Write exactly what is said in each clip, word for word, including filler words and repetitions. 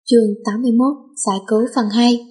Chương tám mươi mốt, giải cứu phần hai.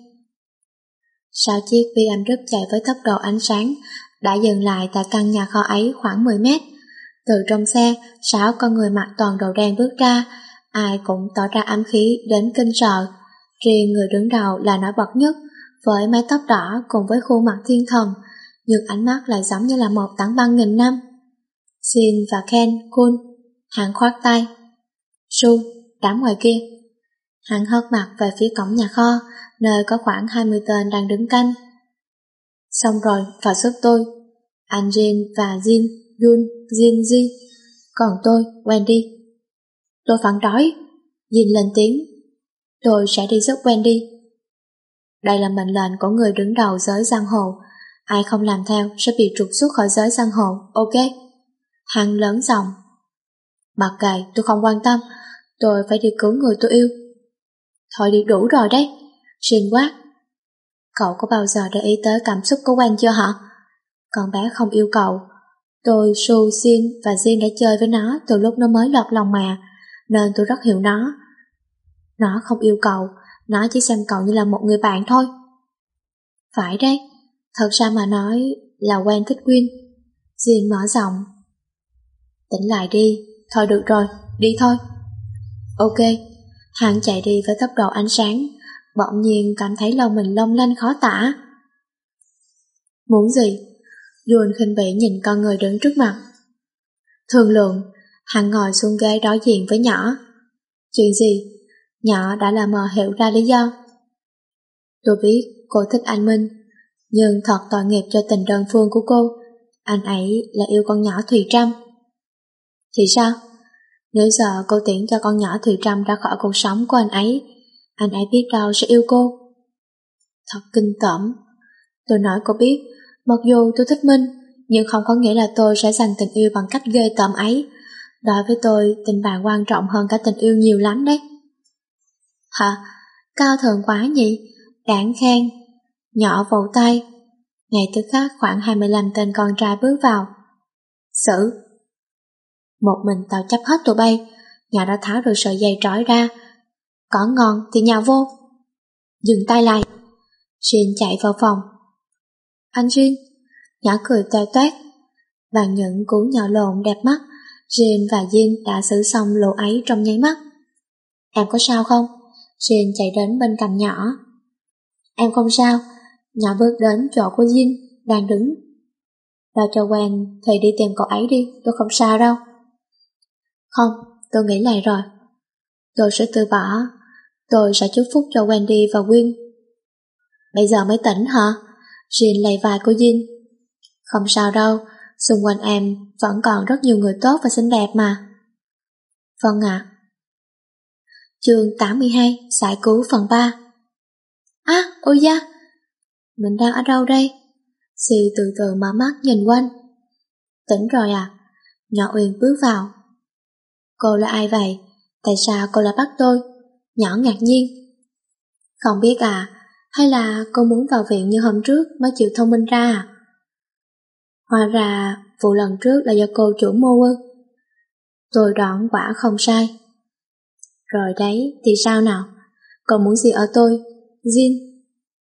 Sáu chiếc bê em vê chạy với tốc độ ánh sáng đã dừng lại tại căn nhà kho ấy khoảng mười mét. Từ trong xe, sáu con người mặc toàn đồ đen bước ra, ai cũng tỏ ra ám khí đến kinh sợ. Riêng người đứng đầu là nổi bật nhất, với mái tóc đỏ cùng với khuôn mặt thiên thần, nhưng ánh mắt lại giống như là một tảng băng nghìn năm. Jin và Ken, Kun, hắn khoát tay. Sun, đám ngoài kia. Hắn hất mặt về phía cổng nhà kho, nơi có khoảng hai mươi tên đang đứng canh. Xong rồi, vào giúp tôi. Anh Jin và Jin, Yun, Jin, Ji. Còn tôi, Wendy. Tôi phản đối. Jin lên tiếng. Tôi sẽ đi giúp Wendy. Đây là mệnh lệnh của người đứng đầu giới giang hồ. Ai không làm theo sẽ bị trục xuất khỏi giới giang hồ, ok? Hắn lớn giọng. Mặc kệ, tôi không quan tâm. Tôi phải đi cứu người tôi yêu. Thôi đi, đủ rồi đấy. Jin quát. Cậu có bao giờ để ý tới cảm xúc của Wen chưa hả? Con bé không yêu cậu. Tôi, Su, Jin và Jin đã chơi với nó từ lúc nó mới lọt lòng mà, nên tôi rất hiểu nó. Nó không yêu cậu, nó chỉ xem cậu như là một người bạn thôi. Phải đấy, thật ra mà nói là Wen thích Win. Jin mở giọng. Tỉnh lại đi, thôi được rồi, đi thôi. Ok. Hắn chạy đi với tốc độ ánh sáng, bỗng nhiên cảm thấy lòng mình long lanh khó tả. Muốn gì? Yun khinh bỉ nhìn con người đứng trước mặt. Thương lượng. Hắn ngồi xuống ghế đối diện với nhỏ. Chuyện gì? Nhỏ đã là mờ hiểu ra lý do. Tôi biết cô thích anh Minh, nhưng thật tội nghiệp cho tình đơn phương của cô. Anh ấy là yêu con nhỏ Thùy Trâm. Thì sao? Nếu giờ cô tiễn cho con nhỏ Thùy Trâm ra khỏi cuộc sống của anh ấy, anh ấy biết đâu sẽ yêu cô. Thật kinh tởm. Tôi nói cô biết, mặc dù tôi thích Minh, nhưng không có nghĩa là tôi sẽ dành tình yêu bằng cách ghê tởm ấy. Đối với tôi, tình bạn quan trọng hơn cả tình yêu nhiều lắm đấy. Hả? Cao thượng quá nhỉ? Đáng khen. Nhỏ vỗ tay. Ngay tức khắc khoảng hai mươi lăm tên con trai bước vào. Xử. Một mình tao chấp hết tụi bay. Nhỏ đã tháo được sợi dây trói ra. Có ngon thì nhào vô. Dừng tay lại. Jin chạy vào phòng. Anh Jin. Nhỏ cười toe toét. Và những cú nhào lộn đẹp mắt, Jin và Jin đã xử xong lỗ ấy trong nháy mắt. Em có sao không? Jin chạy đến bên cạnh nhỏ. Em không sao. Nhỏ bước đến chỗ của Jin đang đứng. Và cho quen thì đi tìm cậu ấy đi, tôi không sao đâu. Không, tôi nghĩ lại rồi. Tôi sẽ từ bỏ. Tôi sẽ chúc phúc cho Wendy và Win. Bây giờ mới tỉnh hả? Jin lay vai của Jin. Không sao đâu, xung quanh em vẫn còn rất nhiều người tốt và xinh đẹp mà. Vâng ạ. Chương tám mươi hai, giải cứu phần ba. À, ôi da, mình đang ở đâu đây? Si từ từ mở mắt nhìn quanh. Tỉnh rồi à? Nhỏ Uyên bước vào. Cô là ai vậy? Tại sao cô lại bắt tôi? Nhỏ ngạc nhiên. Không biết à, hay là cô muốn vào viện như hôm trước mới chịu thông minh ra à? Hóa ra vụ lần trước là do cô chủ mưu ư? Tôi đoán quả không sai. Rồi đấy, thì sao nào? Cô muốn gì ở tôi? Jin.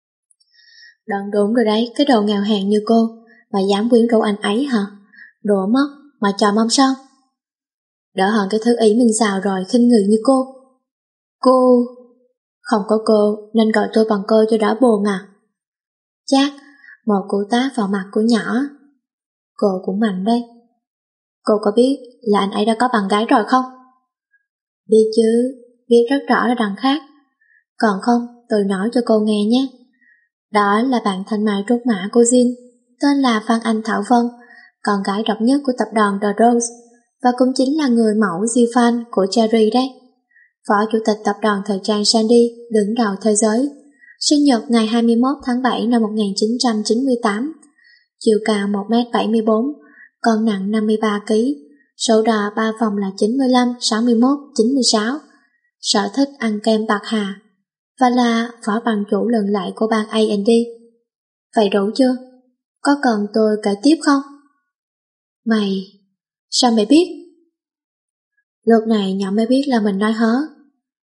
Đoán đúng rồi đấy, cái đồ nghèo hèn như cô mà dám quyến rũ anh ấy hả? Đồ mất mà trò mâm son. Đỡ hơn cái thứ ý mình xào rồi khinh người như cô. Cô... Không có cô nên gọi tôi bằng cô cho đỡ buồn à? Chắc, một cú tát vào mặt của nhỏ. Cô cũng mạnh đấy. Cô có biết là anh ấy đã có bạn gái rồi không? Biết chứ, biết rất rõ là đằng khác. Còn không, tôi nói cho cô nghe nhé. Đó là bạn thanh mai trúc mã của Jin, tên là Phan Anh Thảo Vân, con gái độc nhất của tập đoàn The Rose, và cũng chính là người mẫu Ji-fan của Cherry đấy. Phó chủ tịch tập đoàn thời trang Sandy đứng đầu thế giới, sinh nhật ngày hai mươi mốt tháng bảy năm một nghìn chín trăm chín mươi tám, chiều cao một mét bảy mươi bốn, cân nặng năm mươi ba ki lô gam, số đo ba vòng là chín mươi lăm, sáu mươi mốt, chín mươi sáu, sở thích ăn kem bạc hà, và là phó ban chủ lần lại của bang a and đê. Vậy đủ chưa? Có cần tôi kể tiếp không? Mày... Sao mày biết? Lúc này nhỏ mới biết là mình nói hớ.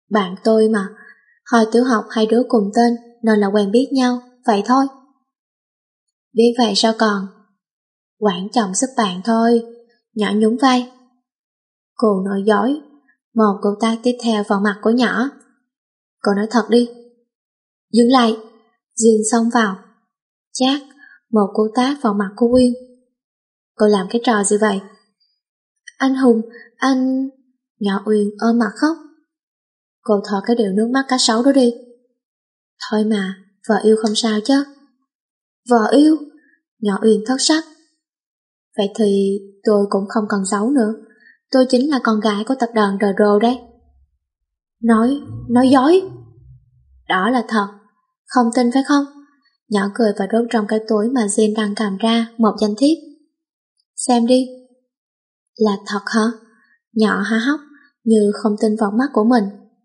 Bạn tôi mà, hồi tiểu học hai đứa cùng tên nên là quen biết nhau, vậy thôi. Biết vậy sao còn? Quản chồng giúp bạn thôi, nhỏ nhún vai. Cô nói dối, một cú tát tiếp theo vào mặt của nhỏ. Cô nói thật đi. Dừng lại, Duyên xông vào. Chát, một cú tát vào mặt của Quyên. Cô làm cái trò gì vậy? Anh Hùng, anh... Nhỏ Uyên ôm mặt khóc. Cô thò cái điều nước mắt cá sấu đó đi. Thôi mà, vợ yêu không sao chứ. Vợ yêu? Nhỏ Uyên thất sắc. Vậy thì tôi cũng không cần giấu nữa. Tôi chính là con gái của tập đoàn rờ rô đấy. Nói, nói dối. Đó là thật. Không tin phải không? Nhỏ cười và đốt trong cái túi mà Jin đang cầm ra một danh thiếp. Xem đi. Là thật hả? Nhỏ há hốc như không tin vào mắt của mình.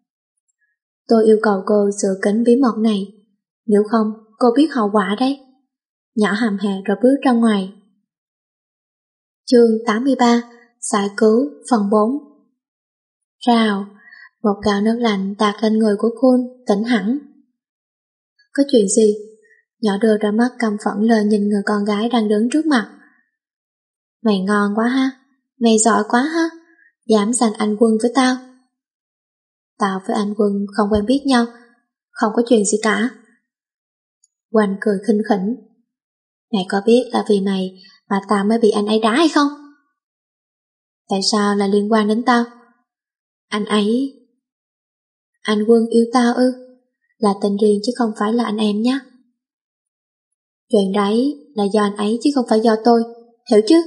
Tôi yêu cầu cô giữ kín bí mật này. Nếu không, cô biết hậu quả đấy. Nhỏ hàm hè rồi bước ra ngoài. Chương tám mươi ba. Giải cứu phần bốn. Rào, một gạo nước lạnh tạt lên người của Kun, tỉnh hẳn. Có chuyện gì? Nhỏ đưa ra mắt căm phẫn lên nhìn người con gái đang đứng trước mặt. Mày ngon quá ha, mày giỏi quá ha, dám giành anh Quân với tao. Tao với anh Quân không quen biết nhau, không có chuyện gì cả. Quanh cười khinh khỉnh. Mày có biết là vì mày mà tao mới bị anh ấy đá hay không? Tại sao lại liên quan đến tao? Anh ấy... Anh Quân yêu tao ư? Là tình riêng chứ không phải là anh em nhé. Chuyện đấy là do anh ấy chứ không phải do tôi, hiểu chứ?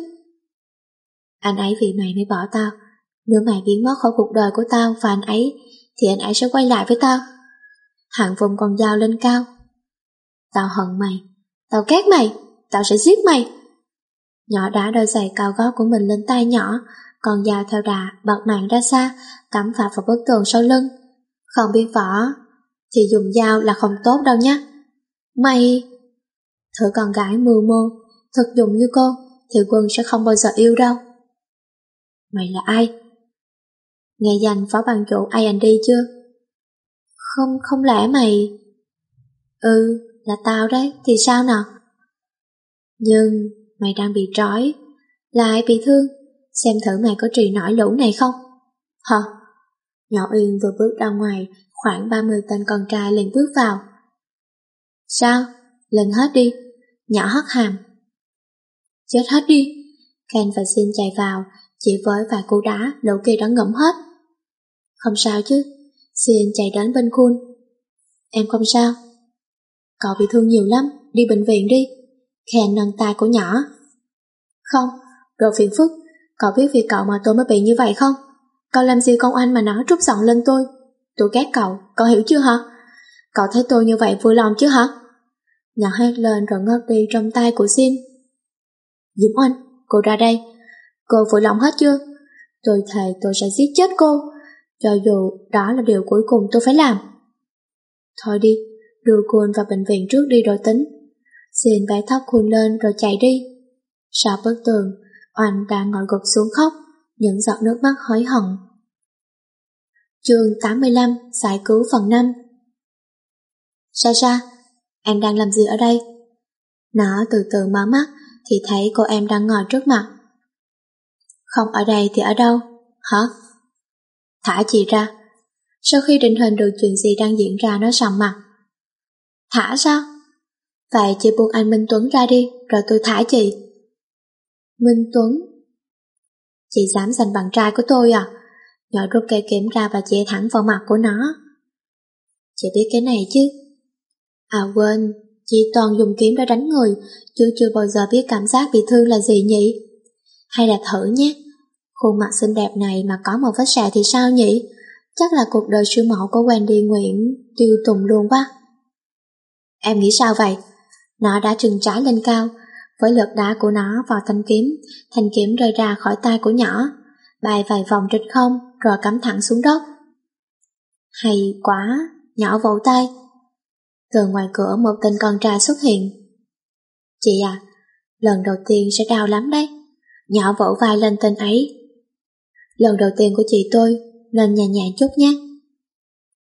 Anh ấy vì mày mới bỏ tao. Nếu mày biến mất khỏi cuộc đời của tao và anh ấy thì anh ấy sẽ quay lại với tao. Hạng vùng con dao lên cao. Tao hận mày, tao ghét mày, tao sẽ giết mày. Nhỏ đá đôi giày cao gót của mình lên tay nhỏ, con dao theo đà bật mạng ra xa, cắm phạt vào bức tường sau lưng. Không biết võ thì dùng dao là không tốt đâu nhé. Mày... Thử con gái mưu mô, thực dụng như cô thì Quân sẽ không bao giờ yêu đâu. Mày là ai? Nghe danh phó ban chủ a and đê chưa? Không, không lẽ mày... Ừ, là tao đấy, thì sao nào? Nhưng mày đang bị trói, lại bị thương, xem thử mày có trì nổi lũ này không? Hả? Nhỏ Uyên vừa bước ra ngoài, khoảng ba mươi tên con trai liền bước vào. Sao? Lên hết đi. Nhỏ hất hàm. Chết hết đi. Ken và Jin chạy vào, chỉ với vài cú đá, lũ kia đã ngẫm hết. Không sao chứ. Jin chạy đến bên Kun. Em không sao. Cậu bị thương nhiều lắm, đi bệnh viện đi. Ken nâng tay của nhỏ. Không, đồ phiền phức. Cậu biết vì cậu mà tôi mới bị như vậy không? Cậu làm gì con anh mà nói trút giận lên tôi? Tôi ghét cậu, cậu hiểu chưa hả? Cậu thấy tôi như vậy vui lòng chứ hả? Nhỏ hét lên rồi ngất đi trong tay của Jin. Diễm Oanh, cô ra đây. Cô vui lòng hết chưa? Tôi thề tôi sẽ giết chết cô, cho dù đó là điều cuối cùng tôi phải làm. Thôi đi, đưa Kun vào bệnh viện trước đi rồi tính. Jin vén tóc Kun lên rồi chạy đi. Sau bức tường, Oanh đang ngồi gục xuống khóc, những giọt nước mắt hối hận. Chương tám mươi lăm. Giải cứu phần năm. Sasha, em đang làm gì ở đây? Nó từ từ mở mắt thì thấy cô em đang ngồi trước mặt. Không ở đây thì ở đâu? Hả? Thả chị ra. Sau khi định hình được chuyện gì đang diễn ra nó sầm mặt. Thả sao? Vậy chị buộc anh Minh Tuấn ra đi, rồi tôi thả chị. Minh Tuấn? Chị dám giành bạn trai của tôi à? Nhỏ rút cây kiếm ra và chĩa thẳng vào mặt của nó. Chị biết cái này chứ? À quên, chị toàn dùng kiếm để đánh người, chứ chưa bao giờ biết cảm giác bị thương là gì nhỉ? Hay là thử nhé, khuôn mặt xinh đẹp này mà có một vết sẹo thì sao nhỉ? Chắc là cuộc đời siêu mẫu của Wendy Nguyễn tiêu tùng luôn quá. Em nghĩ sao vậy? Nó đã trừng trái lên cao, với lực đá của nó vào thanh kiếm, thanh kiếm rơi ra khỏi tay của nhỏ, bay vài vòng trên không rồi cắm thẳng xuống đất. Hay quá, nhỏ vỗ tay. Từ ngoài cửa một tên con trai xuất hiện. Chị à, lần đầu tiên sẽ đau lắm đấy. Nhỏ vỗ vai lên tên ấy. Lần đầu tiên của chị tôi, nên nhẹ nhàng chút nhé.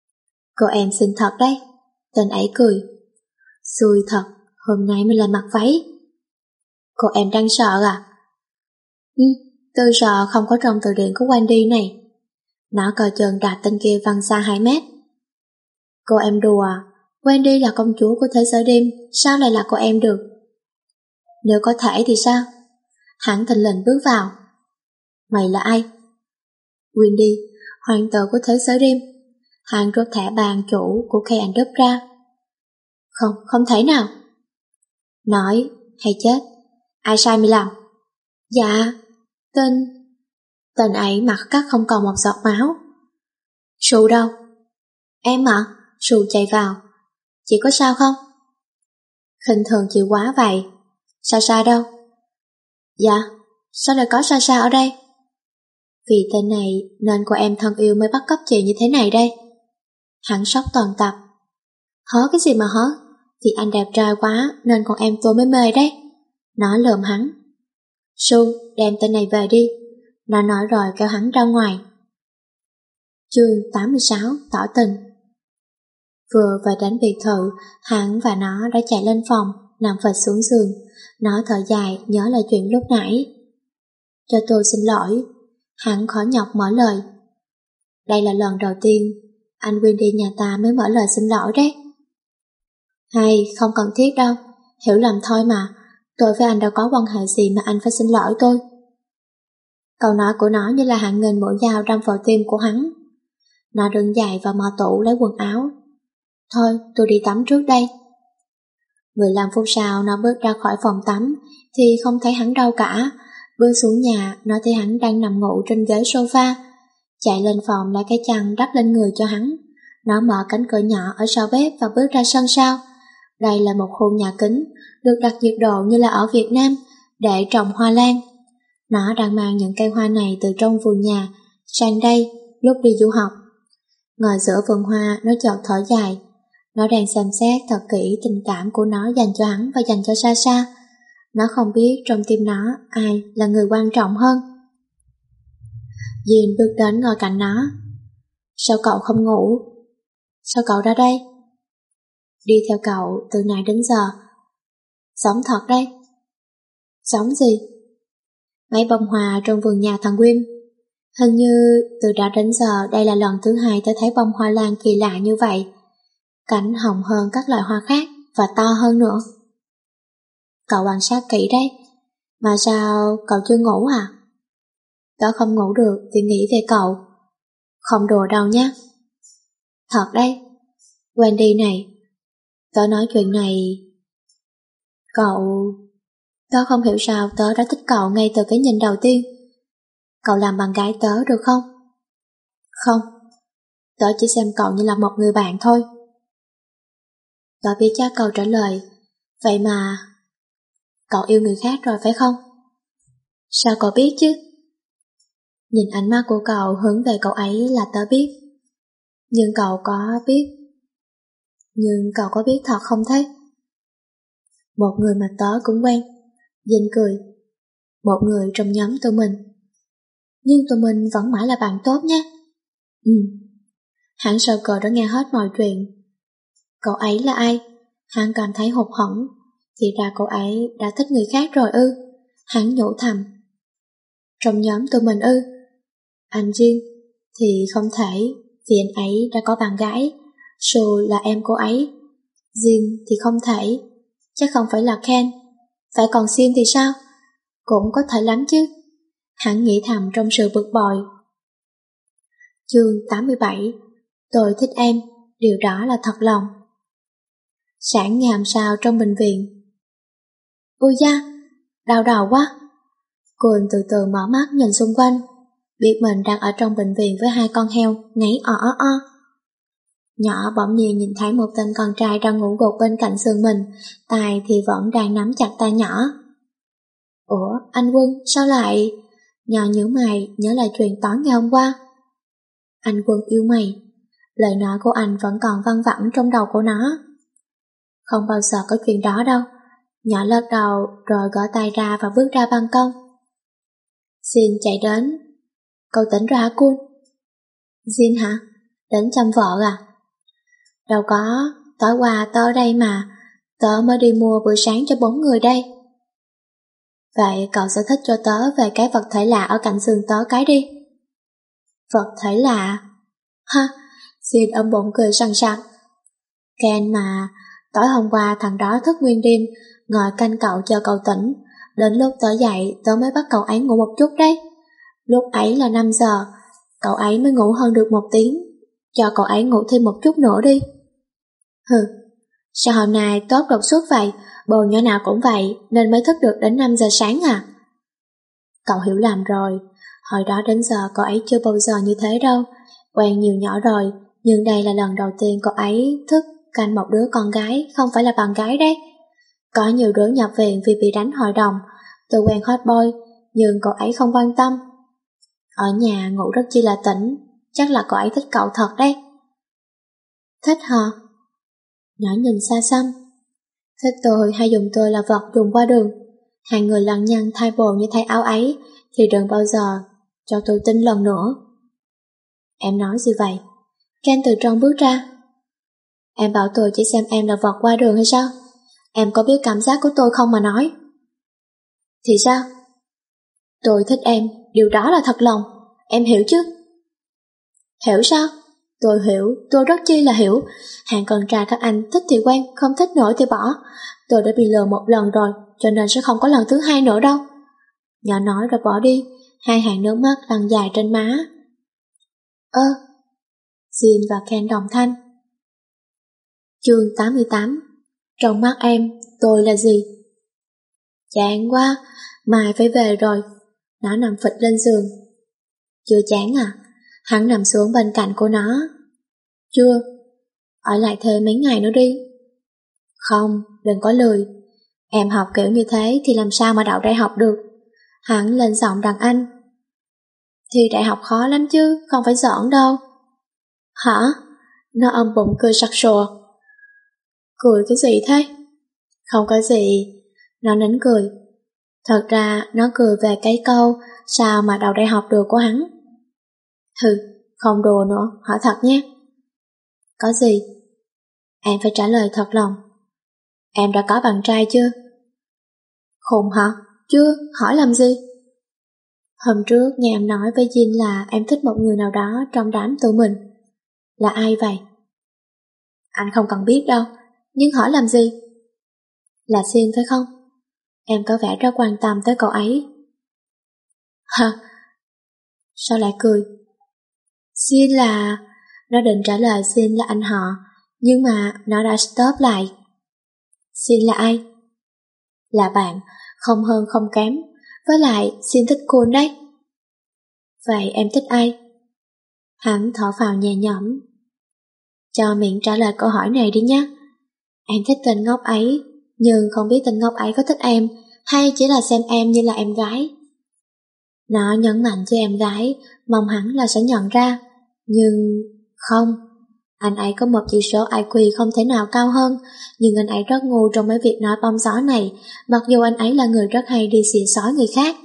Cô em xinh thật đấy. Tên ấy cười. Xui thật, hôm nay mình lại mặc váy. Cô em đang sợ à? Ừ, tôi sợ không có trong từ điển của Wendy này. Nó coi chừng đạp tên kia văng xa hai mét. Cô em đùa, Wendy là công chúa của thế giới đêm, sao lại là cô em được? Nếu có thể thì sao? Hắn thình lình bước vào. Mày là ai? Wendy, hoàng tử của thế giới đêm. Hắn rút thẻ bàn chủ của K and W ra. Không, không thể nào. Nói, hay chết, ai sai mi làm? Dạ, tên... Tên ấy mặt cắt không còn một giọt máu. Sù đâu? Em ạ, Sù chạy vào. Chị có sao không? Khinh thường chị quá vậy. Sa Sa đâu? Dạ, sao lại có Sa Sa ở đây? Vì tên này nên cô em thân yêu mới bắt cóc chị như thế này đây. Hắn sốc toàn tập. Hớ cái gì mà hớ? Vì anh đẹp trai quá nên con em tôi mới mê đấy. Nó lườm hắn. Su, đem tên này về đi. Nó nói rồi kéo hắn ra ngoài. Chương tám mươi sáu tỏ tình. Vừa về đến biệt thự, hắn và nó đã chạy lên phòng, nằm phịch xuống giường. Nó thở dài nhớ lại chuyện lúc nãy. Cho tôi xin lỗi. Hắn khó nhọc mở lời. Đây là lần đầu tiên anh Wendy nhà ta mới mở lời xin lỗi đấy. Hay, không cần thiết đâu. Hiểu lầm thôi mà. Tôi với anh đâu có quan hệ gì mà anh phải xin lỗi tôi. Câu nói của nó như là hạng nghìn mũi dao đâm vào tim của hắn. Nó đứng dậy và mở tủ lấy quần áo. Thôi, tôi đi tắm trước đây. mười lăm phút sau nó bước ra khỏi phòng tắm thì không thấy hắn đâu cả. Bước xuống nhà, nó thấy hắn đang nằm ngủ trên ghế sofa. Chạy lên phòng lấy cái chăn đắp lên người cho hắn. Nó mở cánh cửa nhỏ ở sau bếp và bước ra sân sau. Đây là một khu nhà kính, được đặt nhiệt độ như là ở Việt Nam, để trồng hoa lan. Nó đang mang những cây hoa này từ trong vườn nhà sang đây lúc đi du học. Ngồi giữa vườn hoa, nó chợt thở dài. Nó đang xem xét thật kỹ tình cảm của nó dành cho hắn và dành cho Sa Sa. Nó không biết trong tim nó ai là người quan trọng hơn. Jin bước đến ngồi cạnh nó. Sao cậu không ngủ? Sao cậu ra đây? Đi theo cậu từ nãy đến giờ. Giống thật đấy. Giống gì? Mấy bông hoa trong vườn nhà thằng Quyên. Hình như từ đã đến giờ đây là lần thứ hai tớ thấy bông hoa lan kỳ lạ như vậy. Cánh hồng hơn các loại hoa khác và to hơn nữa. Cậu quan sát kỹ đấy. Mà sao cậu chưa ngủ à? Tớ không ngủ được vì nghĩ về cậu. Không đùa đâu nhé. Thật đấy. Wendy này, tớ nói chuyện này... Cậu... Tớ không hiểu sao tớ đã thích cậu ngay từ cái nhìn đầu tiên. Cậu làm bạn gái tớ được không? Không. Tớ chỉ xem cậu như là một người bạn thôi. Tớ biết chắc câu trả lời. Vậy mà... Cậu yêu người khác rồi phải không? Sao cậu biết chứ? Nhìn ánh mắt của cậu hướng về cậu ấy là tớ biết. Nhưng cậu có biết... Nhưng cậu có biết thật không thế? Một người mà tớ cũng quen. Dinh cười. Một người trong nhóm tụi mình. Nhưng tụi mình vẫn mãi là bạn tốt nhé. Ừ. Hắn sờ cờ đã nghe hết mọi chuyện. Cậu ấy là ai? Hắn cảm thấy hụt hẫng. Thì ra cậu ấy đã thích người khác rồi ư? Hắn nhủ thầm. Trong nhóm tụi mình ư? Anh Jin thì không thể, vì anh ấy đã có bạn gái. Sù là em cô ấy. Jin thì không thể, chắc không phải là Ken. Phải còn Xin thì sao? Cũng có thể lắm chứ. Hắn nghĩ thầm trong sự bực bội. Chương tám mươi bảy. Tôi thích em, điều đó là thật lòng. Sáng ngày hôm sau trong bệnh viện. Ôi da, đau đầu quá. Cô từ từ mở mắt nhìn xung quanh, biết mình đang ở trong bệnh viện với hai con heo ngáy o o o. Nhỏ bỗng nhiên nhìn thấy một tên con trai đang ngủ gục bên cạnh giường mình, tay thì vẫn đang nắm chặt tay nhỏ. Ủa, anh Quân, sao lại... Nhỏ nhíu mày nhớ lại chuyện tối ngày hôm qua. Anh Quân yêu mày. Lời nói của anh vẫn còn văng vẳng trong đầu của nó. Không bao giờ có chuyện đó đâu. Nhỏ lật đầu rồi gỡ tay ra và bước ra ban công. Xin chạy đến. Cậu tỉnh rồi hả Quân? Jin hả? Đến chăm vợ à? Đâu có, tối qua tớ ở đây mà, tớ mới đi mua bữa sáng cho bốn người đây. Vậy cậu sẽ thích cho tớ về cái vật thể lạ ở cạnh giường tớ cái đi. Vật thể lạ? Ha, Jin ôm bụng cười sằng sặc. Ken mà, tối hôm qua thằng đó thức nguyên đêm, ngồi canh cậu chờ cậu tỉnh, đến lúc tớ dậy tớ mới bắt cậu ấy ngủ một chút đấy. Lúc ấy là năm giờ, cậu ấy mới ngủ hơn được một tiếng, cho cậu ấy ngủ thêm một chút nữa đi. Hừ, sao hôm nay tốt đột xuất vậy, bồ nhỏ nào cũng vậy nên mới thức được đến năm giờ sáng à? Cậu hiểu lầm rồi, hồi đó đến giờ cậu ấy chưa bao giờ như thế đâu, quen nhiều nhỏ rồi, nhưng đây là lần đầu tiên cậu ấy thức canh một đứa con gái, không phải là bạn gái đấy. Có nhiều đứa nhập viện vì bị đánh hội đồng, tôi quen hot boy, nhưng cậu ấy không quan tâm. Ở nhà ngủ rất chi là tỉnh, chắc là cậu ấy thích cậu thật đấy. Thích hả? Nhỏ nhìn xa xăm. Thích tôi hay dùng tôi là vật dùng qua đường. Hai người lằng nhằng thay bồ như thay áo ấy, thì đừng bao giờ cho tôi tin lần nữa. Em nói gì vậy? Ken từ trong bước ra. Em bảo tôi chỉ xem em là vật qua đường hay sao? Em có biết cảm giác của tôi không mà nói? Thì sao? Tôi thích em, điều đó là thật lòng, em hiểu chứ? Hiểu sao? Tôi hiểu, tôi rất chi là hiểu. Hàng con trai các anh thích thì quen, không thích nữa thì bỏ. Tôi đã bị lừa một lần rồi, cho nên sẽ không có lần thứ hai nữa đâu. Nhỏ nói rồi bỏ đi, hai hàng nước mắt lăn dài trên má. Ơ, Jin và Ken đồng thanh. Chương tám mươi tám. Trong mắt em, tôi là gì? Chán quá, mai phải về rồi. Nó nằm phịch lên giường. Chưa chán à? Hắn nằm xuống bên cạnh của nó. Chưa, ở lại thêm mấy ngày nữa đi. Không, đừng có lười. Em học kiểu như thế thì làm sao mà đậu đại học được? Hắn lên giọng đàn anh. Thì đại học khó lắm chứ, không phải giỡn đâu. Hả? Nó ôm bụng cười sặc sụa. Cười cái gì thế? Không có gì. Nó nín cười. Thật ra nó cười về cái câu sao mà đậu đại học được của hắn. Hừ, không đùa nữa, hỏi thật nhé. Có gì? Em phải trả lời thật lòng. Em đã có bạn trai chưa? Khùng hả? Chưa, hỏi làm gì? Hôm trước nghe em nói với Jin là em thích một người nào đó trong đám tụi mình. Là ai vậy? Anh không cần biết đâu, nhưng hỏi làm gì? Là Jin phải không? Em có vẻ rất quan tâm tới cậu ấy. Hả? Sao lại cười? Jin là... Nó định trả lời Jin là anh họ, nhưng mà nó đã stop lại. Jin là ai? Là bạn, không hơn không kém. Với lại Jin thích cool đấy. Vậy em thích ai? Hắn thở phào nhẹ nhõm. Cho miệng trả lời câu hỏi này đi nhé. Em thích tên ngốc ấy, nhưng không biết tên ngốc ấy có thích em, hay chỉ là xem em như là em gái. Nó nhấn mạnh cho em gái, mong hắn là sẽ nhận ra. Nhưng không, anh ấy có một chỉ số i kiu không thể nào cao hơn, nhưng anh ấy rất ngu trong mấy việc nói bom gió này, mặc dù anh ấy là người rất hay đi xỉa xói người khác.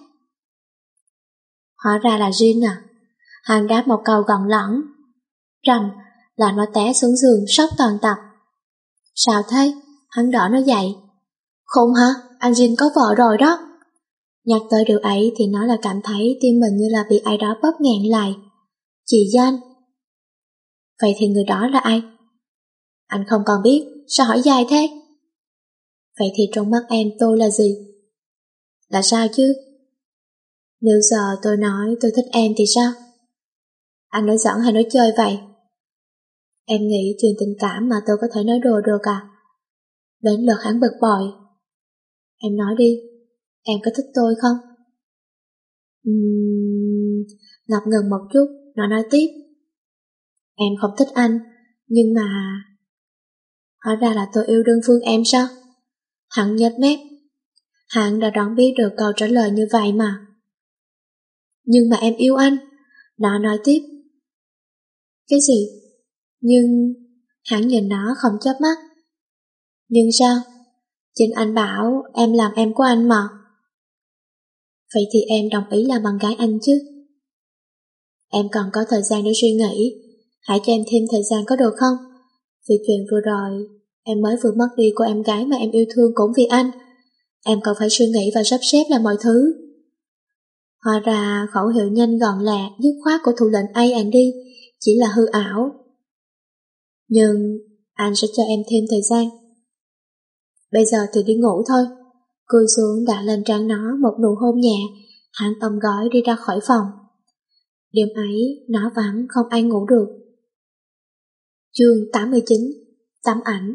Hóa ra là Jin à? Hắn đáp một câu gọn lỏng. Rầm, là nó té xuống giường sốc toàn tập. Sao thế? Hắn đỡ nó dậy. Khùng hả? Anh Jin có vợ rồi đó. Nhắc tới điều ấy thì nó là cảm thấy tim mình như là bị ai đó bóp nghẹn lại. Chị Danh. Vậy thì người đó là ai? Anh không còn biết, sao hỏi dài thế? Vậy thì trong mắt em tôi là gì? Là sao chứ? Nếu giờ tôi nói tôi thích em thì sao? Anh nói giỡn hay nói chơi vậy? Em nghĩ chuyện tình cảm mà tôi có thể nói đùa được à? Đến lượt hắn bực bội. Em nói đi, em có thích tôi không? Uhm, ngập ngừng một chút, nó nói tiếp. Em không thích anh, nhưng mà... Hóa ra là tôi yêu đương phương em sao? Hắn nhếch mép. Hắn đã đoán biết được câu trả lời như vậy mà. Nhưng mà em yêu anh. Nó nói tiếp. Cái gì? Nhưng... Hắn nhìn nó không chớp mắt. Nhưng sao? Chính anh bảo em làm em của anh mà. Vậy thì em đồng ý làm bạn gái anh chứ? Em còn có thời gian để suy nghĩ. Hãy cho em thêm thời gian có được không? Vì chuyện vừa rồi, em mới vừa mất đi cô em gái mà em yêu thương cũng vì anh. Em cần phải suy nghĩ và sắp xếp lại mọi thứ. Hóa ra khẩu hiệu nhanh gọn lẹ, dứt khoát của thủ lệnh a and D chỉ là hư ảo. Nhưng anh sẽ cho em thêm thời gian. Bây giờ thì đi ngủ thôi. Cúi xuống đặt lên trán nó một nụ hôn nhẹ, hắn ôm gói đi ra khỏi phòng. Đêm ấy, nó vắng không ai ngủ được. Chương tám mươi chín. Tấm ảnh.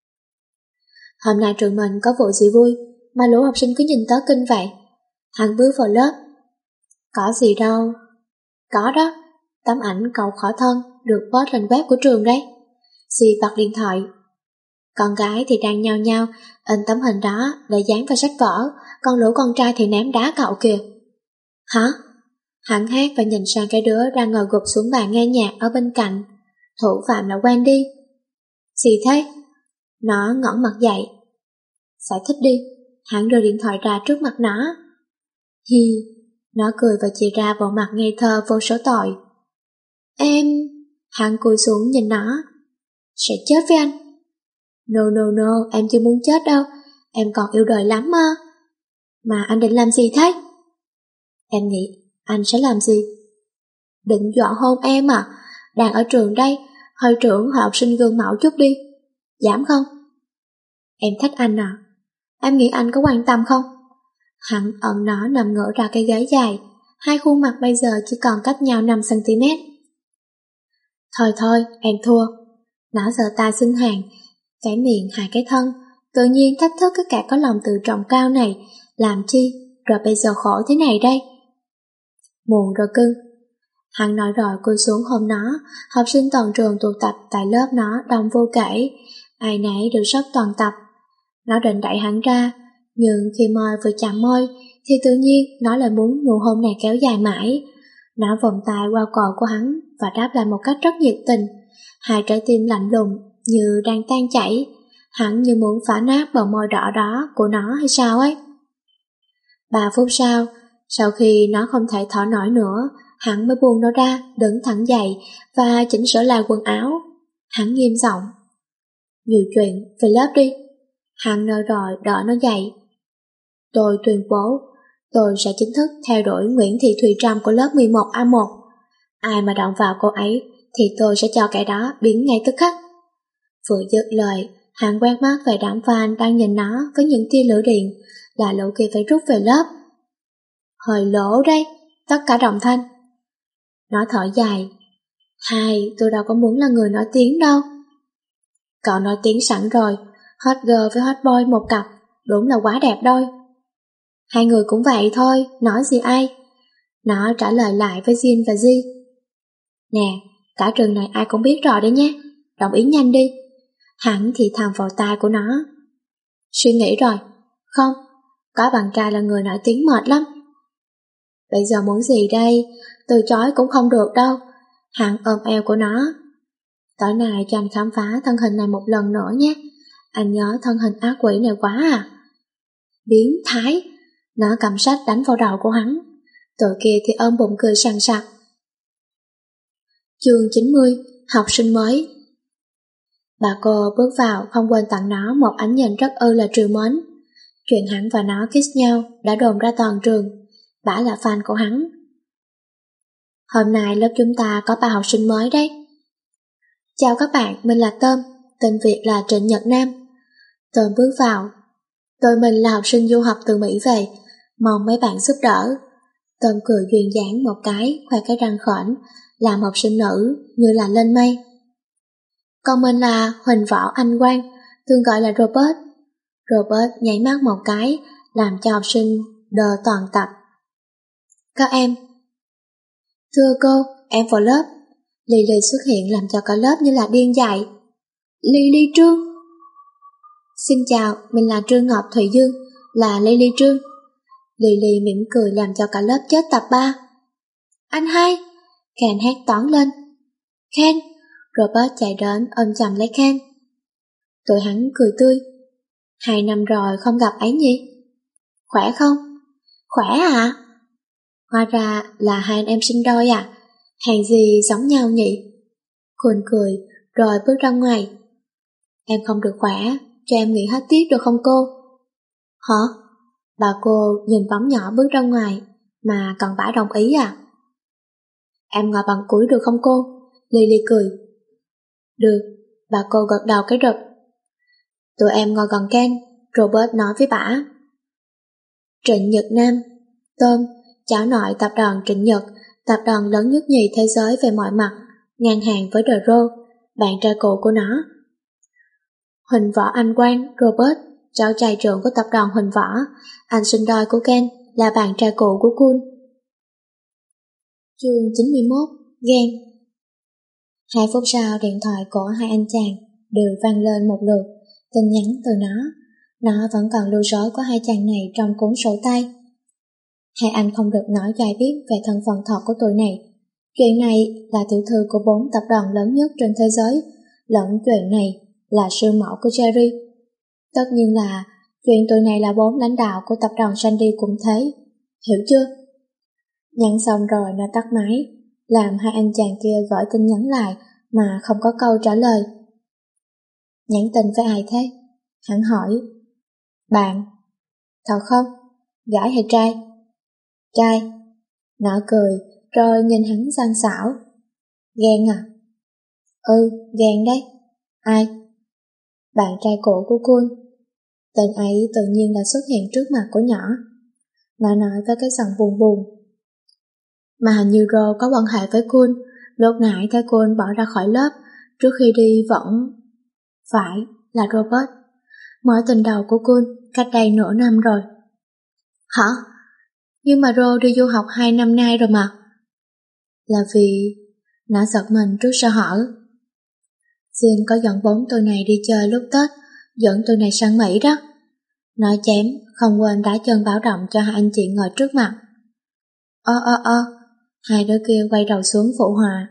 Hôm nay trường mình có vụ gì vui mà lũ học sinh cứ nhìn tớ kinh vậy? Hắn bước vào lớp. Có gì đâu. Có đó, tấm ảnh cậu khỏa thân được post lên web của trường đấy. Dì bật điện thoại. Con gái thì đang nhao nhao in tấm hình đó để dán vào sách vở, còn lũ con trai thì ném đá cậu kìa. Hả? Hắn hét và nhìn sang cái đứa đang ngồi gục xuống bàn nghe nhạc ở bên cạnh. Thủ phạm là Wendy. Gì thế? Nó ngẩng mặt dậy. Giải thích đi. Hắn đưa điện thoại ra trước mặt nó. Hi. Nó cười và chỉ ra bộ mặt ngây thơ vô số tội. Em... Hắn cúi xuống nhìn nó. Sẽ chết với anh. No no no, em chưa muốn chết đâu. Em còn yêu đời lắm mà. Mà anh định làm gì thế? Em nghĩ anh sẽ làm gì? Định dọa hôn em à? Đang ở trường đây, hội trưởng hội học sinh gương mẫu chút đi. Dám không? Em thích anh à? Em nghĩ anh có quan tâm không? Hắn ẩn nó nằm ngửa ra cái ghế dài. Hai khuôn mặt bây giờ chỉ còn cách nhau năm xăng ti mét. Thôi thôi, em thua. Nó giơ tay xưng hàng, cái miệng hai cái thân, tự nhiên thách thức cái kẻ có lòng tự trọng cao này. Làm chi, rồi bây giờ khổ thế này đây. Muộn rồi cưng. Hắn nói rồi cúi xuống hôn nó. Học sinh toàn trường tụ tập tại lớp nó đông vô kể, ai nấy đều sốc toàn tập. Nó định đẩy hắn ra, nhưng khi môi vừa chạm môi thì tự nhiên nó lại muốn nụ hôn này kéo dài mãi. Nó vòng tay qua cổ của hắn và đáp lại một cách rất nhiệt tình. Hai trái tim lạnh lùng như đang tan chảy. Hắn như muốn phá nát bờ môi đỏ đó của nó hay sao ấy. Ba phút sau, sau khi nó không thể thở nổi nữa, hắn mới buông nó ra, đứng thẳng dậy và chỉnh sửa lại quần áo. Hắn nghiêm giọng. Nhiều chuyện, về lớp đi. Hắn nơi rồi đỡ nó dậy. Tôi tuyên bố, tôi sẽ chính thức theo đuổi Nguyễn Thị Thùy Trâm của lớp mười một A một. Ai mà động vào cô ấy thì tôi sẽ cho kẻ đó biến ngay tức khắc. Vừa dứt lời, hắn quét mắt về đám fan đang nhìn nó với những tia lửa điện, là lũ kia phải rút về lớp. Hơi lỗ đây, tất cả đồng thanh. Nó thở dài. Hai, tôi đâu có muốn là người nổi tiếng đâu. Cậu nổi tiếng sẵn rồi, hot girl với hot boy một cặp, đúng là quá đẹp đôi. Hai người cũng vậy thôi, nói gì ai. Nó trả lời lại với Jin và Ji. Nè, cả trường này ai cũng biết rồi đấy nhé, đồng ý nhanh đi. Hắn thì thầm vào tai của nó. Suy nghĩ rồi, không, có bạn trai là người nổi tiếng mệt lắm. Bây giờ muốn gì đây, từ chối cũng không được đâu. Hắn ôm eo của nó. Tối nay cho anh khám phá thân hình này một lần nữa nhé. Anh nhớ thân hình ác quỷ này quá à. Biến thái. Nó cầm sách đánh vào đầu của hắn. Tụi kia thì ôm bụng cười sằng sặc. Chương chín mươi. Học sinh mới. Bà cô bước vào không quên tặng nó một ánh nhìn rất ư là trìu mến. Chuyện hắn và nó kiss nhau đã đồn ra toàn trường. Bả là fan của hắn. Hôm nay lớp chúng ta có ba học sinh mới đấy. Chào các bạn, mình là Tôm, tên Việt là Trịnh Nhật Nam. Tôm bước vào. Tụi mình là học sinh du học từ Mỹ về, mong mấy bạn giúp đỡ. Tôm cười duyên dáng một cái, khoe cái răng khểnh, làm học sinh nữ như là lên mây. Còn mình là Huỳnh Võ Anh Quang, thường gọi là Robert. Robert nháy mắt một cái, làm cho học sinh đờ toàn tập. Các em. Thưa cô, em vào lớp. Lily xuất hiện làm cho cả lớp như là điên dại. Lily Trương. Xin chào, mình là Trương Ngọc Thùy Dương, là Lily Trương. Lily mỉm cười làm cho cả lớp chết tập ba. Anh hai. Ken hét toán lên. Ken. Robert chạy đến ôm chầm lấy Ken. Tụi hắn cười tươi. Hai năm rồi không gặp ấy nhỉ? Khỏe không? Khỏe à? Hóa ra là hai anh em sinh đôi à? Hàng gì giống nhau nhỉ? Khôn cười rồi bước ra ngoài. Em không được khỏe, cho em nghỉ hết tiết được không cô? Hả? Bà cô nhìn bóng nhỏ bước ra ngoài, mà còn bả đồng ý à? Em ngồi bằng củi được không cô? Lily cười. Được, bà cô gật đầu cái rụp. Tụi em ngồi gần Ken, Robert nói với bả. Trịnh Nhật Nam, Tôm, cháu nội tập đoàn Trịnh Nhật, tập đoàn lớn nhất nhì thế giới về mọi mặt, ngang hàng với The Row, bạn trai cũ của nó. Huỳnh Võ Anh Quang, Robert, cháu trai trưởng của tập đoàn Huỳnh Võ, anh sinh đôi của Ken, là bạn trai cũ của Kun. Chương chín mươi mốt, ghen. Hai phút sau, điện thoại của hai anh chàng đều vang lên một lượt, tin nhắn từ nó. Nó vẫn còn lưu số của hai chàng này trong cuốn sổ tay. Hai anh không được nói cho ai biết về thân phận thật của tụi này. Chuyện này là tiểu thư của bốn tập đoàn lớn nhất trên thế giới, lẫn chuyện này là siêu mẫu của Jerry. Tất nhiên là chuyện tụi này là bốn lãnh đạo của tập đoàn Sandy cũng thế. Hiểu chưa? Nhắn xong rồi nó tắt máy, làm hai anh chàng kia gửi tin nhắn lại mà không có câu trả lời. Nhắn tin với ai thế? Hắn hỏi. Bạn. Thật không? Gái hay trai? Trai. Nó cười, rồi nhìn hắn sang xảo. Ghen à? Ừ, ghen đấy. Ai? Bạn trai cũ của Kun. Tên ấy tự nhiên là xuất hiện trước mặt của nhỏ. Nó nói với cái giọng buồn buồn. Mà hình như Ro có quan hệ với Kun. Lúc nãy thấy Kun bỏ ra khỏi lớp, trước khi đi vẫn... Phải, là Robert. Mối tình đầu của Kun cách đây nửa năm rồi. Hả? Nhưng mà Ro đi du học hai năm nay rồi mà. Là vì... Nó giật mình trước sơ hở. Jin có dẫn bốn tụi này đi chơi lúc Tết, dẫn tụi này sang Mỹ đó. Nói chém, không quên đá chân báo động cho hai anh chị ngồi trước mặt. Ơ ơ ơ, hai đứa kia quay đầu xuống phụ họa.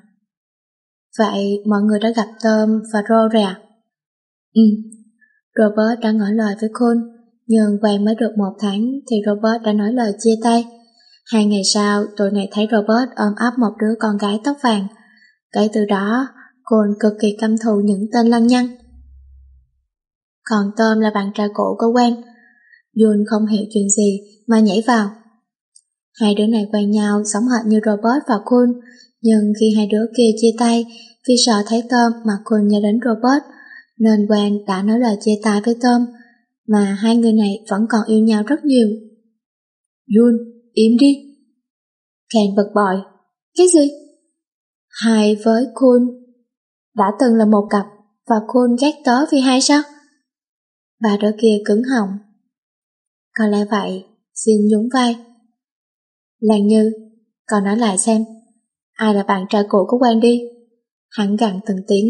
Vậy mọi người đã gặp Tom và Ro rồi à? Ừ, Robert đã ngỏ lời với Kun, nhưng quen mới được một tháng thì Robert đã nói lời chia tay. Hai ngày sau, tụi này thấy Robert ôm ấp một đứa con gái tóc vàng. Kể từ đó, Kun cực kỳ căm thù những tên lăng nhăng. Còn Tom là bạn trai cũ của Gwen. Jun không hiểu chuyện gì mà nhảy vào. Hai đứa này quen nhau giống hệt như Robert và Kun, nhưng khi hai đứa kia chia tay, vì sợ thấy Tom mà Kun nhớ đến Robert, nên Gwen đã nói lời chia tay với Tom, mà hai người này vẫn còn yêu nhau rất nhiều. Jun, im đi. Ken bực bội. Cái gì? Hai với Kun đã từng là một cặp, và Kun ghét tớ vì hai sao? Bà đứa kia cứng họng. Có lẽ vậy. Jin nhún vai. Lan Như, còn nói lại xem, ai là bạn trai cũ của Quang đi? Hắn gằn từng tiếng.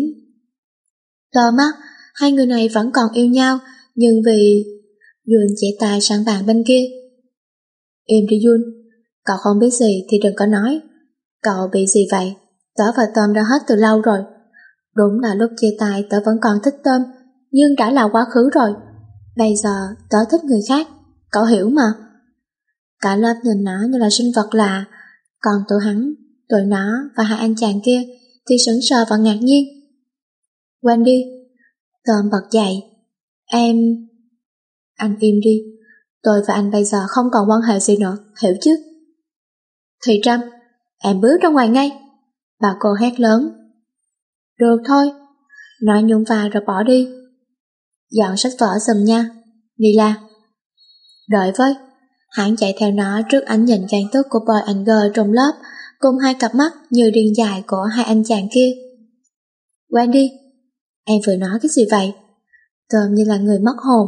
Tờ mắt, hai người này vẫn còn yêu nhau, nhưng vì... Jun chỉ tay sang bàn bên kia. Im đi Jun, cậu không biết gì thì đừng có nói. Cậu bị gì vậy? Tớ và Tom đã hết từ lâu rồi. Đúng là lúc chia tay tớ vẫn còn thích Tom, nhưng đã là quá khứ rồi. Bây giờ tớ thích người khác, cậu hiểu mà. Cả lớp nhìn nó như là sinh vật lạ, còn tụi hắn, tụi nó và hai anh chàng kia thì sững sờ và ngạc nhiên. Wendy, Tom bật dậy. Em... Anh im đi, tôi và anh bây giờ không còn quan hệ gì nữa, hiểu chứ? Thùy Trâm, em bước ra ngoài ngay. Bà cô hét lớn. Được thôi. Nói nhún vai rồi bỏ đi. Dọn sách vở giùm nha, Lila. Đợi với. Hắn chạy theo nó trước ánh nhìn ghen tức của Boy and Girl trong lớp, cùng hai cặp mắt như điên dài của hai anh chàng kia. Wendy, em vừa nói cái gì vậy? Tôm như là người mất hồn.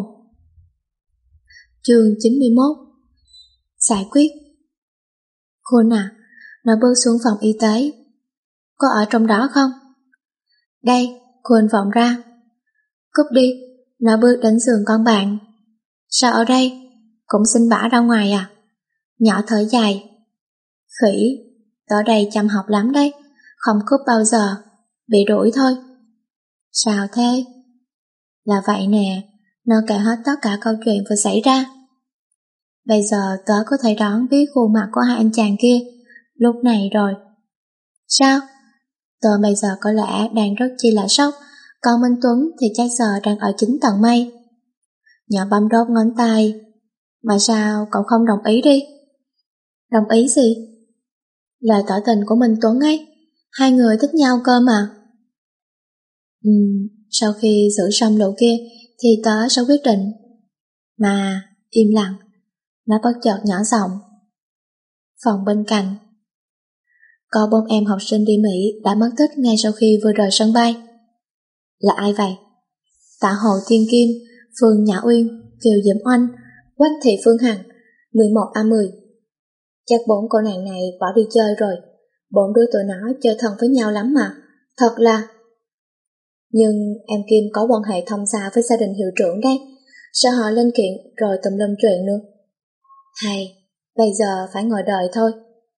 Chương chín mươi mốt. Giải quyết. Khôn à, nó bước xuống phòng y tế. Có ở trong đó không? Đây, Khôn vọng ra. Cúp đi, nó bước đến giường con bạn. Sao ở đây? Cũng xin bả ra ngoài à? Nhỏ thở dài. Khỉ, tớ đây chăm học lắm đấy, không cúp bao giờ, bị đuổi thôi. Sao thế? Là vậy nè, nó kể hết tất cả câu chuyện vừa xảy ra. Bây giờ tớ có thể đoán biết khuôn mặt của hai anh chàng kia lúc này rồi. Sao? Tớ bây giờ có lẽ đang rất chi là sốc Còn Minh Tuấn thì chắc giờ đang ở chính tầng mây. Nhỏ bấm đốt ngón tay. Mà sao cậu không đồng ý đi? Đồng ý gì? Lời tỏ tình của Minh Tuấn ấy, hai người thích nhau cơ mà. Ừ, sau khi xử xong lũ kia thì tớ sẽ quyết định. Mà, im lặng, nó bất chợt nhỏ giọng. Phòng bên cạnh. Có bốn em học sinh đi Mỹ đã mất tích ngay sau khi vừa rời sân bay. Là ai vậy? Tạ Hồ Thiên Kim, Phương Nhã Uyên, Kiều Diễm Oanh, Quách Thị Phương Hằng, mười một A mười. Chắc bốn cô nàng này bỏ đi chơi rồi. Bốn đứa tụi nó chơi thân với nhau lắm mà. Thật là... Nhưng em Kim có quan hệ thông xa với gia đình hiệu trưởng đấy. Sao họ lên kiện rồi tùm lum chuyện nữa? Hay, bây giờ phải ngồi đợi thôi.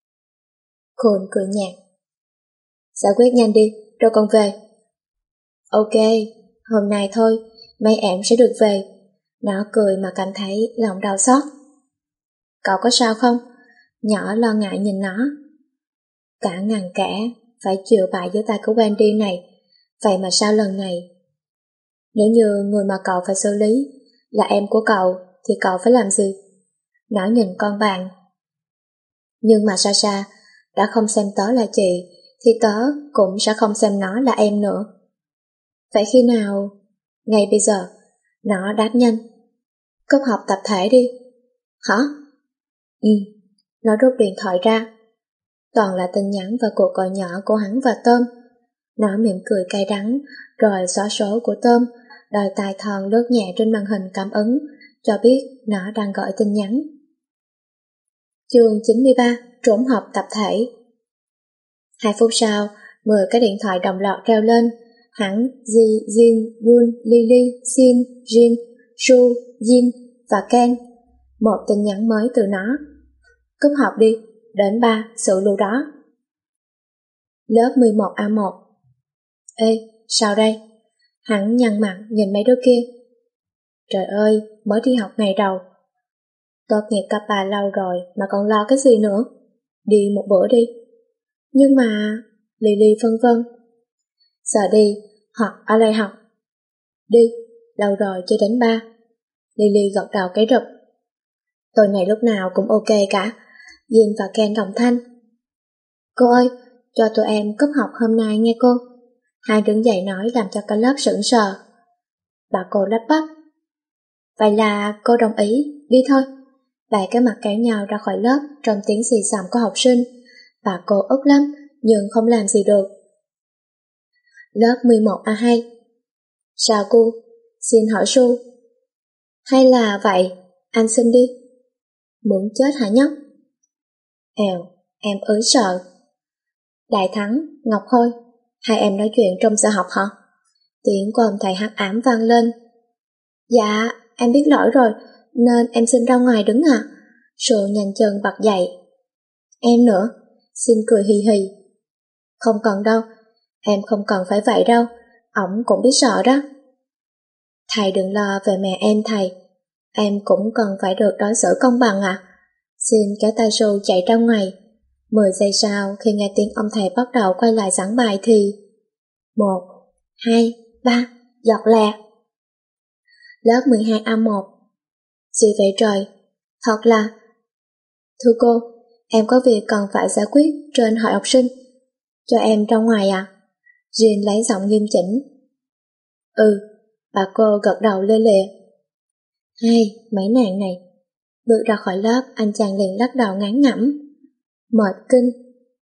Khôn cười nhạt. Giải quyết nhanh đi, rồi còn về. Ok, hôm nay thôi, mấy em sẽ được về. Nó cười mà cảm thấy lòng đau xót. Cậu có sao không? Nhỏ lo ngại nhìn nó. Cả ngàn kẻ phải chịu bại dưới tay của Wendy này. Vậy mà sao lần này? Nếu như người mà cậu phải xử lý là em của cậu thì cậu phải làm gì? Nó nhìn con bạn. Nhưng mà Sasha đã không xem tớ là chị thì tớ cũng sẽ không xem nó là em nữa. Vậy khi nào? Ngay bây giờ. Nó đáp nhanh. Cúp học tập thể đi. Hả? Ừ. Nó rút điện thoại ra. Toàn là tin nhắn và cuộc gọi nhỏ của hắn và Tôm. Nó mỉm cười cay đắng rồi xóa số của Tôm, đòi tài thòn lướt nhẹ trên màn hình cảm ứng cho biết nó đang gọi tin nhắn. Chương chín mươi ba. Trốn học tập thể. Hai phút sau, mười cái điện thoại đồng loạt reo lên. Hắn, Ji, Jin, Yun, Lily, Xin, Jin, Su, Jin và Ken. Một tin nhắn mới từ nó. Cúp học đi, đến ba, sự lưu đó. Lớp mười một A một. Ê, sao đây? Hắn nhăn mặt nhìn mấy đứa kia. Trời ơi, mới đi học ngày đầu. Tốt nghiệp cấp ba lâu rồi mà còn lo cái gì nữa? Đi một bữa đi. Nhưng mà... Lily phân vân. Giờ đi, hoặc ở đây học. Đi, lâu rồi chưa đến ba. Lily gật đầu cái rụp. Tôi này lúc nào cũng ok cả. Jin và Ken đồng thanh. Cô ơi, cho tụi em cúp học hôm nay nghe cô. Hai đứng dậy nói làm cho cả lớp sững sờ. Bà cô lắp bắp. Vậy là cô đồng ý, đi thôi. Bảy cái mặt cãi nhau ra khỏi lớp trong tiếng xì xầm của học sinh. Bà cô ức lắm, nhưng không làm gì được. Lớp mười một A hai. Sao cô? Xin hỏi Su. Hay là vậy, anh xin đi. Muốn chết hả nhóc? Èo, em ới sợ. Đại Thắng, Ngọc Khôi, hai em nói chuyện trong giờ học hả? Tiếng của ông thầy hắc ám vang lên. Dạ, em biết lỗi rồi, nên em xin ra ngoài đứng ạ. À? Su nhanh chân bật dậy. Em nữa, xin cười hì hì. Không cần đâu, em không cần phải vậy đâu, ổng cũng biết sợ đó. Thầy đừng lo về mẹ em thầy, em cũng cần phải được đối xử công bằng ạ. À? Xin kéo tay Su chạy ra ngoài. Mười giây sau khi nghe tiếng ông thầy bắt đầu quay lại giảng bài thì... Một, hai, ba, giọt lẹ. Lớp mười hai A một. Gì vậy trời? Thật là... Thưa cô, em có việc cần phải giải quyết trên hội học sinh. Cho em ra ngoài à? Jin lấy giọng nghiêm chỉnh. Ừ, bà cô gật đầu lê lịa. Hai, mấy nàng này. Bước ra khỏi lớp, anh chàng liền lắc đầu ngán ngẩm. Mệt kinh.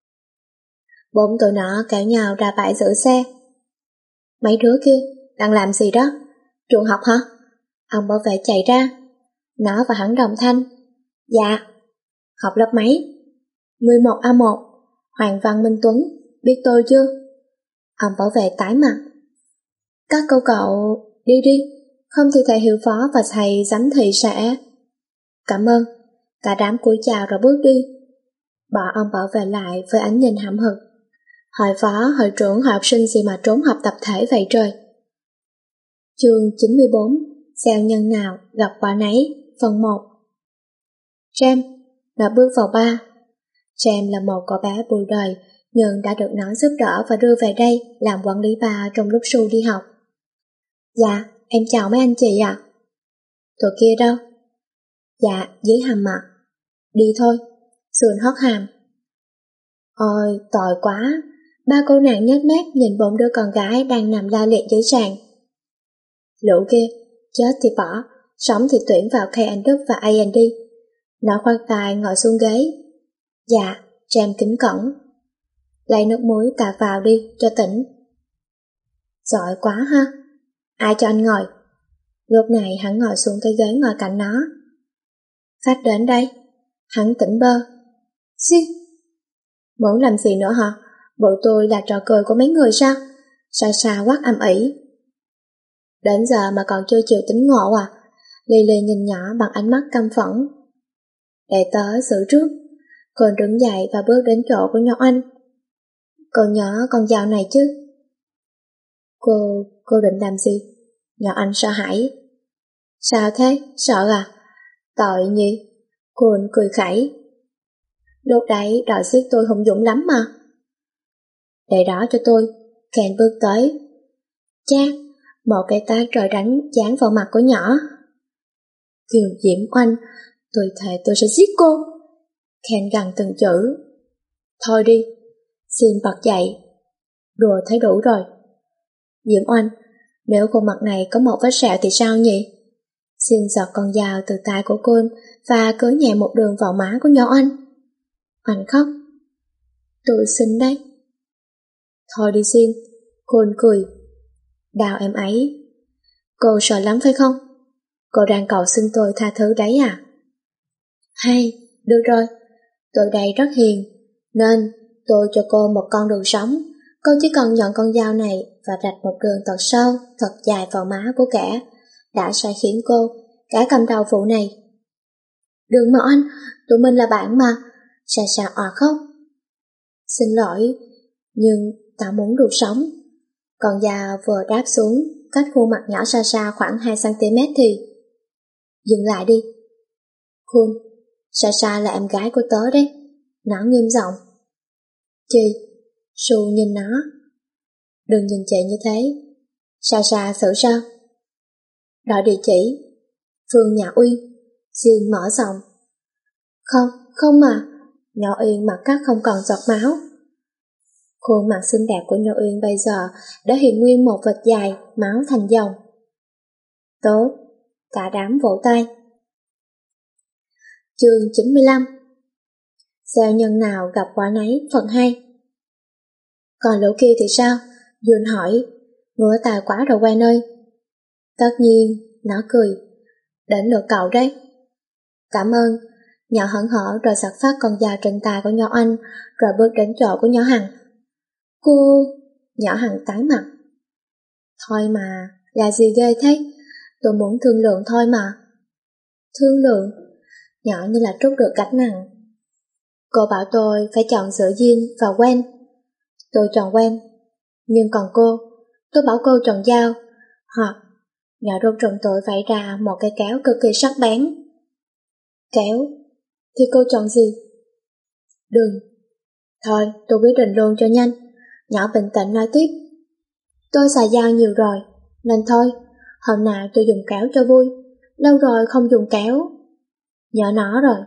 Bốn tụi nó kéo nhau ra bãi giữ xe. Mấy đứa kia, đang làm gì đó? Trường học hả? Ông bảo vệ chạy ra. Nó và hắn đồng thanh. Dạ. Học lớp mấy? mười một A một. Hoàng Văn Minh Tuấn, biết tôi chưa? Ông bảo vệ tái mặt. Các cô cậu, đi đi, không thì thầy hiệu phó và thầy giám thị sẽ... Cảm ơn. Cả đám cúi chào rồi bước đi. Bỏ ông bảo vệ lại với ánh nhìn hậm hực. Hội phó, hội trưởng, hội học sinh gì mà trốn học tập thể vậy trời. Chương chín mươi bốn. Gieo nhân nào gặp quả nấy. Phần một. Jem, nó bước vào ba. Jem là một cậu bé bụi đời, nhưng đã được nó giúp đỡ và đưa về đây làm quản lý ba trong lúc Su đi học. Dạ, em chào mấy anh chị ạ. Tụi kia đâu? Dạ, dưới hầm ạ. Đi thôi, sườn hót hàm. Ôi, tội quá. Ba cô nàng nhếch mép nhìn bốn đứa con gái đang nằm la liệt dưới sàn. Lũ kia, chết thì bỏ, sống thì tuyển vào K and W và A and D. Nó khoan tài ngồi xuống ghế. Dạ, Trem kính cẩn. Lấy nước muối tạt vào đi, cho tỉnh. Giỏi quá ha. Ai cho anh ngồi? Lúc này hắn ngồi xuống cái ghế ngồi cạnh nó. Khách đến đây. Hắn tỉnh bơ. Xí. Muốn làm gì nữa hả? Bộ tôi là trò cười của mấy người sao? Sa Sa quát âm ỉ. Đến giờ mà còn chưa chịu tính ngộ à? Lily nhìn nhỏ bằng ánh mắt căm phẫn. Để tớ xử trước. Cô đứng dậy và bước đến chỗ của nhỏ anh. Cô nhớ con dao này chứ? Cô, cô định làm gì? Nhỏ anh sợ hãi. Sao thế? Sợ à? Tội nhỉ? Cô cười khẩy. Lúc đấy đòi giết tôi hung dũng lắm mà. Để đó cho tôi. Ken bước tới. Cha, một cái tát trời đánh dán vào mặt của nhỏ. Kiều Diễm Oanh, tôi thề tôi sẽ giết cô. Ken gằn từng chữ. Thôi đi. Xin bật dậy. Đùa thấy đủ rồi. Diễm Oanh, nếu khuôn mặt này có một vết sẹo thì sao nhỉ? Xin giật con dao từ tay của cô và cứa nhẹ một đường vào má của nhỏ anh. Anh khóc. Tôi xin đấy. Thôi đi Xin. Khôn cười. Đau em ấy. Cô sợ lắm phải không? Cô đang cầu xin tôi tha thứ đấy à? Hay, được rồi. Tôi đây rất hiền, nên tôi cho cô một con đường sống. Cô chỉ cần nhận con dao này và rạch một đường thật sâu, thật dài vào má của kẻ đã sai khiến cô, cả cầm đầu vụ này. Đừng mà anh, tụi mình là bạn mà. Sa Sa òa khóc. Xin lỗi, nhưng tao muốn được sống. Con dao vừa đáp xuống, cách khuôn mặt nhỏ Sa Sa khoảng hai xăng ti mét thì... Dừng lại đi. Khôn, Sa Sa là em gái của tớ đấy. Nó nghiêm giọng. Chị, Su nhìn nó. Đừng nhìn chị như thế. Sa Sa xử sao? Đòi địa chỉ. Phương Nhà Uyên. Diên mở giọng. Không, không mà. Nhỏ Uyên mặt cắt không còn giọt máu. Khuôn mặt xinh đẹp của Nhỏ Uyên bây giờ đã hiện nguyên một vệt dài, máu thành dòng. Tốt, cả đám vỗ tay. Chương chín mươi lăm. Gieo nhân nào gặp quả nấy phần hai. Còn lũ kia thì sao? Duyên hỏi. Ngứa tài quá rồi Quen ơi. Tất nhiên, nó cười. Đến lượt cậu đấy. Cảm ơn. Nhỏ hững hở rồi giật phát con dao trên tay của nhỏ anh, rồi bước đến chỗ của nhỏ Hằng. Cô... Nhỏ Hằng tái mặt. Thôi mà, là gì ghê thế? Tôi muốn thương lượng thôi mà. Thương lượng? Nhỏ như là trút được gánh nặng. Cô bảo tôi phải chọn giữa Diên và Quen. Tôi chọn Quen. Nhưng còn cô, tôi bảo cô chọn dao. Hoặc, nhỏ rút trong tôi vẫy ra một cái kéo cực kỳ sắc bén. Kéo? Thì cô chọn gì? Đừng. Thôi, tôi quyết định luôn cho nhanh. Nhỏ bình tĩnh nói tiếp. Tôi xài dao nhiều rồi, nên thôi, hôm nào tôi dùng kéo cho vui. Lâu rồi không dùng kéo. Nhớ nó rồi.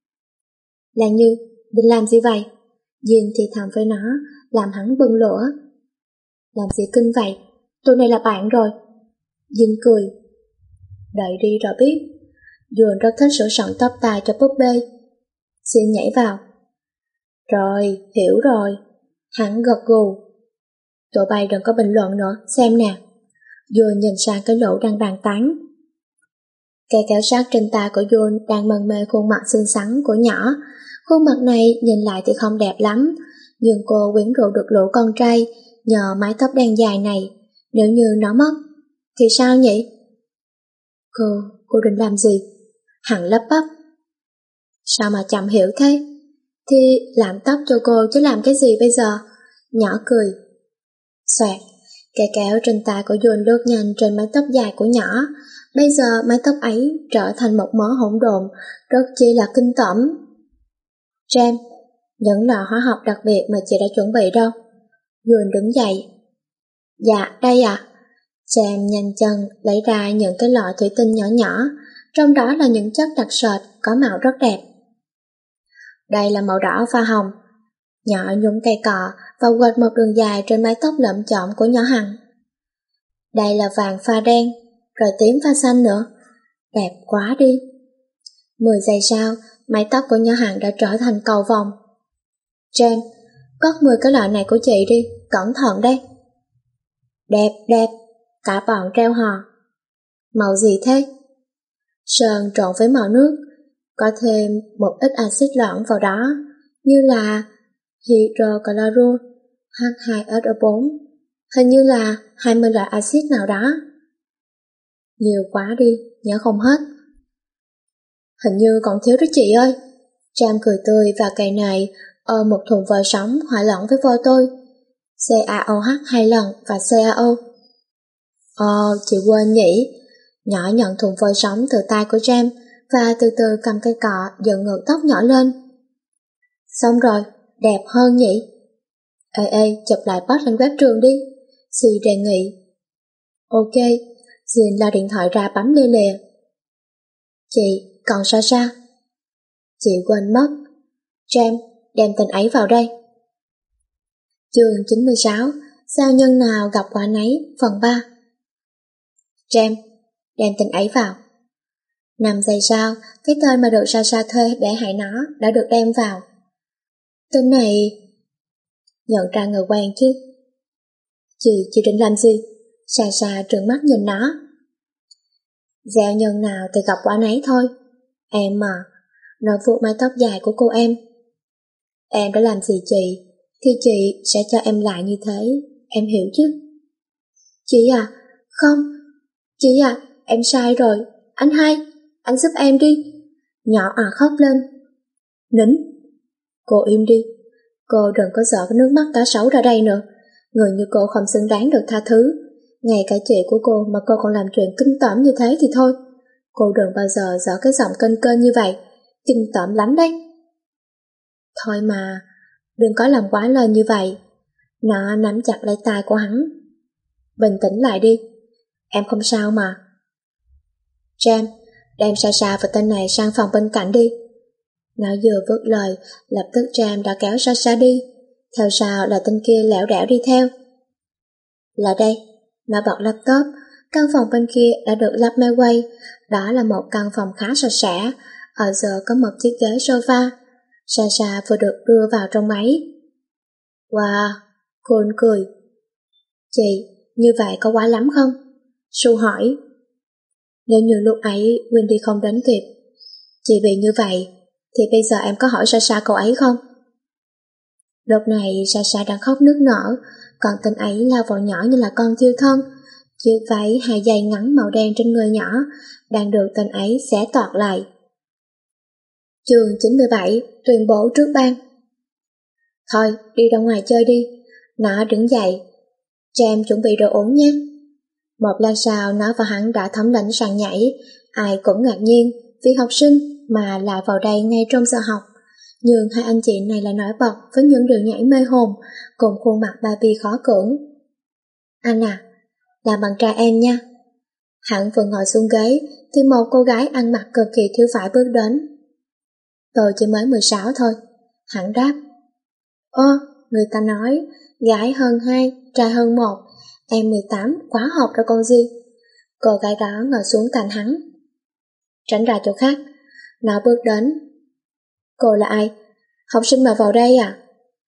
Là Như, định làm gì vậy? Diên thì thầm với nó, làm hắn bừng lửa. Làm gì kinh vậy? Tụi này là bạn rồi. Diên cười. Đợi đi rồi biết. Dùn rất thích sửa soạn tóc tai cho búp bê. Diên nhảy vào. Rồi, hiểu rồi. Hắn gật gù. Tụi bay đừng có bình luận nữa, xem nè. Dùn nhìn sang cái lỗ đang bàn tán. Cây kéo sát trên tay của Dùn đang mân mê khuôn mặt xinh xắn của nhỏ. Khuôn mặt này nhìn lại thì không đẹp lắm, nhưng cô quyến rũ được lũ con trai nhờ mái tóc đen dài này. Nếu như nó mất, thì sao nhỉ? Cô, cô định làm gì? Hằng lắp bắp. Sao mà chậm hiểu thế? Thì làm tóc cho cô chứ làm cái gì bây giờ? Nhỏ cười. Xoẹt, cây kéo trên tay của Dùn lướt nhanh trên mái tóc dài của nhỏ. Bây giờ mái tóc ấy trở thành một mớ hỗn độn, rất chi là kinh tởm. Trem, những lọ hóa học đặc biệt mà chị đã chuẩn bị đâu? Dùn đứng dậy. Dạ, đây ạ. À. Sam nhanh chân lấy ra những cái lọ thủy tinh nhỏ nhỏ, trong đó là những chất đặc sệt có màu rất đẹp. Đây là màu đỏ pha hồng. Nhỏ nhúng cây cọ và quệt một đường dài trên mái tóc lợm chợm của nhỏ Hằng. Đây là vàng pha đen, rồi tím pha xanh nữa. Đẹp quá đi. Mười giây sau, mái tóc của nhỏ Hằng đã trở thành cầu vồng. Jen, cất mười cái lọ này của chị đi, cẩn thận đây. Đẹp, đẹp, cả bọn reo hò. Màu gì thế? Sơn trộn với màu nước, có thêm một ít axit lỏng vào đó, như là hydrochlorua, H hai S O bốn, hình như là hai mươi loại axit nào đó. Nhiều quá đi, nhớ không hết. Hình như còn thiếu đó chị ơi. Tram cười tươi và cày này ôm một thùng vòi sống hòa lẫn với vôi tôi, CaOH hai lần và CaO. Ồ, chị quên nhỉ. Nhỏ nhận thùng vôi sống từ tay của Tram và từ từ cầm cây cọ dựng ngược tóc nhỏ lên. Xong rồi, đẹp hơn nhỉ. Ê ê, chụp lại post lên web trường đi. Sì đề nghị. Ok, Jin la điện thoại ra bấm lia lìa. Chị, còn Sasha? Chị quên mất. Tram, đem tên ấy vào đây. Chương chín mươi sáu, sao nhân nào gặp quả nấy, phần ba. Tram, đem tên ấy vào. Năm giây sau, cái tên mà được Sasha thuê để hại nó đã được đem vào. Tên này... Nhận ra người quen chứ. Chị, chị định làm gì? Sasha trừng mắt nhìn nó. Gieo nhân nào thì gặp quả nấy thôi. Em mà, nó vuốt mái tóc dài của cô em. Em đã làm gì chị, thì chị sẽ cho em lại như thế, em hiểu chứ? Chị à, không, chị à, em sai rồi, anh hai, anh giúp em đi. Nhỏ à khóc lên. Nín, cô im đi, cô đừng có dở cái nước mắt cá sấu ra đây nữa. Người như cô không xứng đáng được tha thứ. Ngay cả chị của cô mà cô còn làm chuyện kinh tởm như thế thì thôi. Cô đừng bao giờ dở cái giọng kênh kênh như vậy, kinh tởm lắm đấy. Thôi mà, đừng có làm quá lên như vậy. Nó nắm chặt lấy tay của hắn. Bình tĩnh lại đi, em không sao mà. Jam, đem Sasha và tên này sang phòng bên cạnh đi. Nó vừa vứt lời, lập tức Jam đã kéo Sasha đi. Theo sau là tên kia lẻo đẻo đi theo. Là đây, nó bật laptop. Căn phòng bên kia đã được lắp máy quay. Đó là một căn phòng khá sạch sẽ. Ở giờ có một chiếc ghế sofa. Sasha vừa được đưa vào trong máy. Wow, cool cười. Chị, như vậy có quá lắm không? Su hỏi. Nếu như lúc ấy Wendy không đến kịp, chị bị như vậy, thì bây giờ em có hỏi Sasha cậu ấy không? Lúc này Sasha đang khóc nức nở, còn tên ấy lao vào nhỏ như là con thiêu thân. Chiếc váy hai dây ngắn màu đen trên người nhỏ đang được tên ấy xé toạc lại. Chương chín mươi bảy, tuyên bố trước ban. Thôi, đi ra ngoài chơi đi. Nó đứng dậy. Jam chuẩn bị đồ uống nhé. Một lát sau nó và hắn đã thống lĩnh sàn nhảy. Ai cũng ngạc nhiên vì học sinh mà lại vào đây ngay trong giờ học. Nhưng hai anh chị này là nổi bật với những điều nhảy mê hồn cùng khuôn mặt Barbie khó cưỡng. Anh à, làm bằng trà em nha. Hắn vừa ngồi xuống ghế thì một cô gái ăn mặc cực kỳ thiếu phải bước đến. Tôi chỉ mới mười sáu thôi. Hắn đáp. Ơ, người ta nói gái hơn hai, trai hơn một. Em mười tám, quá hợp rồi con gì. Cô gái đó ngồi xuống cạnh hắn. Tránh ra chỗ khác. Nó bước đến. Cô là ai? Học sinh mà vào đây à?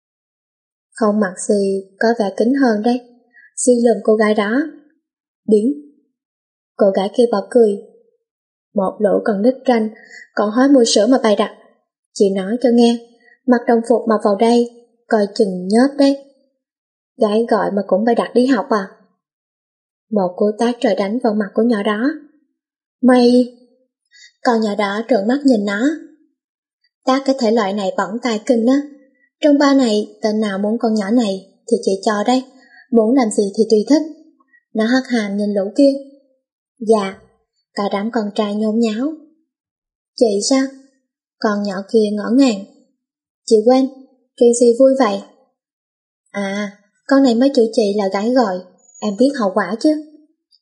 Không mặc gì có vẻ kính hơn đấy. Di lườm cô gái đó. Biến. Cô gái kia bỏ cười. Một lỗ còn nít ranh, còn hói mùi sữa mà bày đặt. Chị nói cho nghe, mặc đồng phục mà vào đây, coi chừng nhớp đấy. Gái gọi mà cũng bày đặt đi học à? Một cú tát trời đánh vào mặt của nhỏ đó. Mày... Con nhỏ đó trợn mắt nhìn nó. Tát cái thể loại này bỏng tai kinh á. Trong ba này, tên nào muốn con nhỏ này thì chị cho đấy. Muốn làm gì thì tùy thích. Nó hất hàm nhìn lũ kia. Dạ, cả đám con trai nhốn nháo. Chị sao? Con nhỏ kia ngỡ ngàng. Chị quen, chuyện gì vui vậy? À, con này mới chửi chị là gái gọi, em biết hậu quả chứ.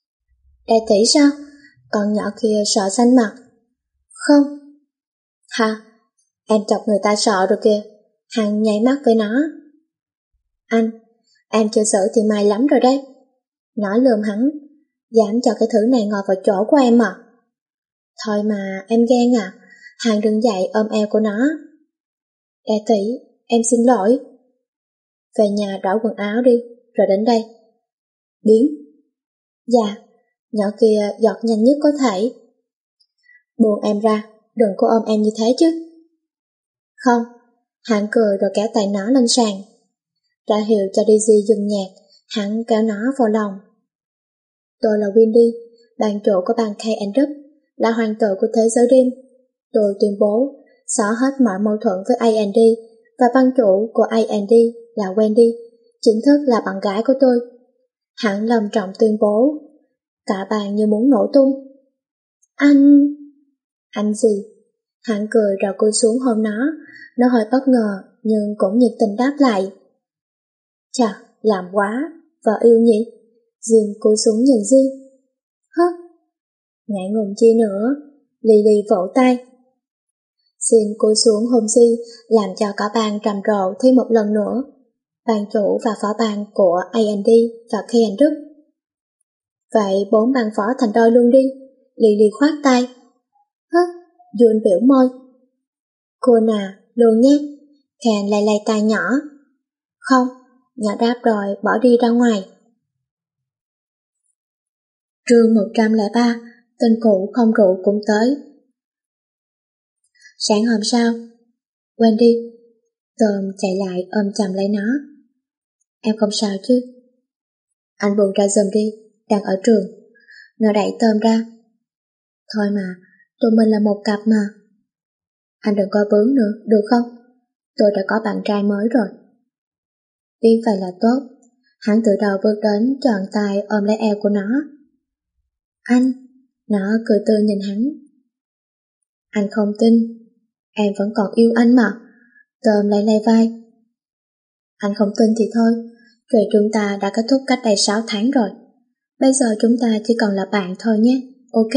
Đại tỷ sao? Con nhỏ kia sợ xanh mặt. Không. Hả? Em chọc người ta sợ rồi kìa. Hắn nháy mắt với nó. Anh, em chưa xử thì may lắm rồi đấy. Nó lườm hắn. Dám cho cái thứ này ngồi vào chỗ của em à? Thôi mà em ghen à. Hắn đứng dậy ôm eo của nó. Đại tỷ, em xin lỗi. Về nhà đổi quần áo đi, rồi đến đây. Biến. Dạ. Nhỏ kia giọt nhanh nhất có thể. Buông em ra, đừng có ôm em như thế chứ. Không. Hắn cười rồi kéo tay nó lên sàn. Ra hiệu cho Daisy dừng nhạc, hắn kéo nó vào lòng. Tôi là Wendy, ban chủ của bang K and W, là hoàng tử của thế giới đêm. Tôi tuyên bố xóa hết mọi mâu thuẫn với A and D, và ban chủ của A and D là Wendy, chính thức là bạn gái của tôi. Hắn long trọng tuyên bố. Cả bàn như muốn nổ tung. Anh... Anh gì? Hắn cười rồi cúi xuống hôn nó. Nó hơi bất ngờ nhưng cũng nhiệt tình đáp lại. Chà, làm quá, vợ yêu nhỉ? Jin cúi xuống nhìn Jin. Hứ, ngại ngùng chi nữa. Lily vỗ tay. Jin cúi xuống hôn Jin, làm cho cả bàn trầm rộ thêm một lần nữa. Ban chủ và phó ban của A and D và K and W. Vậy bốn ban phó thành đôi luôn đi. Lily khoát tay. Hứ, Jun biểu môi. Cô nà, luôn nhé. Khan lay lay tay nhỏ. Không, nhỏ đáp rồi bỏ đi ra ngoài. Chương một trăm lẻ ba, tên cũ không rượu cũng tới. Sáng hôm sau, Wendy, Tom chạy lại ôm chầm lấy nó. Em không sao chứ? Anh buông ra giùm đi, đang ở trường. Nó đẩy Tom ra. Thôi mà, tụi mình là một cặp mà. Anh đừng coi bướng nữa, được không? Tôi đã có bạn trai mới rồi. Biết vậy là tốt. Hắn từ đầu bước đến tròn tay ôm lấy eo của nó. Anh, nó cười tươi nhìn hắn. Anh không tin. Em vẫn còn yêu anh mà. Tom lại lay vai. Anh không tin thì thôi. Chuyện chúng ta đã kết thúc cách đây sáu tháng rồi. Bây giờ chúng ta chỉ còn là bạn thôi nhé. Ok?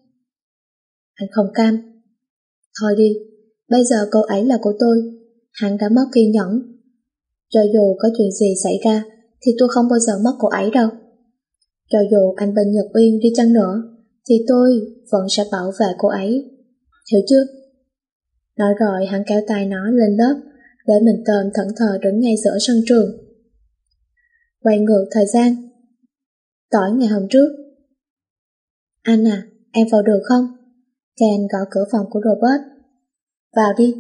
Anh không cam. Thôi đi. Bây giờ cô ấy là của tôi. Hắn đã mất kiên nhẫn. Cho dù có chuyện gì xảy ra thì tôi không bao giờ mất cô ấy đâu. Cho dù anh bên Nhật Uyên đi chăng nữa thì tôi vẫn sẽ bảo vệ cô ấy. Hiểu chưa? Nói rồi hắn kéo tay nó lên lớp để mình Tom thẫn thờ đứng ngay giữa sân trường. Quay ngược thời gian. Tối ngày hôm trước. Anh à, em vào được không? Ken gõ cửa phòng của Robert. Vào đi.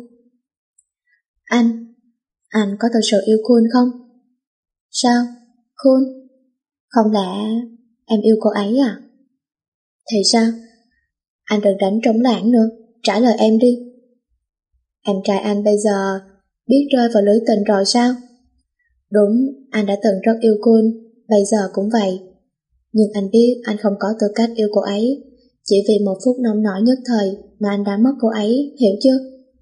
Anh, anh có thật sự yêu Kun không? Sao? Kun? Không lẽ em yêu cô ấy à? Thì sao? Anh đừng đánh trống lãng nữa, trả lời em đi. Em trai anh bây giờ biết rơi vào lưới tình rồi sao? Đúng, anh đã từng rất yêu Kun, bây giờ cũng vậy. Nhưng anh biết anh không có tư cách yêu cô ấy, chỉ vì một phút nông nổi nhất thời mà anh đã mất cô ấy, hiểu chưa?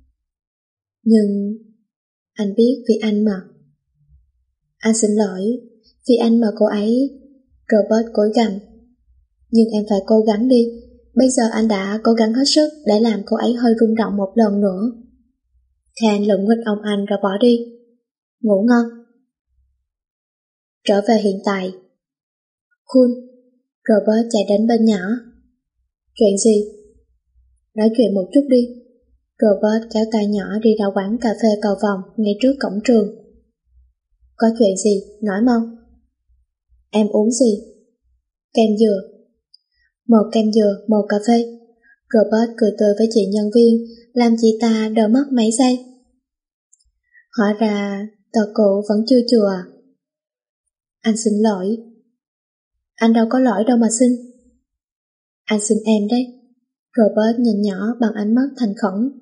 Nhưng anh biết vì anh mà. Anh xin lỗi, vì anh mà cô ấy. Robert cúi gằm. Nhưng em phải cố gắng đi. Bây giờ anh đã cố gắng hết sức để làm cô ấy hơi rung động một lần nữa. Khan lượm quýt ông anh rồi bỏ đi. Ngủ ngon. Trở về hiện tại. Cool. Robert chạy đến bên nhỏ. Chuyện gì? Nói chuyện một chút đi. Robert kéo tay nhỏ đi ra quán cà phê cầu vòng ngay trước cổng trường. Có chuyện gì? Nói mau. Em uống gì? Kem dừa. Một kem dừa, một cà phê. Robert cười tươi với chị nhân viên, làm chị ta đờ mất mấy giây. Hóa ra tờ cụ vẫn chưa chùa à? Anh xin lỗi. Anh đâu có lỗi đâu mà xin. Anh xin em đấy. Robert nhìn nhỏ bằng ánh mắt thành khẩn.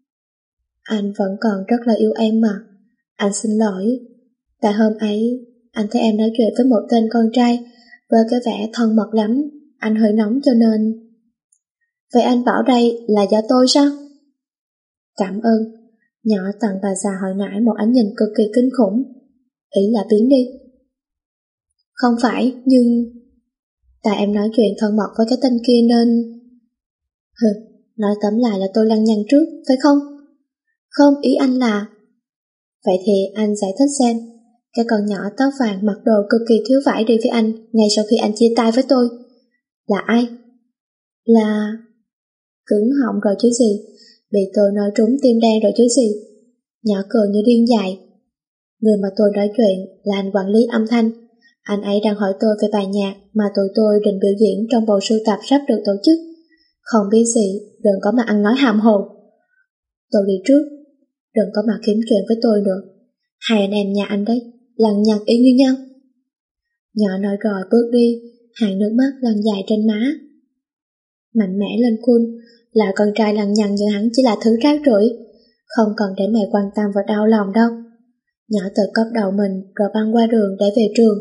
Anh vẫn còn rất là yêu em mà. Anh xin lỗi. Tại hôm ấy, anh thấy em nói chuyện với một tên con trai với cái vẻ thân mật lắm. Anh hơi nóng cho nên... Vậy anh bảo đây là do tôi sao? Cảm ơn. Nhỏ tặng bà già hồi nãy một ánh nhìn cực kỳ kinh khủng. Ý là biến đi. Không phải, nhưng... Tại em nói chuyện thân mật với cái tên kia nên... Hừ, nói tóm lại là tôi lăng nhăng trước, phải không? Không, ý anh là... Vậy thì anh giải thích xem. Cái con nhỏ tóc vàng mặc đồ cực kỳ thiếu vải đi với anh ngay sau khi anh chia tay với tôi. Là ai? Là... Cứng họng rồi chứ gì. Bị tôi nói trúng tim đen rồi chứ gì. Nhỏ cười như điên dại. Người mà tôi nói chuyện là anh quản lý âm thanh. Anh ấy đang hỏi tôi về bài nhạc mà tụi tôi định biểu diễn trong bộ sưu tập sắp được tổ chức. Không biết gì, đừng có mà ăn nói hàm hồ. Tôi đi trước, đừng có mà kiếm chuyện với tôi nữa. Hai anh em nhà anh đấy, lằng nhằng y như nhau. Nhỏ nói rồi bước đi, hàng nước mắt lăn dài trên má. Mạnh mẽ lên Kun, là con trai lằng nhằng như hắn chỉ là thứ rác rưởi, không cần để mẹ quan tâm và đau lòng đâu. Nhỏ tự cốc đầu mình rồi băng qua đường để về trường.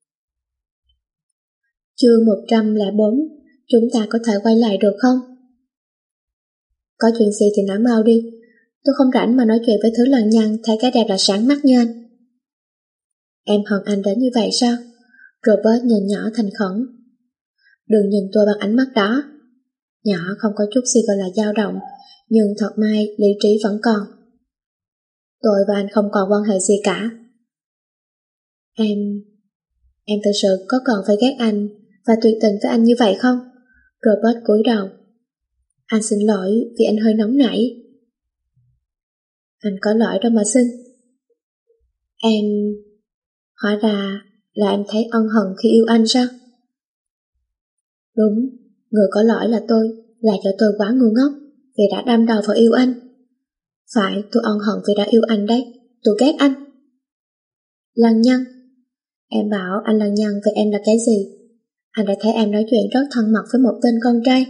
Chương một trăm lẻ bốn, chúng ta có thể quay lại được không? Có chuyện gì thì nói mau đi. Tôi không rảnh mà nói chuyện với thứ lằng nhằng thấy cái đẹp là sáng mắt như anh. Em hận anh đến như vậy sao? Robert nhìn nhỏ thành khẩn. Đừng nhìn tôi bằng ánh mắt đó. Nhỏ không có chút gì gọi là dao động, nhưng thật may lý trí vẫn còn. Tôi và anh không còn quan hệ gì cả. Em... Em thực sự có còn phải ghét anh và tuyệt tình với anh như vậy không? Robert cúi đầu. Anh xin lỗi vì anh hơi nóng nảy. Anh có lỗi đâu mà xin. Em... Hóa ra là em thấy ân hận khi yêu anh sao? Đúng, người có lỗi là tôi, là do tôi quá ngu ngốc vì đã đâm đầu vào yêu anh. Phải, tôi ân hận vì đã yêu anh đấy, tôi ghét anh. Lăng nhăng. Em bảo anh lăng nhăng vì em là cái gì? Anh đã thấy em nói chuyện rất thân mật với một tên con trai.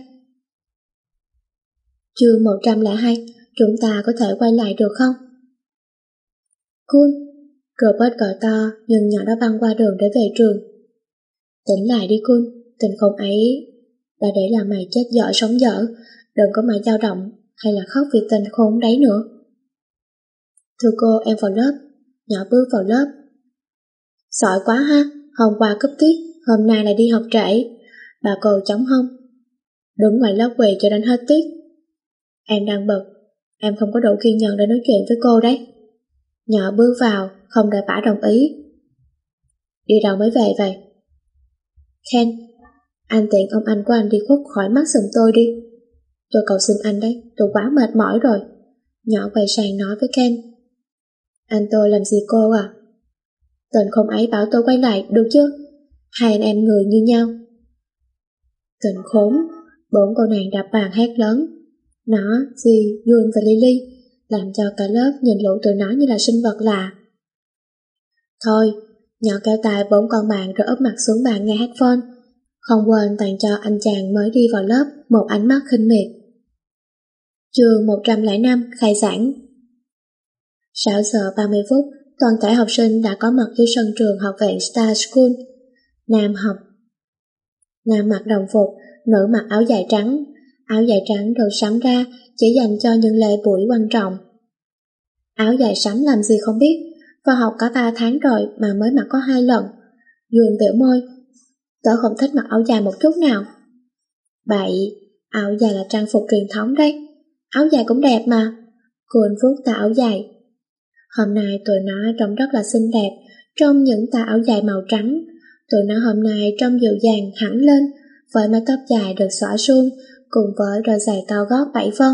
Chương một trăm lẻ hai, chúng ta có thể quay lại được không? Cool. Robert gọi to nhưng nhỏ đã băng qua đường để về trường. Tỉnh lại đi Cool, tình khùng ấy đã để làm mày chết dở sống dở, đừng có mà dao động hay là khóc vì tình khốn đấy nữa. Thưa cô, em vào lớp. Nhỏ bước vào lớp. Giỏi quá ha, hôm qua cúp tiết, hôm nay lại đi học trễ. Bà cô chống hông. Đứng ngoài lớp quỳ cho đến hết tiết. Em đang bực, em không có đủ kiên nhẫn để nói chuyện với cô đấy. Nhỏ bước vào, không đợi bà đồng ý. Đi đâu mới về vậy? Ken, anh tiện ông anh của anh đi khuất khỏi mắt giùm tôi đi. Tôi cầu xin anh đấy, tôi quá mệt mỏi rồi. Nhỏ quay sang nói với Ken. Anh tôi làm gì cô à? Tên không ấy bảo tôi quay lại, được chứ? Hai anh em người như nhau. Tình khốn, bốn cô nàng đạp bàn hét lớn. Nó, Di, Jun và Lily làm cho cả lớp nhìn lũ tụi nó như là sinh vật lạ. Thôi, nhỏ kéo tay bốn con bạn rồi úp mặt xuống bàn nghe headphone, không quên tặng cho anh chàng mới đi vào lớp một ánh mắt khinh miệt. Chương một trăm lẻ năm, khai giảng. sáu giờ ba mươi phút, toàn thể học sinh đã có mặt dưới sân trường học viện Star School. Nam học. Nam mặc đồng phục, nữ mặc áo dài trắng. Áo dài trắng được sắm ra chỉ dành cho những lễ buổi quan trọng. Áo dài sắm làm gì không biết, vào học cả ba tháng rồi mà mới mặc có hai lần. Duyên biểu môi. Tớ không thích mặc áo dài một chút nào. Bậy, áo dài là trang phục truyền thống đấy. Áo dài cũng đẹp mà. Cuốn vuốt tà áo dài. Hôm nay tụi nó trông rất là xinh đẹp trong những tà áo dài màu trắng. Tụi nó hôm nay trông dịu dàng hẳn lên với mái tóc dài được xõa suông cùng với đôi giày cao gót bảy phân.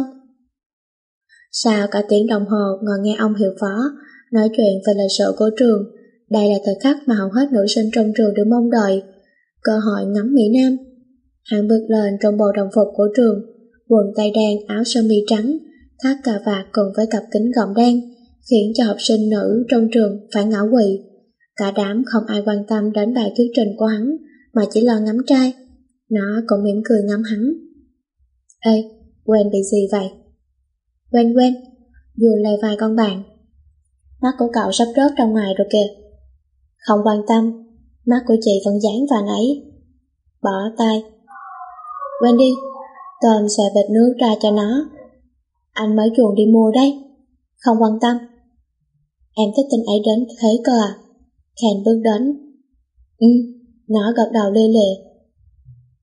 Sau cả tiếng đồng hồ ngồi nghe ông hiệu phó nói chuyện về lịch sử của trường, đây là thời khắc mà hầu hết nữ sinh trong trường đều mong đợi, cơ hội ngắm Mỹ Nam. Hắn bước lên trong bộ đồng phục của trường, quần tây đen, áo sơ mi trắng, thắt cà vạt cùng với cặp kính gọng đen, khiến cho học sinh nữ trong trường phải ngã quỵ. Cả đám không ai quan tâm đến bài thuyết trình của hắn, mà chỉ lo ngắm trai. Nó cũng mỉm cười ngắm hắn. Ê, Gwen bị gì vậy? Gwen Gwen, Dùn lay vai con bạn. Mắt của cậu sắp rớt ra ngoài rồi kìa. Không quan tâm, mắt của chị vẫn dán vào nãy. Bỏ tay. Wendy, tôm xòe bệt nước ra cho nó. Anh mới chuồn đi mua đấy. Không quan tâm. Em thích tin ấy đến thế cơ à? Ken bước đến. Ừ, nó gật đầu lê lệ.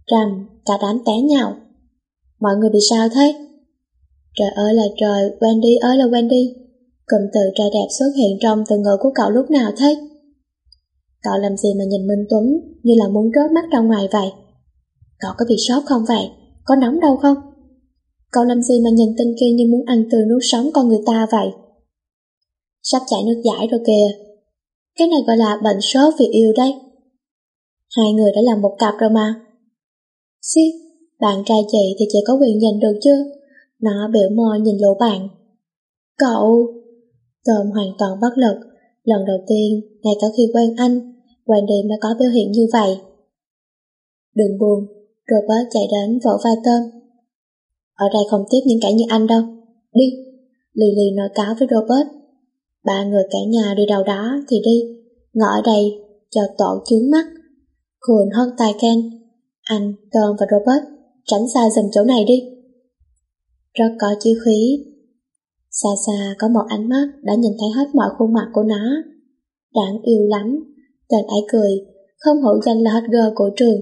Rầm, cả đám té nhào. Mọi người bị sao thế? Trời ơi là trời, Wendy ơi là Wendy. Cụm từ trai đẹp xuất hiện trong từ ngữ của cậu lúc nào thế? Cậu làm gì mà nhìn Minh Tuấn như là muốn rớt mắt ra ngoài vậy? Cậu có bị sốt không vậy? Có nóng đâu không? Cậu làm gì mà nhìn tên kia như muốn ăn tươi nuốt sống con người ta vậy? Sắp chảy nước dãi rồi kìa. Cái này gọi là bệnh sốt vì yêu đấy. Hai người đã là một cặp rồi mà. Xí, bạn trai chị thì chỉ có quyền nhìn được chứ. Nó biểu môi nhìn lỗ bạn. Cậu... Tôm hoàn toàn bất lực. Lần đầu tiên, ngay cả khi quen anh, Wendy mới có biểu hiện như vậy. Đừng buồn, Robert chạy đến vỗ vai Tôm. Ở đây không tiếp những kẻ như anh đâu. Đi, Lily nói cáo với Robert. Ba người cả nhà đi đâu đó thì đi, ngồi ở đây cho tổ chướng mắt. Khuôn hất tay Ken. Anh, Tom và Robert, tránh xa dần chỗ này đi. Rất có chí khí. Xa xa có một ánh mắt đã nhìn thấy hết mọi khuôn mặt của nó. Đáng yêu lắm. Tên ấy cười, không hổ danh là hot girl của trường.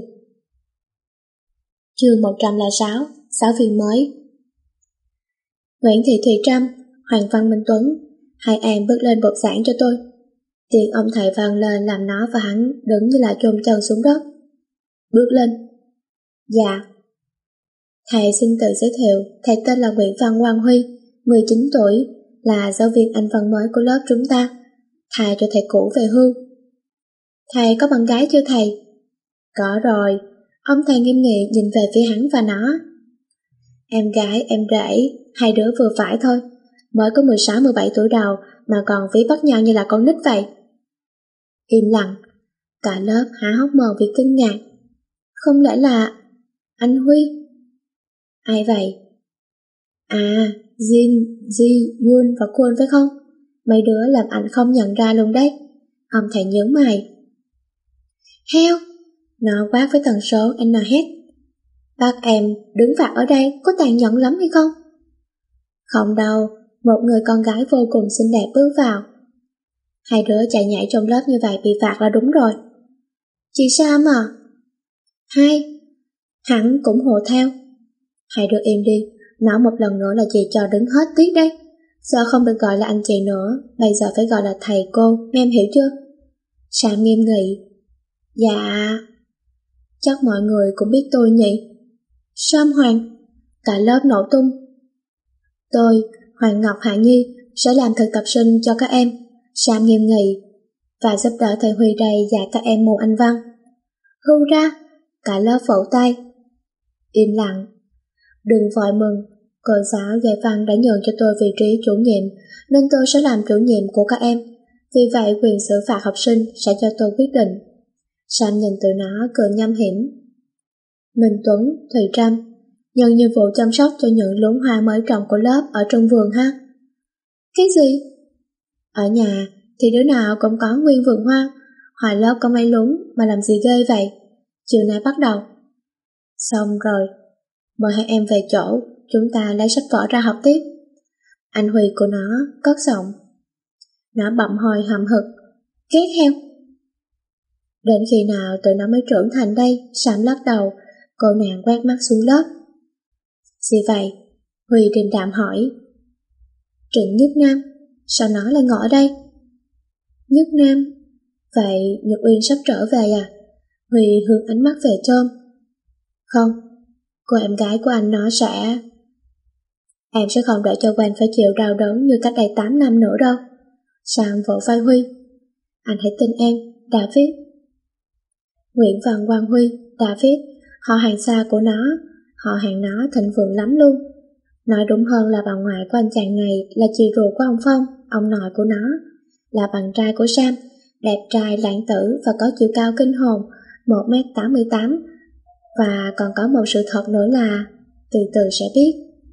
Chương một trăm lẻ sáu, giáo viên mới. Nguyễn Thị Thùy Trâm, Hoàng Văn Minh Tuấn, hai em bước lên bục giảng cho tôi. Tiếng ông thầy vang lên làm nó và hắn đứng như là chôn chân xuống đất. Bước lên. Dạ. Thầy xin tự giới thiệu, thầy tên là Nguyễn Văn Quang Huy, mười chín tuổi, là giáo viên Anh văn mới của lớp chúng ta, thầy cho thầy cũ về hưu. Thầy có bạn gái chưa thầy? Có rồi. Ông thầy nghiêm nghị nhìn về phía hắn và nó. Em gái, em rể, hai đứa vừa phải thôi, mới có mười sáu mười bảy tuổi đầu mà còn ví bắt nhau như là con nít vậy. Im lặng, cả lớp há hốc mồm vì kinh ngạc. Không lẽ là anh Huy? Ai vậy? À, Jin, Ji, Yun và Kwon phải không? Mấy đứa làm ảnh không nhận ra luôn đấy. Ông thầy nhớ mày. Heo! Nó quát với tần số N H. Bác em đứng vặt ở đây có tàn nhẫn lắm hay không? Không đâu, một người con gái vô cùng xinh đẹp bước vào. Hai đứa chạy nhảy trong lớp như vậy bị phạt là đúng rồi. Chị Sam à? Hai. Hắn cũng hộ theo. Hai đứa im đi, nói một lần nữa là chị cho đứng hết tiết đấy. Giờ không được gọi là anh chị nữa, bây giờ phải gọi là thầy cô, em hiểu chưa? Sam nghiêm nghị. Dạ. Chắc mọi người cũng biết tôi nhỉ? Sam Hoàng. Cả lớp nổ tung. Tôi, Hoàng Ngọc Hạ Nhi, sẽ làm thực tập sinh cho các em. Sam nghiêm nghị. Và giúp đỡ thầy Huy đây dạy các em môn Anh văn. Hưu ra. Cả lớp vỗ tay. Im lặng. Đừng vội mừng. Cô giáo dạy văn đã nhường cho tôi vị trí chủ nhiệm, nên tôi sẽ làm chủ nhiệm của các em. Vì vậy quyền xử phạt học sinh sẽ cho tôi quyết định. Sam nhìn tụi nó cười nham hiểm. Minh Tuấn, Thùy Trâm, nhận nhiệm vụ chăm sóc cho những luống hoa mới trồng của lớp ở trong vườn ha. Cái gì? Ở nhà thì đứa nào cũng có nguyên vườn hoa, hoài lớp có mấy luống mà làm gì ghê vậy? Chiều nay bắt đầu. Xong rồi, mời hai em về chỗ, chúng ta lấy sách vở ra học tiếp. Anh Huy của nó cất giọng. Nó bậm hồi hậm hực. Ghét heo. Đến khi nào tụi nó mới trưởng thành đây? Sam lắc đầu. Cô nàng quét mắt xuống lớp. Gì vậy? Huy điềm đạm hỏi. Trịnh Nhất Nam. Sao nó lại ngồi ở đây? Nhất Nam. Vậy Nhật Uyên sắp trở về à? Huy hướng ánh mắt về Tom. Không, cô em gái của anh nó sẽ... Em sẽ không để cho Gwen phải chịu đau đớn như cách đây tám năm nữa đâu. Sam vỗ vai Huy. Anh hãy tin em, David. Nguyễn Văn Quang Huy, David, họ hàng xa của nó, họ hàng nó thịnh vượng lắm luôn. Nói đúng hơn là bà ngoại của anh chàng này là chị ruột của ông Phong, ông nội của nó, là bạn trai của Sam, đẹp trai lãng tử và có chiều cao kinh hồn, một mét tám mươi tám. Và còn có một sự thật nữa là, từ từ sẽ biết.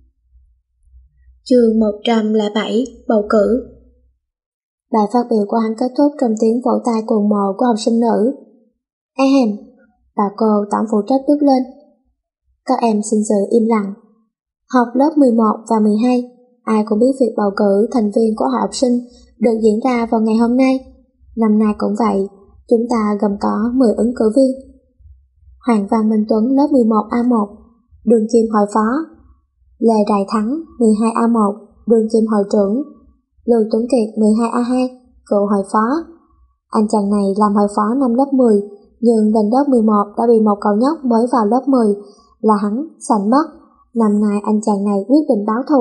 Chương một trăm lẻ bảy, bầu cử. Bài phát biểu của hắn kết thúc trong tiếng vỗ tay cuồng mồ của học sinh nữ. Ehem, bà cô tổng phụ trách bước lên. Các em xin giữ im lặng. Học lớp mười một và mười hai, ai cũng biết việc bầu cử thành viên của hội học sinh được diễn ra vào ngày hôm nay. Năm nay cũng vậy, chúng ta gồm có mười ứng cử viên. Hoàng Văn Minh Tuấn lớp mười một A một, Đường Kim hội phó. Lê Đại Thắng mười hai A một, Đường Kim hội trưởng. Lưu Tuấn Kiệt mười hai A hai, cựu hội phó. Anh chàng này làm hội phó năm lớp mười, nhưng lên lớp mười một đã bị một cậu nhóc mới vào lớp mười là hắn sành mất. Năm nay anh chàng này quyết định báo thù.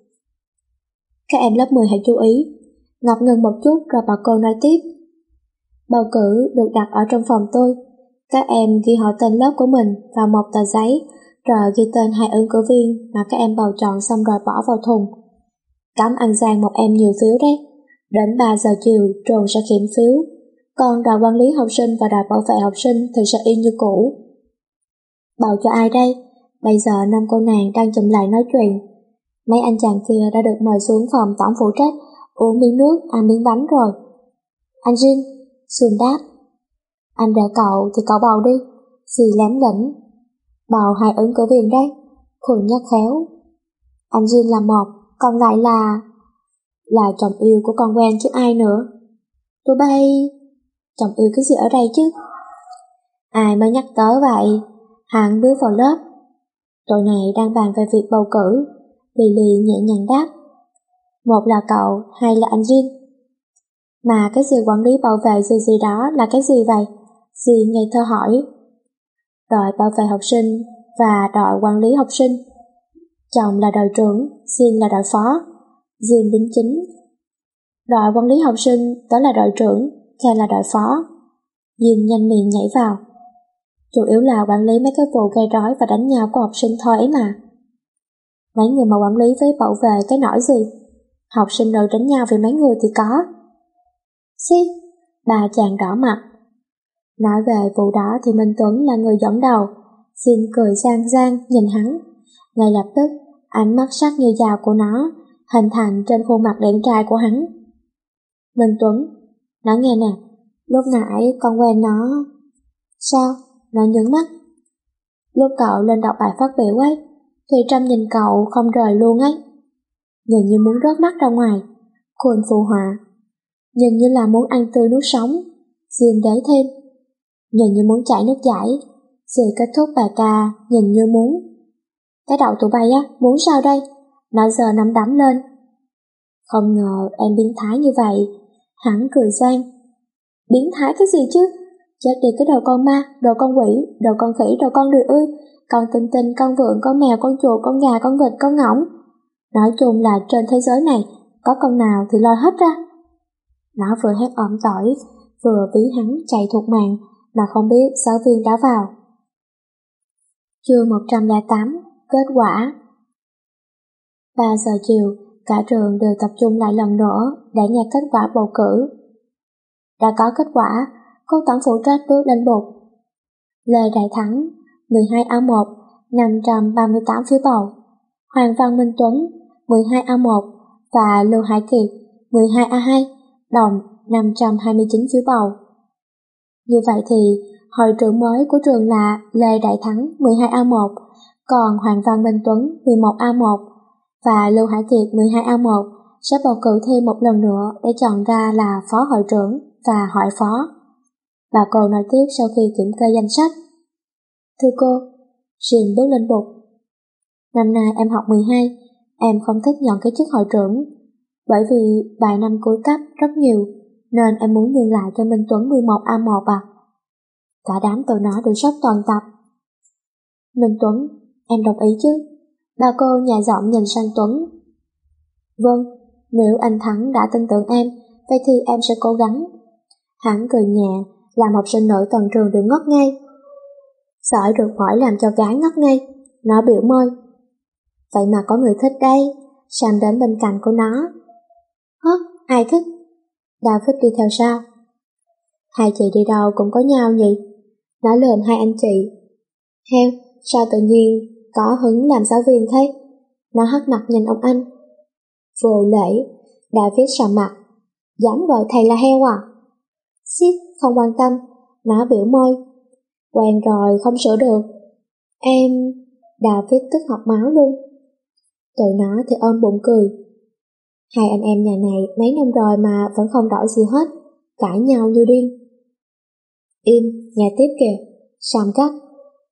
Các em lớp mười hãy chú ý. Ngập ngừng một chút rồi bà cô nói tiếp. Bầu cử được đặt ở trong phòng tôi. Các em ghi họ tên lớp của mình vào một tờ giấy, rồi ghi tên hai ứng cử viên mà các em bầu chọn xong rồi bỏ vào thùng. Cấm ăn gian một em nhiều phiếu đấy. Đến ba giờ chiều trường sẽ kiểm phiếu. Còn đoàn quản lý học sinh và đoàn bảo vệ học sinh thì sẽ y như cũ. Bầu cho ai đây? Bây giờ năm cô nàng đang chụm lại nói chuyện. Mấy anh chàng kia đã được mời xuống phòng tổng phụ trách uống miếng nước, ăn miếng bánh rồi. Anh Jin, Xuân đáp. Anh để cậu thì cậu bầu đi. Dì lém lĩnh. Bầu hai ứng cử viên đấy. Khuyên nhắc khéo. Anh Jin là một, còn lại là... Là chồng yêu của con quen chứ ai nữa. Tụi bay... Chồng yêu cái gì ở đây chứ? Ai mới nhắc tới vậy? Hắn bước vào lớp. Tụi này đang bàn về việc bầu cử. Lily nhẹ nhàng đáp. Một là cậu, hai là anh Jin. Mà cái gì quản lý bảo vệ gì gì đó là cái gì vậy? Dì ngây thơ hỏi. Đội bảo vệ học sinh và đội quản lý học sinh. Chồng là đội trưởng, Jin là đội phó. Jin đính chính. Đội quản lý học sinh đó là đội trưởng, Khe là đội phó. Jin nhanh miệng nhảy vào. Chủ yếu là quản lý mấy cái vụ gây rối và đánh nhau của học sinh thôi ấy mà. Mấy người mà quản lý với bảo vệ cái nỗi gì? Học sinh nữ đánh nhau vì mấy người thì có. Xí, bà chàng đỏ mặt. Nói về vụ đó thì Minh Tuấn là người dẫn đầu. Xin cười sang gian nhìn hắn. Ngay lập tức, ánh mắt sắc như dao của nó hình thành trên khuôn mặt điển trai của hắn. Minh Tuấn, nói nghe nè, lúc nãy con quen nó. Sao? Nó nhướng mắt. Lúc cậu lên đọc bài phát biểu ấy, thì Trâm nhìn cậu không rời luôn ấy. Nhìn như muốn rớt mắt ra ngoài. Khuôn phụ họa. Nhìn như là muốn ăn tươi nuốt sống. Diên đế thêm. Nhìn như muốn chảy nước chảy. Dì kết thúc bài ca nhìn như muốn. Cái đầu tụi bay á, muốn sao đây? Nó giờ nắm đấm lên. Không ngờ em biến thái như vậy. Hắn cười gian. Biến thái cái gì chứ? Chết đi cái đồ con ma, đồ con quỷ, đồ con khỉ, đồ con lười ươi, con tinh tinh, con vượn, con mèo, con chuột, con gà, con vịt, con ngỗng. Nói chung là trên thế giới này, có con nào thì lôi hết ra. Nó vừa hét ỏm tỏi, vừa ví hắn chạy thuộc mạng mà không biết giáo viên đã vào. Chương một trăm lẻ tám, kết quả. ba giờ chiều, cả trường đều tập trung lại lần nữa để nghe kết quả bầu cử. Đã có kết quả, cô tổng phụ trách bước lên bục. Lê Đại Thắng, mười hai A một, năm trăm ba mươi tám phiếu bầu. Hoàng Văn Minh Tuấn, mười hai A một và Lưu Hải Kiệt, mười hai A hai, đồng năm trăm hai mươi chín phiếu bầu. Như vậy thì, hội trưởng mới của trường là Lê Đại Thắng, mười hai A một, còn Hoàng Văn Minh Tuấn, mười một A một và Lưu Hải Kiệt, mười hai A một sẽ bầu cử thêm một lần nữa để chọn ra là phó hội trưởng và hội phó. Bà cô nói tiếp sau khi kiểm kê danh sách. Thưa cô, Jin bước lên bục. Năm nay em học mười hai, em không thích nhận cái chức hội trưởng, bởi vì vài năm cuối cấp rất nhiều, nên em muốn nhường lại cho Minh Tuấn mười một A một à. Cả đám tụi nó đều sốc toàn tập. Minh Tuấn, em đồng ý chứ? Bà cô nhẹ giọng nhìn sang Tuấn. Vâng, nếu anh Thắng đã tin tưởng em, vậy thì em sẽ cố gắng. Hắn cười nhẹ, làm học sinh nữ toàn trường đều ngất ngay. Giỏi được hỏi làm cho gái ngất ngay, nó biểu môi. Vậy mà có người thích đây, Sam đến bên cạnh của nó. Hả, ai thích? David đi theo sau. Hai chị đi đâu cũng có nhau nhỉ? Nó lườm hai anh chị. Heo, sao tự nhiên có hứng làm giáo viên thế? Nó hất mặt nhìn ông anh. Vô lễ, David sầm mặt. Dám gọi thầy là heo à? Xít, không quan tâm, nó biểu môi. Quen rồi, không sửa được. Em... David tức học máu luôn. Tụi nó thì ôm bụng cười. Hai anh em nhà này mấy năm rồi mà vẫn không đổi gì hết, cãi nhau như điên. Im, nghe tiếp kìa, Sam cắt.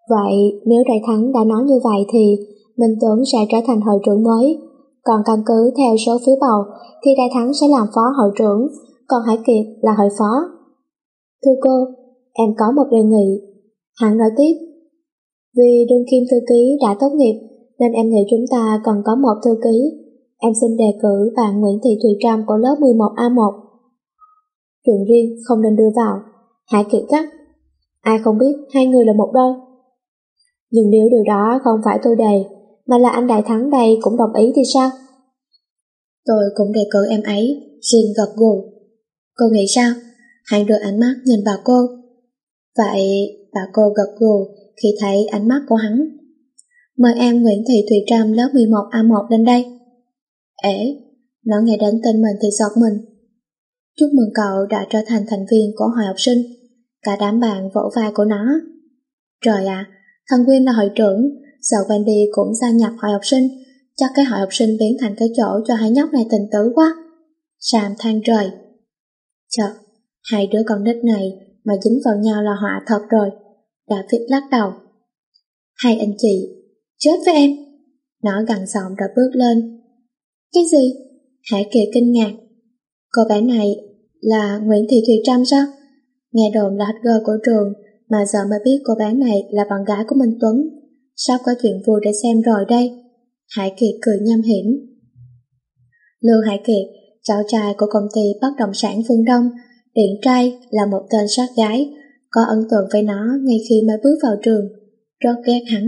Vậy nếu Đại Thắng đã nói như vậy thì Minh Tuấn sẽ trở thành hội trưởng mới. Còn căn cứ theo số phiếu bầu thì Đại Thắng sẽ làm phó hội trưởng, còn Hải Kiệt là hội phó. Thưa cô, em có một đề nghị. Hắn nói tiếp. Vì đương kim thư ký đã tốt nghiệp nên em nghĩ chúng ta cần có một thư ký. Em xin đề cử bạn Nguyễn Thị Thùy Trâm của lớp mười một A một. Chuyện riêng không nên đưa vào. Hải Kiệt cắt. Ai không biết hai người là một đôi. Nhưng nếu điều đó không phải tôi đề, mà là anh Đại Thắng đây cũng đồng ý thì sao? Tôi cũng đề cử em ấy. Jin gật gù. Cô nghĩ sao? Hắn đưa ánh mắt nhìn vào cô. Vậy bà cô gật gù khi thấy ánh mắt của hắn. Mời em Nguyễn Thị Thùy Trâm lớp mười một A một lên đây. Ế, nó nghe đến tên mình thì giật mình. Chúc mừng cậu đã trở thành thành viên của hội học sinh. Cả đám bạn vỗ vai của nó. Trời ạ, à, thằng Quyên là hội trưởng, giờ Wendy cũng gia nhập hội học sinh. Chắc cái hội học sinh biến thành cái chỗ cho hai nhóc này tình tứ quá. Sam than trời. Chợt, hai đứa con nít này mà dính vào nhau là họa thật rồi. David lắc đầu. Hai anh chị, chết với em. Nó gằn giọng rồi bước lên. Cái gì? Hải Kiệt kinh ngạc. Cô bé này là Nguyễn Thị Thùy Trâm sao? Nghe đồn là hacker của trường, mà giờ mới biết cô bé này là bạn gái của Minh Tuấn. Sắp có chuyện vui để xem rồi đây. Hải Kiệt cười nham hiểm. Lưu Hải Kiệt, cháu trai của công ty bất động sản Phương Đông, điển trai là một tên sát gái, có ấn tượng với nó ngay khi mới bước vào trường, rất ghét hắn.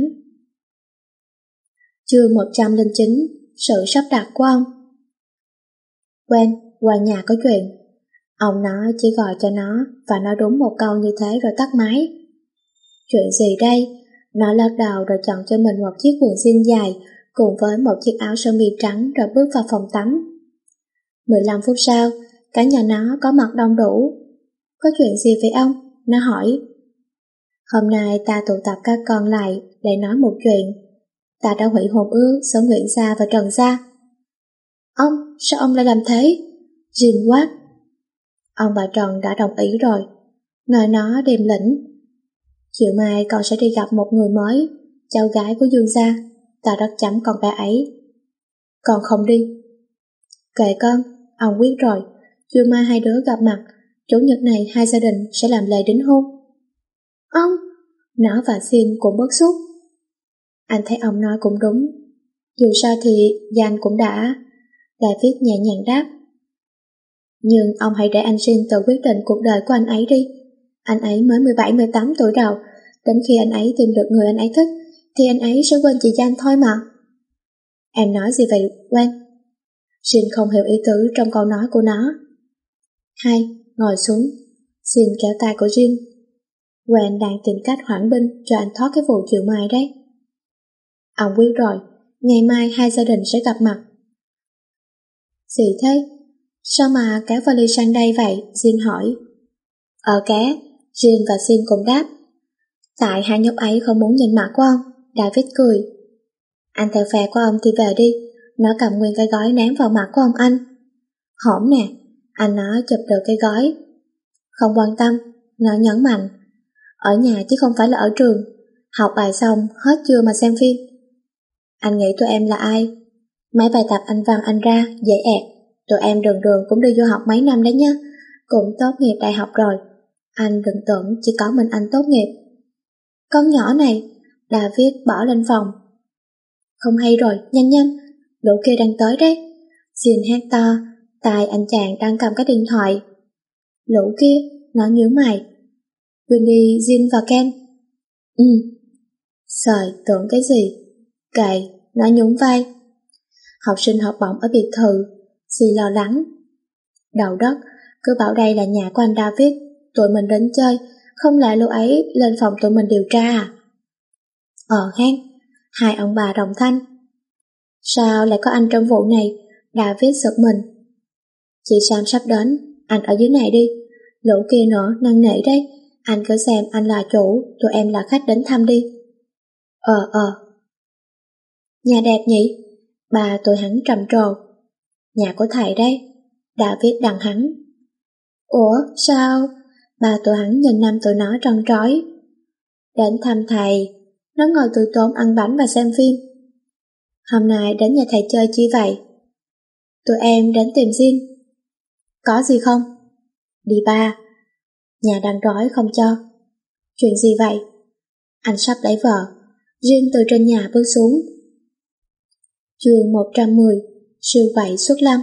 Chương một trăm lẻ chín, sự sắp đặt của ông. Quen, qua nhà có chuyện. Ông nó chỉ gọi cho nó và nói đúng một câu như thế rồi tắt máy. Chuyện gì đây? Nó lắc đầu rồi chọn cho mình một chiếc quần jean dài cùng với một chiếc áo sơ mi trắng rồi bước vào phòng tắm. mười lăm phút sau, cả nhà nó có mặt đông đủ. Có chuyện gì vậy ông? Nó hỏi. Hôm nay ta tụ tập các con lại để nói một chuyện. Ta đã hủy hôn ước giữa Nguyễn Gia và Trần Gia. Ông, sao ông lại làm thế? Jin quát. Ông bà Trần đã đồng ý rồi. Nói nó điềm lĩnh. Chiều mai con sẽ đi gặp một người mới, cháu gái của Dương Gia. Ta rất chấm con bé ấy. Con không đi. Kệ con, ông quyết rồi. Chiều mai hai đứa gặp mặt, chủ nhật này hai gia đình sẽ làm lễ đính hôn. Ông! Nó và Xin cũng bức xúc. Anh thấy ông nói cũng đúng. Dù sao thì Danh cũng đã. David nhẹ nhàng đáp. Nhưng ông hãy để anh Xin tự quyết định cuộc đời của anh ấy đi. Anh ấy mới mười bảy mười tám tuổi đầu. Đến khi anh ấy tìm được người anh ấy thích thì anh ấy sẽ quên chị Danh thôi mà. Em nói gì vậy Quen? Xin không hiểu ý tứ trong câu nói của nó. Hai, ngồi xuống. Xin kéo tay của Jin. Quen đang tìm cách hoãn binh cho anh thoát cái vụ chiều mai đấy. Ông quyết rồi, ngày mai hai gia đình sẽ gặp mặt. Gì thế? Sao mà kéo vali sang đây vậy? Jin hỏi. Ờ ké, Jin và Jin cùng đáp. Tại hai nhóc ấy không muốn nhìn mặt của ông. David cười. Anh theo phe của ông thì về đi. Nó cầm nguyên cái gói ném vào mặt của ông anh. Hổm nè, anh nói chụp được cái gói. Không quan tâm, nó nhấn mạnh. Ở nhà chứ không phải là ở trường. Học bài xong hết chưa mà xem phim. Anh nghĩ tụi em là ai? Mấy bài tập anh văn anh ra dễ ẹt. Tụi em đường đường cũng đi du học mấy năm đấy nhá. Cũng tốt nghiệp đại học rồi. Anh đừng tưởng chỉ có mình anh tốt nghiệp. Con nhỏ này, David bỏ lên phòng. Không hay rồi, nhanh nhanh, lũ kia đang tới đấy. Jin hét to, tai anh chàng đang cầm cái điện thoại. Lũ kia, nó nhíu mày. Winnie, Jin và Ken. Ừ. Sời, tưởng cái gì? Kệ, nó nhún vai. Học sinh học bổng ở biệt thự. Jin lo lắng. Đầu đất, cứ bảo đây là nhà của anh David. Tụi mình đến chơi, không lẽ lũ ấy lên phòng tụi mình điều tra à? Ờ hen, hai ông bà đồng thanh. Sao lại có anh trong vụ này? David giật mình. Chị Sam sắp đến, anh ở dưới này đi. Lũ kia nữa, năn nỉ đấy. Anh cứ xem anh là chủ, tụi em là khách đến thăm đi. Ờ ờ. Nhà đẹp nhỉ? Bà tụi hắn trầm trồ. Nhà của thầy đấy. David đằng hắn. Ủa sao? Bà tụi hắn nhìn năm tụi nó tròn trói. Đến thăm thầy, Nó ngồi tự tốn ăn bánh và xem phim. Hôm nay đến nhà thầy chơi chi vậy? Tụi em đến tìm Jin. Có gì không? Đi ba. Nhà đang đói không cho. Chuyện gì vậy? Anh sắp lấy vợ. Jin từ trên nhà bước xuống. Chương một trăm mười. Siêu vậy xuất lâm.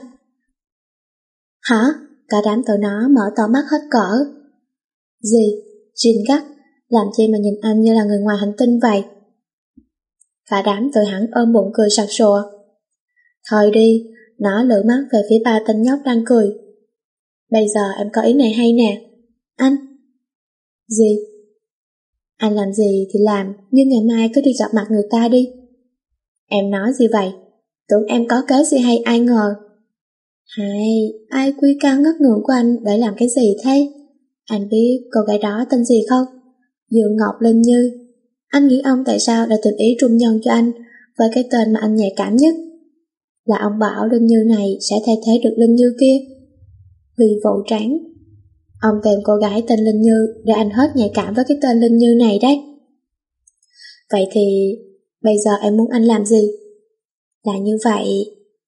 Hả? Cả đám tụi nó mở to mắt hết cỡ. Gì? Jin gắt. Làm chi mà nhìn anh như là người ngoài hành tinh vậy? Cả đám tự hẳn ôm bụng cười sặc sụa. Thôi đi, nó lửa mắt về phía ba tên nhóc đang cười. Bây giờ em có ý này hay nè. Anh. Gì? Anh làm gì thì làm, nhưng ngày mai cứ đi gặp mặt người ta đi. Em nói gì vậy? Tưởng em có kế gì hay ai ngờ. Hay, ai quy cao ngất ngưỡng của anh để làm cái gì thế? Anh biết cô gái đó tên gì không? Dương Ngọc Linh Như. Anh nghĩ ông tại sao đã tìm ý trung nhân cho anh với cái tên mà anh nhạy cảm nhất? Là ông bảo Linh Như này sẽ thay thế được Linh Như kia. Vì vụ tráng. Ông tìm cô gái tên Linh Như để anh hết nhạy cảm với cái tên Linh Như này đấy. Vậy thì bây giờ em muốn anh làm gì? Là như vậy.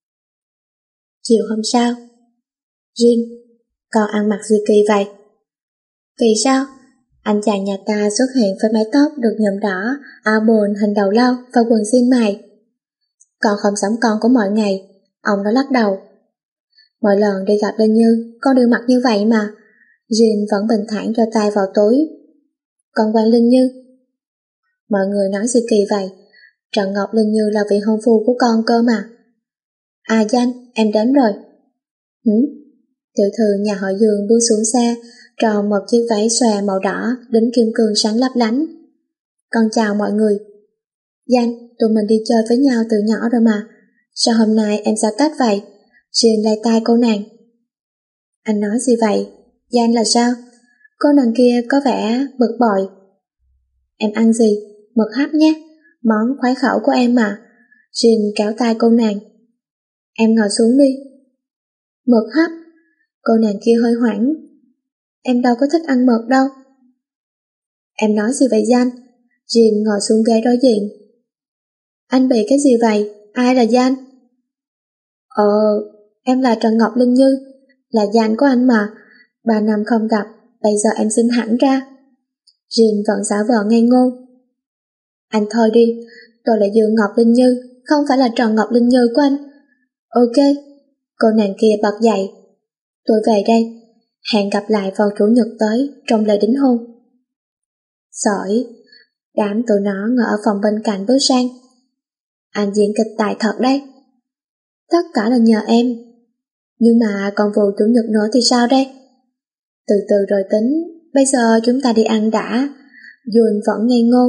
Chiều hôm sau. Jin, con ăn mặc gì kỳ vậy? Kỳ sao? Anh chàng nhà ta xuất hiện với mái tóc được nhuộm đỏ, áo bồn hình đầu lâu và quần jean mày. Con không giống con của mọi ngày. Ông nó lắc đầu. Mỗi lần đi gặp Linh Như, con đều mặc như vậy mà. Jin vẫn bình thản cho tay vào túi. Con quen Linh Như. Mọi người nói gì kỳ vậy? Trần Ngọc Linh Như là vị hôn phu của con cơ mà. À Danh, em đến rồi. Hử? Tiểu thư nhà họ Dương bước xuống xe, tròn một chiếc váy xòe màu đỏ, đính kim cương sáng lấp lánh. Con chào mọi người. Danh, tụi mình đi chơi với nhau từ nhỏ rồi mà. Sao hôm nay em xa cách vậy? Jin lay tai cô nàng. Anh nói gì vậy? Danh là sao? Cô nàng kia có vẻ bực bội. Em ăn gì? Mực hấp nhé. Món khoái khẩu của em mà. Jin kéo tay cô nàng. Em ngồi xuống đi. Mực hấp? Cô nàng kia hơi hoảng. Em đâu có thích ăn mực đâu. Em nói gì vậy Danh? Jin ngồi xuống ghế đối diện. Anh bị cái gì vậy? Ai là Danh? Ờ, em là Trần Ngọc Linh Như, là Danh của anh mà. Ba năm không gặp, bây giờ em xin hẳn ra. Jin vẫn giả vờ ngây ngô. Anh thôi đi, tôi là Dương Ngọc Linh Như, không phải là Trần Ngọc Linh Như của anh. Ok, cô nàng kia bật dậy. Tôi về đây, hẹn gặp lại vào chủ nhật tới trong lễ đính hôn. Giỏi, đám tụi nó ngồi ở phòng bên cạnh bước sang. Anh diễn kịch tài thật đấy. Tất cả là nhờ em. Nhưng mà còn vụ chủ nhật nữa thì sao đây? Từ từ rồi tính, bây giờ chúng ta đi ăn đã. Dùn vẫn ngây ngô.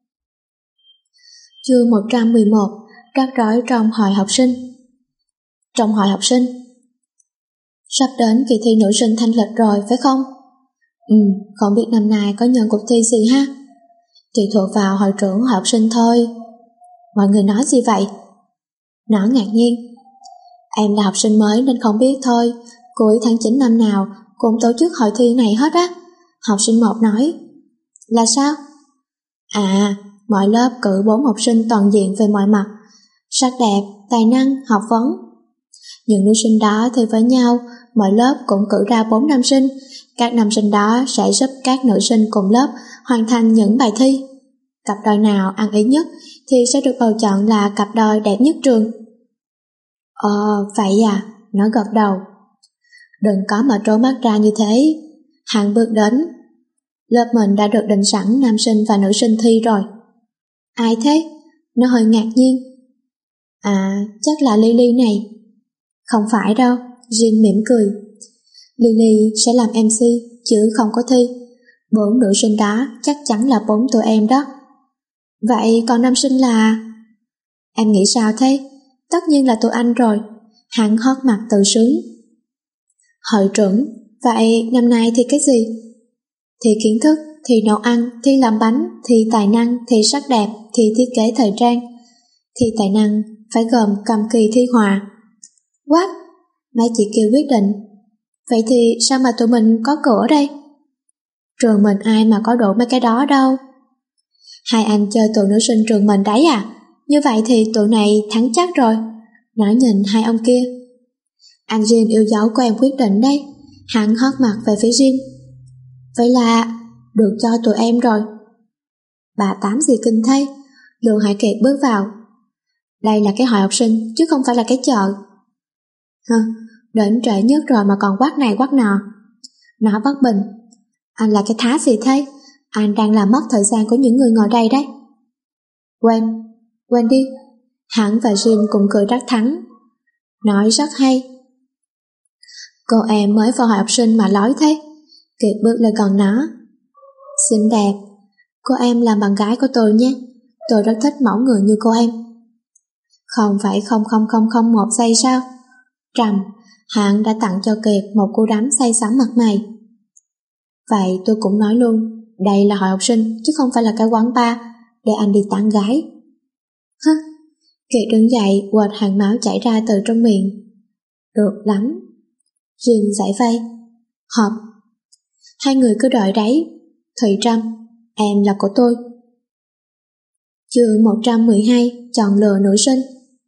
Chương một trăm mười một. Rắc rối trong hội học sinh. Trong hội học sinh. Sắp đến kỳ thi nữ sinh thanh lịch rồi phải không? Ừ, không biết năm nay có nhận cuộc thi gì ha? Tùy thuộc vào hội trưởng hội học sinh thôi. Mọi người nói gì vậy? Nó ngạc nhiên. Em là học sinh mới nên không biết thôi. Cuối tháng chín năm nào cũng tổ chức hội thi này hết á. Học sinh một nói. Là sao? À, mọi lớp cử bốn học sinh toàn diện về mọi mặt. Sắc đẹp, tài năng, học vấn. Những nữ sinh đó thi với nhau, mỗi lớp cũng cử ra bốn nam sinh. Các nam sinh đó sẽ giúp các nữ sinh cùng lớp hoàn thành những bài thi. Cặp đôi nào ăn ý nhất thì sẽ được bầu chọn là cặp đôi đẹp nhất trường. Ờ, vậy à, nó gật đầu. Đừng có mà trố mắt ra như thế. Hắn bước đến. Lớp mình đã được định sẵn nam sinh và nữ sinh thi rồi. Ai thế? Nó hơi ngạc nhiên. À, chắc là Lily này. Không phải đâu, Jin mỉm cười. Lily sẽ làm em xê chứ không có thi. Bốn nữ sinh đó chắc chắn là bốn tụi em đó. Vậy còn nam sinh là... Em nghĩ sao thế? Tất nhiên là tụi anh rồi. Hắn hót mặt tự sướng. Hội trưởng, vậy năm nay thì cái gì? Thì kiến thức, thì nấu ăn, thì làm bánh, thì tài năng, thì sắc đẹp, thì thiết kế thời trang. Thì tài năng phải gồm cầm kỳ thi hòa. What? Mấy chị kêu quyết định. Vậy thì sao mà tụi mình có cửa đây? Trường mình ai mà có đủ mấy cái đó đâu. Hai anh chơi tụi nữ sinh trường mình đấy à? Như vậy thì tụi này thắng chắc rồi. Nó nhìn hai ông kia. Anh Jin yêu dấu của em quyết định đấy. Hắn hót mặt về phía Jin. Vậy là được cho tụi em rồi. Bà Tám gì kinh thế? Lưu Hải Kiệt bước vào. Đây là cái hội học sinh chứ không phải là cái chợ. Hừ, đến trễ nhất rồi mà còn quát này quát nọ. Nó bất bình. Anh là cái thá gì thế? Anh đang làm mất thời gian của những người ngồi đây đấy. Quên, quên đi. Hắn và Jin cùng cười đắc thắng. Nói rất hay. Cô em mới vào hội học sinh mà nói thế. Kiệt bước lên gần nó. Xinh đẹp. Cô em làm bạn gái của tôi nhé. Tôi rất thích mẫu người như cô em. Không phải không không không không một giây sao? Trầm, hắn đã tặng cho Kiệt một cú đấm say sẩm mặt mày. Vậy tôi cũng nói luôn, đây là hội học sinh chứ không phải là cái quán bar để anh đi tán gái. Hứ, Kiệt đứng dậy quệt hàng máu chảy ra từ trong miệng. Được lắm. Jin giải vây. Họp. Hai người cứ đợi đấy. Thùy Trâm, em là của tôi. Chương một trăm mười hai, chọn lựa nữ sinh.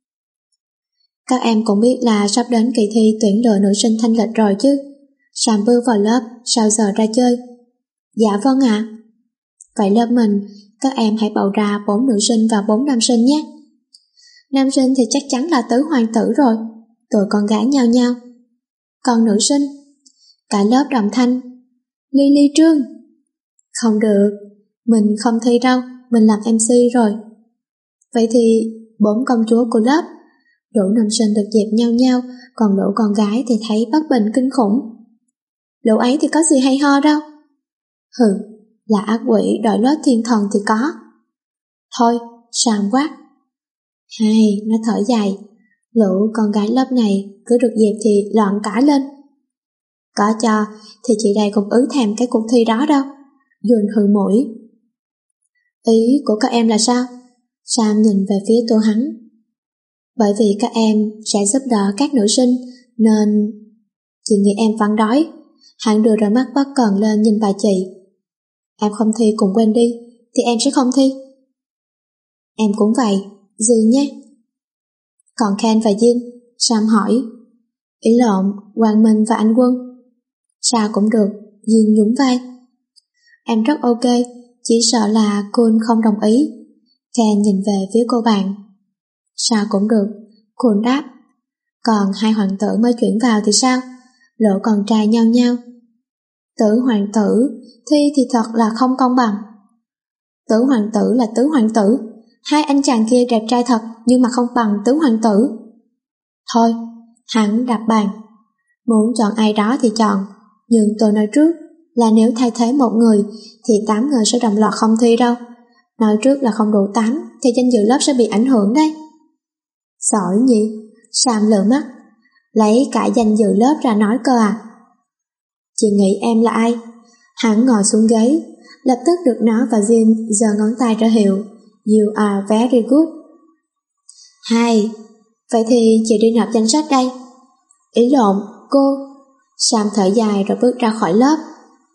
Các em cũng biết là sắp đến kỳ thi tuyển lựa nữ sinh thanh lịch rồi chứ. Sam bước vào lớp, sau giờ ra chơi. Dạ vâng ạ. Vậy lớp mình, các em hãy bầu ra bốn nữ sinh và bốn nam sinh nhé. Nam sinh thì chắc chắn là tứ hoàng tử rồi. Tụi con gái nhau nhau. Còn nữ sinh, cả lớp đồng thanh. Ly Ly Trương. Không được, mình không thi đâu, mình làm em xê rồi. Vậy thì bốn công chúa của lớp. Lũ nam sinh được dẹp nhau nhau, còn lũ con gái thì thấy bất bình kinh khủng. Lũ ấy thì có gì hay ho đâu. Hừ, là ác quỷ đòi lót thiên thần thì có. Thôi, Sam quá. Hay, nó thở dài. Lũ con gái lớp này cứ được dẹp thì loạn cả lên. Có cho thì chị đây cũng ứ thèm cái cuộc thi đó đâu. Dùn hừ mũi. Ý của các em là sao? Sam nhìn về phía Tô Hắn. Bởi vì các em sẽ giúp đỡ các nữ sinh nên chị nghĩ em vẫn đói. Hắn đưa ra mắt bất cần lên nhìn bà chị. Em không thi cùng Wendy thì em sẽ không thi. Em cũng vậy, gì nhé. Còn Ken và Jin, Sam hỏi. Ý lộn, Quang Minh và anh Quân. Sao cũng được, Jin nhún vai. Em rất ok, chỉ sợ là Kun không đồng ý. Ken nhìn về phía cô bạn. Sao cũng được, Kun đáp. Còn hai hoàng tử mới chuyển vào thì sao? Lũ con trai nhau nhau. Tứ hoàng tử, thi thì thật là không công bằng. Tứ hoàng tử là tứ hoàng tử. Hai anh chàng kia đẹp trai thật nhưng mà không bằng tứ hoàng tử. Thôi, hắn đạp bàn. Muốn chọn ai đó thì chọn. Nhưng tôi nói trước là nếu thay thế một người thì tám người sẽ đồng loạt không thi đâu. Nói trước là không đủ tám thì danh dự lớp sẽ bị ảnh hưởng đấy. Giỏi nhỉ? Sam lờ mắt. Lấy cả danh dự lớp ra nói cơ à? Chị nghĩ em là ai? Hắn ngồi xuống ghế, lập tức được nó và Jin giơ ngón tay ra hiệu. You are very good. Hay, vậy thì chị đi nộp danh sách đây. Ý lộn, cô. Sam thở dài rồi bước ra khỏi lớp.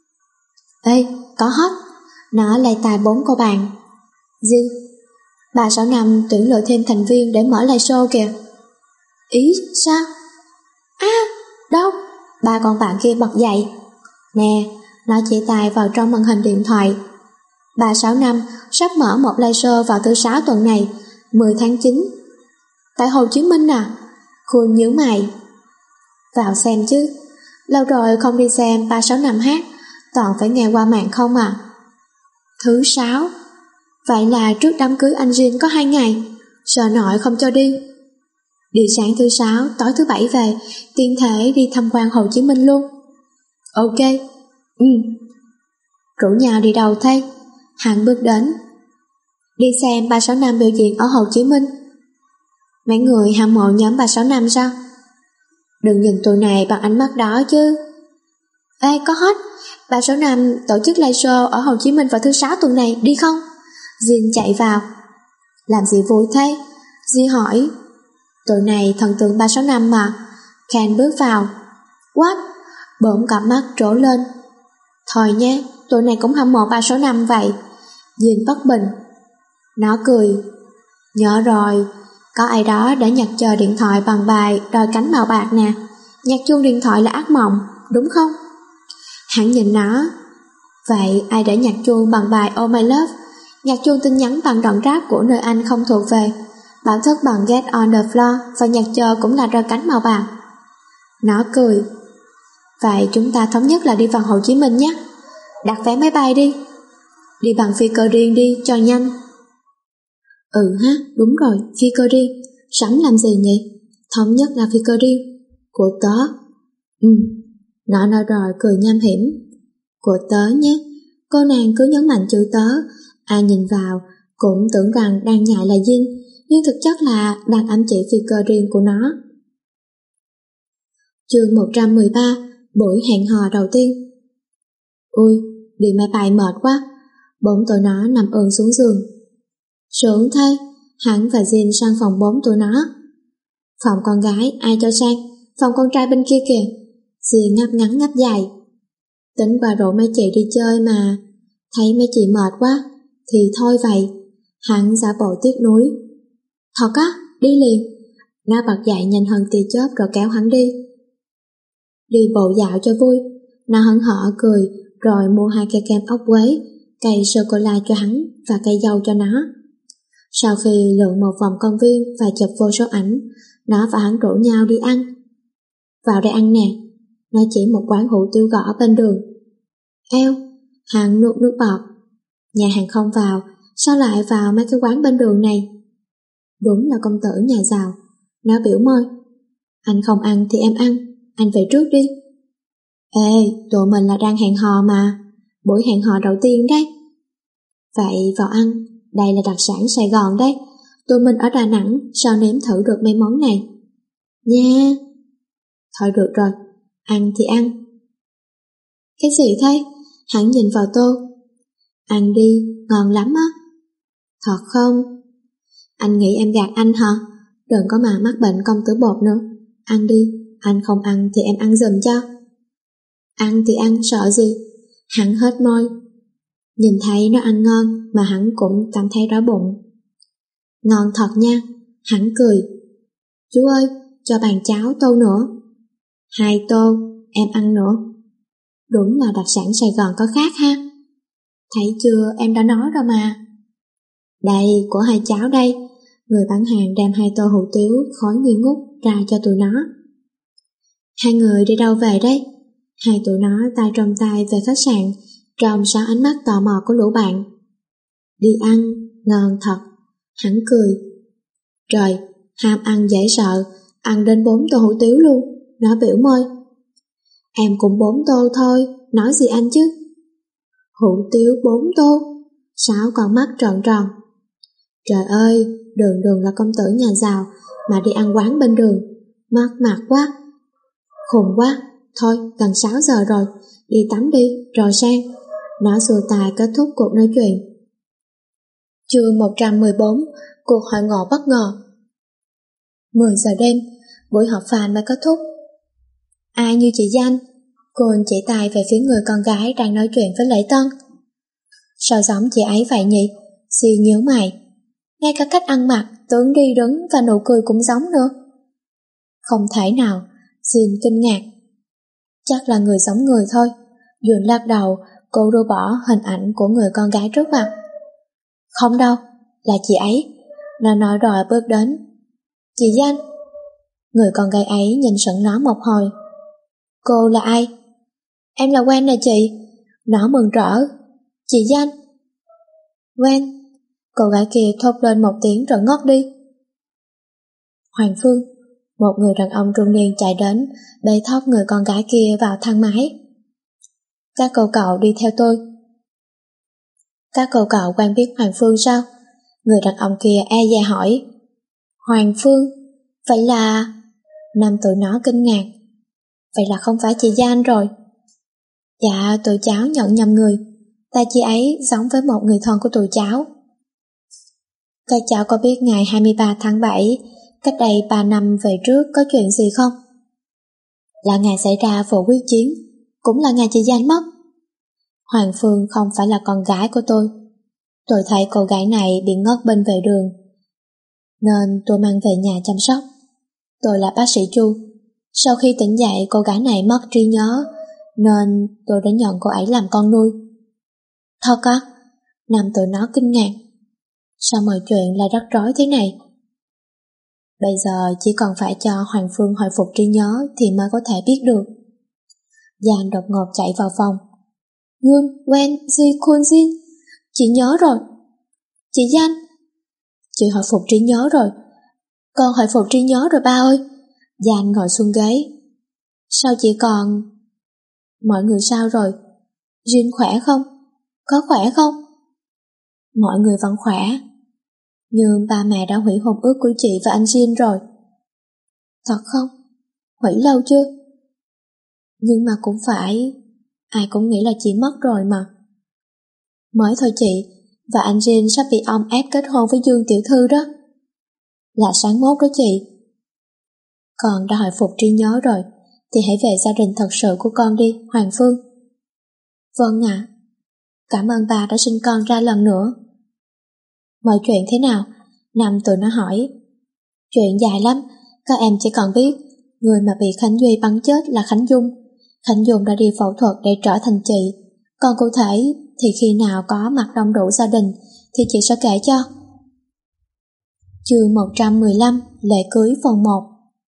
Ê, có hot. Nó lay tai bốn cô bạn. Jin, bà sáu năm tuyển lựa thêm thành viên để mở live show kìa. Ý sao? À, đâu? Ba con bạn kia bật dậy. Nè, nó chỉ tay vào trong màn hình điện thoại. Bà sáu năm sắp mở một live show vào thứ sáu tuần này, mười tháng chín. Tại Hồ Chí Minh à? Khuôn nhíu mày. Vào xem chứ. Lâu rồi không đi xem ba sáu năm hát, toàn phải nghe qua mạng không à. Thứ sáu. Vậy là trước đám cưới anh Jin có hai ngày. Sợ nội không cho đi. Đi sáng thứ sáu, tối thứ bảy về, tiện thể đi tham quan Hồ Chí Minh luôn. Ok. Ừ. Rủ nhau đi đâu thế? Hắn bước đến. Đi xem ba sáu năm biểu diễn ở Hồ Chí Minh. Mấy người hâm mộ nhóm ba sáu năm sao? Đừng nhìn tụi này bằng ánh mắt đó chứ. Ê, có hot. ba sáu năm tổ chức live show ở Hồ Chí Minh vào thứ sáu tuần này, đi không? Jin chạy vào. Làm gì vui thế? Jin hỏi. Tụi này thần tượng ba sáu năm mà. Ken bước vào. What? Bốn cặp mắt trổ lên. Thôi nhé, tụi này cũng hâm mộ ba sáu năm vậy. Jin bất bình. Nó cười. Nhớ rồi, có ai đó đã nhặt chờ điện thoại bằng bài đòi cánh màu bạc nè. Nhặt chuông điện thoại là ác mộng, đúng không? Hắn nhìn nó. Vậy ai đã nhặt chuông bằng bài Oh My Love, nhặt chuông tin nhắn bằng đoạn rap của nơi anh không thuộc về, bảo thức bằng Get On The Floor và nhặt chờ cũng là rơi cánh màu bạc? Nó cười. Vậy chúng ta thống nhất là đi vào Hồ Chí Minh nhé. Đặt vé máy bay đi. Đi bằng phi cơ riêng đi cho nhanh. Ừ ha, đúng rồi, phi cơ riêng. Sắm làm gì nhỉ? Thống nhất là phi cơ riêng. Của tớ. Ừ. Nó nói rồi cười nham hiểm. Của tớ nhé. Cô nàng cứ nhấn mạnh chữ tớ. Ai nhìn vào cũng tưởng rằng đang nhại là Dinh, nhưng thực chất là đang ám chỉ phi cơ riêng của nó. Chương một trăm mười ba. Buổi hẹn hò đầu tiên. Ui, đi máy bay mệt quá. Bốn tụi nó nằm ườn xuống giường. Sướng thế. Hắn và Jin sang phòng bốn tụi nó. Phòng con gái ai cho sang? Phòng con trai bên kia kìa. Jin ngáp ngắn ngáp dài. Tính qua rủ mấy chị đi chơi mà. Thấy mấy chị mệt quá thì thôi vậy. Hắn giả bộ tiếc nuối. Thật á, đi liền. Nó bật dậy nhanh hơn tia chớp rồi kéo hắn đi. Đi bộ dạo cho vui. Nó hớn hở cười rồi mua hai cây kem ốc quế, cây sô-cô-la cho hắn và cây dâu cho nó. Sau khi lượn một vòng công viên và chụp vô số ảnh, nó và hắn rủ nhau đi ăn. Vào đây ăn nè. Nó chỉ một quán hủ tiếu gõ bên đường. Eo, hắn nuốt nước bọt. Nhà hàng không vào, sao lại vào mấy cái quán bên đường này? Đúng là công tử nhà giàu. Nó biểu môi. Anh không ăn thì em ăn, anh về trước đi. Ê, tụi mình là đang hẹn hò mà. Buổi hẹn hò đầu tiên đấy. Vậy vào ăn, đây là đặc sản Sài Gòn đấy. Tụi mình ở Đà Nẵng, sao nếm thử được mấy món này? Nha. Thôi được rồi, ăn thì ăn. Cái gì thế? Hắn nhìn vào Tô. Ăn đi, ngon lắm á. Thật không? Anh nghĩ em gạt anh hả? Đừng có mà mắc bệnh công tử bột nữa. Ăn đi, anh không ăn thì em ăn giùm cho. Ăn thì ăn, sợ gì? Hắn hết môi. Nhìn thấy nó ăn ngon mà hắn cũng cảm thấy đói bụng. Ngon thật nha. Hắn cười. Chú ơi, cho bàn cháo tô nữa. Hai tô, em ăn nữa. Đúng là đặc sản Sài Gòn có khác ha. Thấy chưa, em đã nói rồi mà. Đây, của hai cháu đây. Người bán hàng đem hai tô hủ tiếu khói nghi ngút ra cho tụi nó. Hai người đi đâu về đấy? Hai tụi nó tay trong tay về khách sạn, trong sáu ánh mắt tò mò của lũ bạn. Đi ăn, ngon thật. Hắn cười. Trời, ham ăn dễ sợ, ăn đến bốn tô hủ tiếu luôn. Nó biểu môi. Em cũng bốn tô thôi, nói gì anh chứ? Hủ tiếu bốn tô. Sáu con mắt tròn tròn. Trời ơi, đường đường là công tử nhà giàu mà đi ăn quán bên đường. Mất mặt quá. Khùng quá. Thôi, gần sáu giờ rồi, đi tắm đi, rồi sang. Nó xua tay kết thúc cuộc nói chuyện. Chương một trăm mười bốn. Cuộc hội ngộ bất ngờ. mười giờ đêm, buổi họp fan mới kết thúc. Ai như chị Danh? Cô chỉ tay về phía người con gái đang nói chuyện với Lễ Tân. Sao giống chị ấy vậy nhỉ? Xì nhíu mày. Ngay cả cách ăn mặc, tướng đi đứng và nụ cười cũng giống nữa. Không thể nào. Xin kinh ngạc. Chắc là người giống người thôi. Duyên lắc đầu, cô rũ bỏ hình ảnh của người con gái trước mặt. Không đâu, là chị ấy. Nó nói rồi bước đến. Chị Danh. Người con gái ấy nhìn sững nó một hồi. Cô là ai? Em là Gwen nè chị. Nó mừng rỡ. Chị Danh. Gwen. Cô gái kia thốt lên một tiếng rồi ngất đi. Hoàng Phương. Một người đàn ông trung niên chạy đến, bế thóc người con gái kia vào thang máy. Các cậu cậu đi theo tôi. Các cậu cậu quen biết Hoàng Phương sao? Người đàn ông kia e dè hỏi. Hoàng Phương? Vậy là... Năm tụi nó kinh ngạc. Vậy là không phải chị Gian rồi. Dạ, tụi cháu nhận nhầm người. Ta chị ấy giống với một người thân của tụi cháu. Các cháu có biết ngày hai mươi ba tháng bảy, cách đây ba năm về trước có chuyện gì không? Là ngày xảy ra vụ quyết chiến, cũng là ngày chị Danh mất. Hoàng Phương không phải là con gái của tôi. Tôi thấy cô gái này bị ngất bên vệ đường, nên tôi mang về nhà chăm sóc. Tôi là bác sĩ Chu. Sau khi tỉnh dậy cô gái này mất trí nhớ, nên tôi đã nhận cô ấy làm con nuôi. Thật á? Nam tụi nó kinh ngạc. Sao mọi chuyện lại rắc rối thế này? Bây giờ chỉ còn phải cho Hoàng Phương hồi phục trí nhớ thì mới có thể biết được. Giang đột ngột chạy vào phòng. Yun, Wen, Ji, Kun, Jin. Chị nhớ rồi. Chị Giang. Chị hồi phục trí nhớ rồi. Con hồi phục trí nhớ rồi ba ơi. Giang ngồi xuống ghế. Sao chị còn... Mọi người sao rồi? Jin khỏe không? Có khỏe không? Mọi người vẫn khỏe. Nhưng ba mẹ đã hủy hôn ước của chị và anh Jin rồi. Thật không? Hủy lâu chưa? Nhưng mà cũng phải... Ai cũng nghĩ là chị mất rồi mà. Mới thôi chị, và anh Jin sắp bị ông ép kết hôn với Dương Tiểu Thư đó. Là sáng mốt đó chị. Con đã hồi phục trí nhớ rồi, thì hãy về gia đình thật sự của con đi, Hoàng Phương. Vâng ạ. Cảm ơn bà đã sinh con ra lần nữa. Mọi chuyện thế nào? Nam tụi nó hỏi. Chuyện dài lắm, các em chỉ cần biết người mà bị Khánh Duy bắn chết là Khánh Dung. Khánh Dung đã đi phẫu thuật để trở thành chị. Còn cụ thể thì khi nào có mặt đông đủ gia đình thì chị sẽ kể cho. Chương một trăm mười lăm, lễ cưới phần một.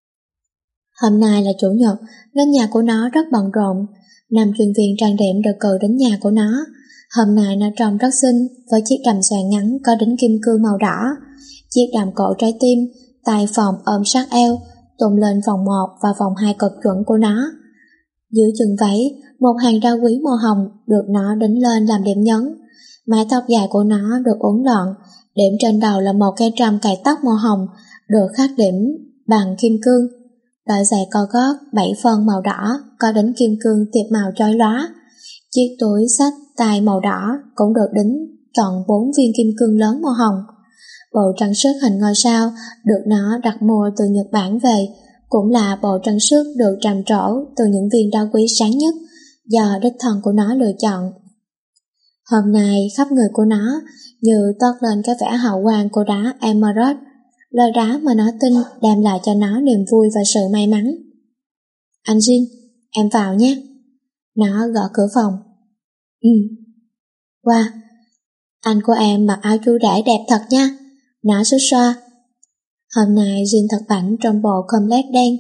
Hôm nay là chủ nhật nên nhà của nó rất bận rộn. Nam chuyên viên trang điểm được cử đến nhà của nó. Hôm nay nó trông rất xinh với chiếc đầm xòe ngắn có đính kim cương màu đỏ, chiếc đầm cổ trái tim, tay phòng ôm sát eo, tung lên vòng một và vòng hai cực chuẩn của nó. Dưới chân váy, một hàng rau quý màu hồng được nó đính lên làm điểm nhấn. Mái tóc dài của nó được uốn lọn, điểm trên đầu là một cây tràm cài tóc màu hồng được khắc điểm bằng kim cương. Đôi giày cao gót bảy phân màu đỏ có đính kim cương tiệp màu chói lóa. Chiếc túi xách tay màu đỏ cũng được đính trọn bốn viên kim cương lớn màu hồng. Bộ trang sức hình ngôi sao được nó đặt mua từ Nhật Bản về, cũng là bộ trang sức được tràm trổ từ những viên đá quý sáng nhất do đích thân của nó lựa chọn. Hôm nay khắp người của nó như toát lên cái vẻ hào quang của đá emerald, loại đá mà nó tin đem lại cho nó niềm vui và sự may mắn. Anh Jin, em vào nhé. Nó gõ cửa phòng. Ừ. Wow, anh của em mặc áo chú rể đẹp thật nha. Nó xúc xoa. Hôm nay Jin thật bảnh trong bộ complet đen.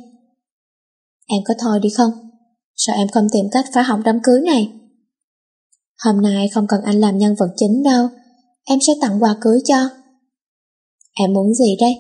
Em có thôi đi không? Sao em không tìm cách phá hỏng đám cưới này? Hôm nay không cần anh làm nhân vật chính đâu. Em sẽ tặng quà cưới cho. Em muốn gì đây?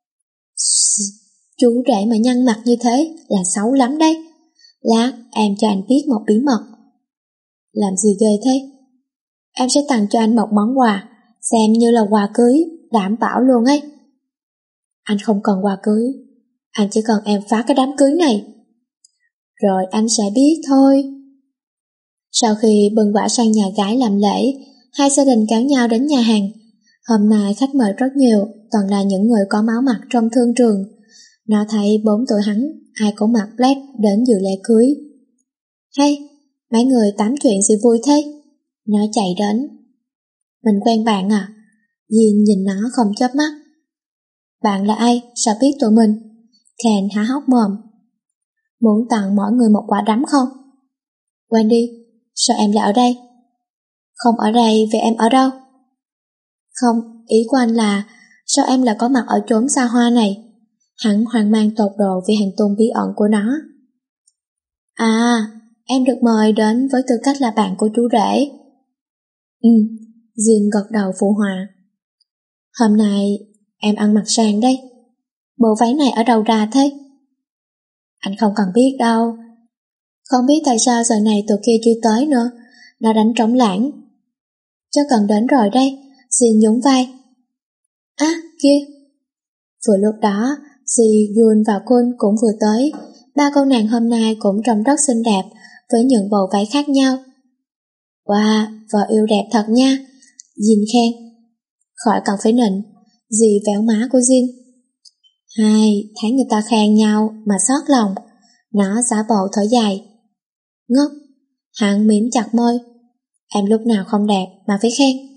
Chú rể mà nhăn mặt như thế là xấu lắm đấy. Lát em cho anh biết một bí mật. Làm gì ghê thế? Em sẽ tặng cho anh một món quà, xem như là quà cưới, đảm bảo luôn ấy. Anh không cần quà cưới, anh chỉ cần em phá cái đám cưới này. Rồi anh sẽ biết thôi. Sau khi bưng quả sang nhà gái làm lễ, hai gia đình kéo nhau đến nhà hàng. Hôm nay khách mời rất nhiều, toàn là những người có máu mặt trong thương trường. Nó thấy bốn tụi hắn, ai cũng mặc black đến dự lễ cưới. Hay, mấy người tám chuyện gì vui thế? Nó chạy đến. Mình quen bạn à? Diên nhìn nó không chớp mắt. Bạn là ai? Sao biết tụi mình? Ken há hốc mồm. Muốn tặng mỗi người một quả đấm không? Wendy, sao em lại ở đây? Không ở đây vì em ở đâu? Không, ý của anh là sao em lại có mặt ở chốn xa hoa này? Hắn hoang mang tột độ vì hành tung bí ẩn của nó. À, em được mời đến với tư cách là bạn của chú rể. Ừ, Jin gật đầu phụ họa. Hôm nay em ăn mặc sang đấy. Bộ váy này ở đâu ra thế? Anh không cần biết đâu. Không biết tại sao giờ này tụi kia chưa tới nữa. Nó đánh trống lãng. Chắc cần đến rồi đây. Jin nhún vai. À, kia. Vừa lúc đó, Ji, Yun và Kun cũng vừa tới. Ba cô nàng hôm nay cũng trông rất xinh đẹp với những bộ váy khác nhau. Wow, vợ yêu đẹp thật nha. Jin khen. Khỏi cần phải nịnh. Dì véo má của Jin. Hai, thấy người ta khen nhau mà xót lòng. Nó giả bộ thở dài. Ngốc. Hắn mím chặt môi. Em lúc nào không đẹp mà phải khen.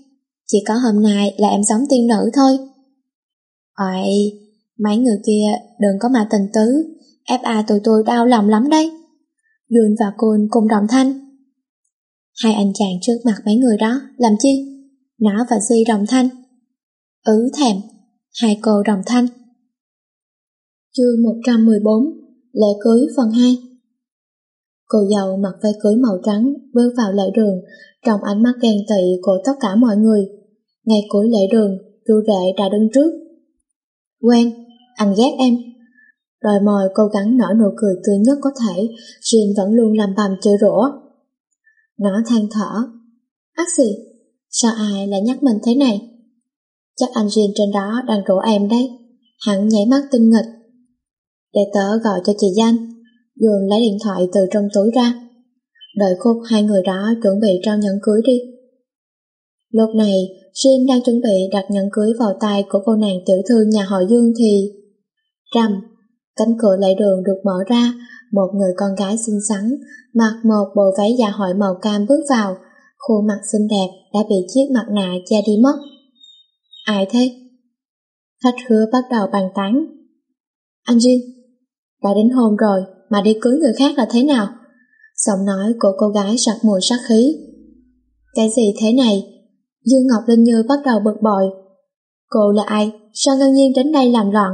chỉ có hôm nay là em giống tiên nữ thôi. Ôi, mấy người kia đừng có mà tình tứ, ép a tụi tôi đau lòng lắm đấy. Yun và Kun cùng đồng thanh. Hai anh chàng trước mặt mấy người đó, làm chi? Nó và Si đồng thanh. Ứ thèm, hai cô đồng thanh. Chương một trăm mười bốn, lễ cưới phần hai. Cô dâu mặc váy cưới màu trắng bước vào lễ đường trong ánh mắt ghen tị của tất cả mọi người. Ngay cuối lễ đường, chú rể đã đứng trước. Quen, anh ghét em. Đôi môi cố gắng nở nụ cười tươi nhất có thể, Jin vẫn luôn làm bầm chửi rủa. Nó than thở. Ác gì, sao ai lại nhắc mình thế này? Chắc anh Jin trên đó đang rủ em đấy. Hắn nháy mắt tinh nghịch. Để tớ gọi cho chị Danh. Yun lấy điện thoại từ trong túi ra. Đợi khúc hai người đó chuẩn bị trao nhẫn cưới đi. Lúc này, Jin đang chuẩn bị đặt nhẫn cưới vào tay của cô nàng tiểu thư nhà họ Dương thì... Rầm, cánh cửa lễ đường được mở ra, một người con gái xinh xắn, mặc một bộ váy dạ hội màu cam bước vào, khuôn mặt xinh đẹp đã bị chiếc mặt nạ che đi mất. Ai thế? Khách khứa bắt đầu bàn tán. Anh Jin, đã đến hôn rồi mà đi cưới người khác là thế nào? Giọng nói của cô gái sặc mùi sát khí. Cái gì thế này? Dương Ngọc Linh Như bắt đầu bực bội. Cô là ai? Sao ngang nhiên đến đây làm loạn?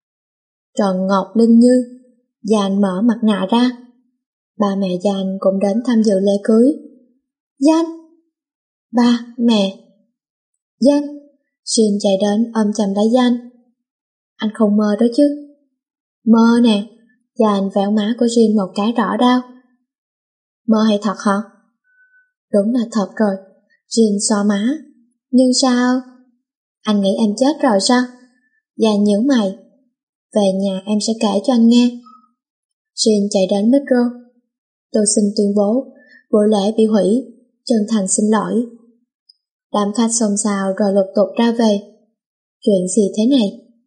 Trần Ngọc Linh Như. Giàn mở mặt nạ ra. Ba mẹ Giàn cũng đến tham dự lễ cưới. Giàn! Ba, mẹ! Giàn! Jin chạy đến ôm chầm lấy Giàn. Anh không mơ đó chứ? Mơ nè. Giàn vẹo má của Jin một cái rõ đau. Mơ hay thật hả? Đúng là thật rồi. Jin xoa má. Nhưng sao? Anh nghĩ em chết rồi sao? Giàn nhíu mày. Về nhà em sẽ kể cho anh nghe. Jin chạy đến micro. Tôi xin tuyên bố, buổi lễ bị hủy, chân thành xin lỗi. Đám khách xôn xao rồi lục tục ra về. Chuyện gì thế này?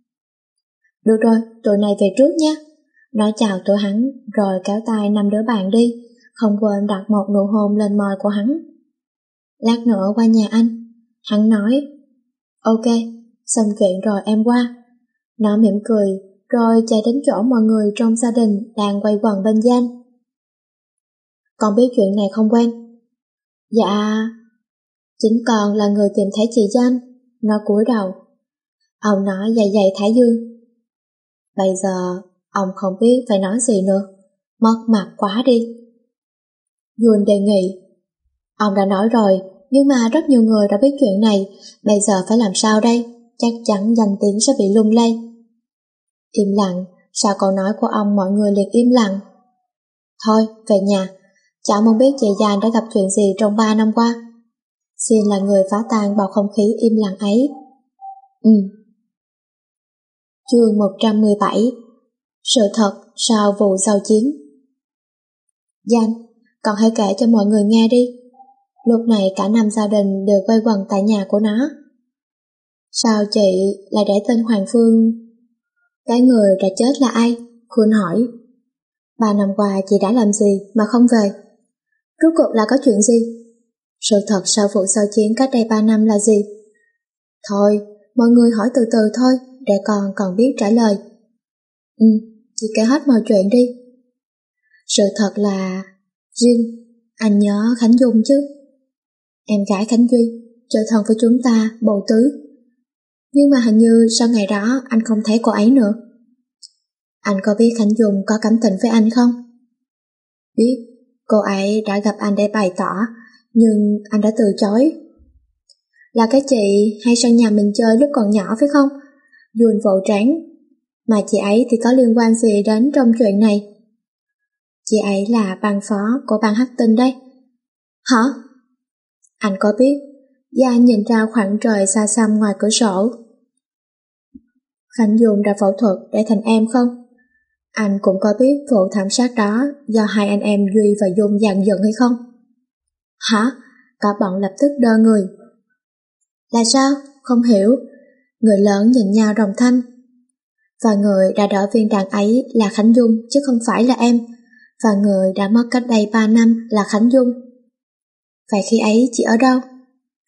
Được rồi, tụi này về trước nhé. Nói chào tụi hắn rồi kéo tay năm đứa bạn đi, không quên đặt một nụ hôn lên môi của hắn. Lát nữa qua nhà anh. Hắn nói. Ok, xong chuyện rồi em qua. Nó mỉm cười rồi chạy đến chỗ mọi người trong gia đình đang quay quần bên Danh. Con biết chuyện này không quen? Dạ, chính con là người tìm thấy chị Danh. Nó cúi đầu. Ông nói dày dày Thái Dương. Bây giờ ông không biết phải nói gì nữa, mất mặt quá đi. Yun đề nghị. Ông đã nói rồi, nhưng mà rất nhiều người đã biết chuyện này, bây giờ phải làm sao đây? Chắc chắn danh tiếng sẽ bị lung lay. Im lặng, sau câu nói của ông mọi người liền im lặng. Thôi, về nhà, chẳng muốn biết chị Giang đã gặp chuyện gì trong ba năm qua. Xin là người phá tan bầu không khí im lặng ấy. Ừ. Chương một trăm mười bảy. Sự thật sau vụ giao chiến. Giang, con hãy kể cho mọi người nghe đi. Lúc này cả năm gia đình đều quay quần tại nhà của nó. Sao chị lại để tên Hoàng Phương? Cái người đã chết là ai? Khuyên hỏi. Ba năm qua chị đã làm gì mà không về? Rốt cuộc là có chuyện gì? Sự thật sau vụ giao chiến cách đây ba năm là gì? Thôi, mọi người hỏi từ từ thôi, để con còn biết trả lời. Ừ, chị kể hết mọi chuyện đi. Sự thật là... Jin, anh nhớ Khánh Dung chứ? Em gái Khánh Duy, chơi thân với chúng ta, bầu tứ. Nhưng mà hình như sau ngày đó anh không thấy cô ấy nữa. Anh có biết Khánh Dung có cảm tình với anh không? Biết, cô ấy đã gặp anh để bày tỏ, nhưng anh đã từ chối. Là cái chị hay sang nhà mình chơi lúc còn nhỏ phải không? Yun vỗ trán. Mà chị ấy thì có liên quan gì đến trong chuyện này? Chị ấy là bang phó của bang Hắc Tinh đấy. Hả? Anh có biết? Gia nhìn ra khoảng trời xa xăm ngoài cửa sổ. Khánh Dung đã phẫu thuật để thành em không? Anh cũng có biết vụ thảm sát đó do hai anh em Duy và Dung dàn dựng hay không? Hả? Cả bọn lập tức đơ người. Là sao? Không hiểu. Người lớn nhìn nhau đồng thanh. Và người đã đỡ viên đạn ấy là Khánh Dung chứ không phải là em. Và người đã mất cách đây ba năm là Khánh Dung. Vậy khi ấy chị ở đâu?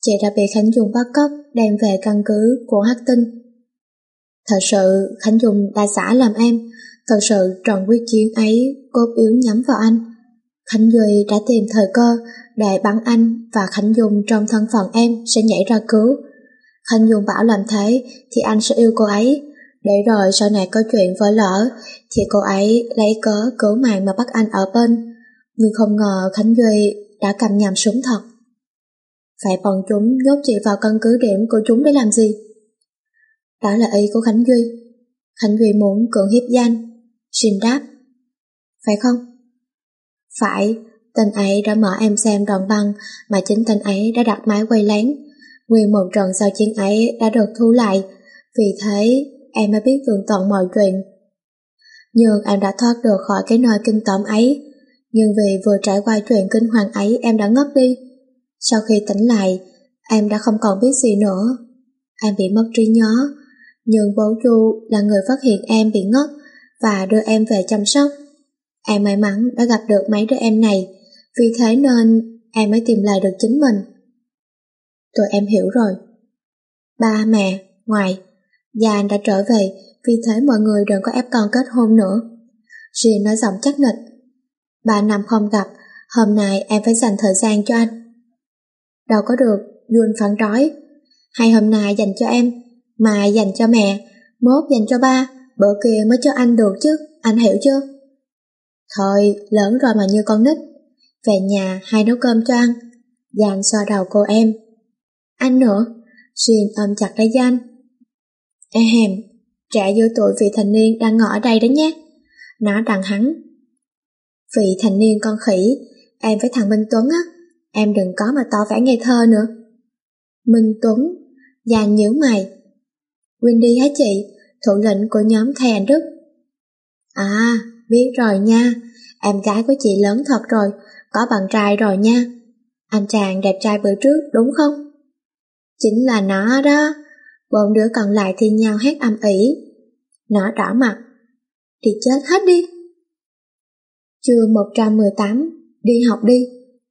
Chị đã bị Khánh Dung bắt cóc đem về căn cứ của Hắc Tinh. Thật sự Khánh Dung đã xả làm em, thật sự trận quyết chiến ấy cốt yếu nhắm vào anh. Khánh Duy đã tìm thời cơ để bắn anh và Khánh Dung trong thân phận em sẽ nhảy ra cứu. Khánh Dung bảo làm thế thì anh sẽ yêu cô ấy, để rồi sau này có chuyện vỡ lỡ thì cô ấy lấy cớ cứu mạng mà bắt anh ở bên. Nhưng không ngờ Khánh Duy đã cầm nhầm súng thật. Vậy bọn chúng nhốt chị vào căn cứ điểm của chúng để làm gì? Đó là ý của Khánh Duy. Khánh Duy muốn cưỡng hiếp Danh. Xin đáp. Phải không? Phải, tên ấy đã mở em xem đoạn băng mà chính tên ấy đã đặt máy quay lén. Nguyên một trận sau chiến ấy đã được thu lại, vì thế em mới biết tường tận mọi chuyện. Nhưng em đã thoát được khỏi cái nơi kinh tởm ấy, nhưng vì vừa trải qua chuyện kinh hoàng ấy em đã ngất đi. Sau khi tỉnh lại, em đã không còn biết gì nữa. Em bị mất trí nhớ, nhưng bố Chu là người phát hiện em bị ngất và đưa em về chăm sóc. Em may mắn đã gặp được mấy đứa em này, vì thế nên em mới tìm lại được chính mình. Tụi em hiểu rồi. Ba, mẹ, ngoại, gia anh đã trở về, vì thế mọi người đừng có ép con kết hôn nữa. Riêng nói giọng chắc nịch. Ba năm không gặp, hôm nay em phải dành thời gian cho anh. Đâu có được, Duyên phản đối. Hay hôm nay dành cho em, mai dành cho mẹ, mốt dành cho ba, bữa kia mới cho anh được chứ, anh hiểu chưa? Thôi, lớn rồi mà như con nít. Về nhà hay nấu cơm cho ăn. Giang xoa đầu cô em. Anh nữa. Duyên ôm chặt lấy Giang. Ehem, trẻ dưới tuổi vị thành niên đang ngồi ở đây đó nhé. Nó đằng hắn. Vị thành niên con khỉ, em với thằng Minh Tuấn á, em đừng có mà tỏ vẻ ngây thơ nữa. Minh Tuấn, Giang nhíu mày. Wendy hả chị, thủ lĩnh của nhóm thầy anh Đức. À, biết rồi nha, em gái của chị lớn thật rồi, có bạn trai rồi nha. Anh chàng đẹp trai bữa trước đúng không? Chính là nó đó. Bốn đứa còn lại thi nhau hét ầm ĩ. Nó đỏ mặt. Thì chết hết đi. Chương một trăm mười tám, đi học đi.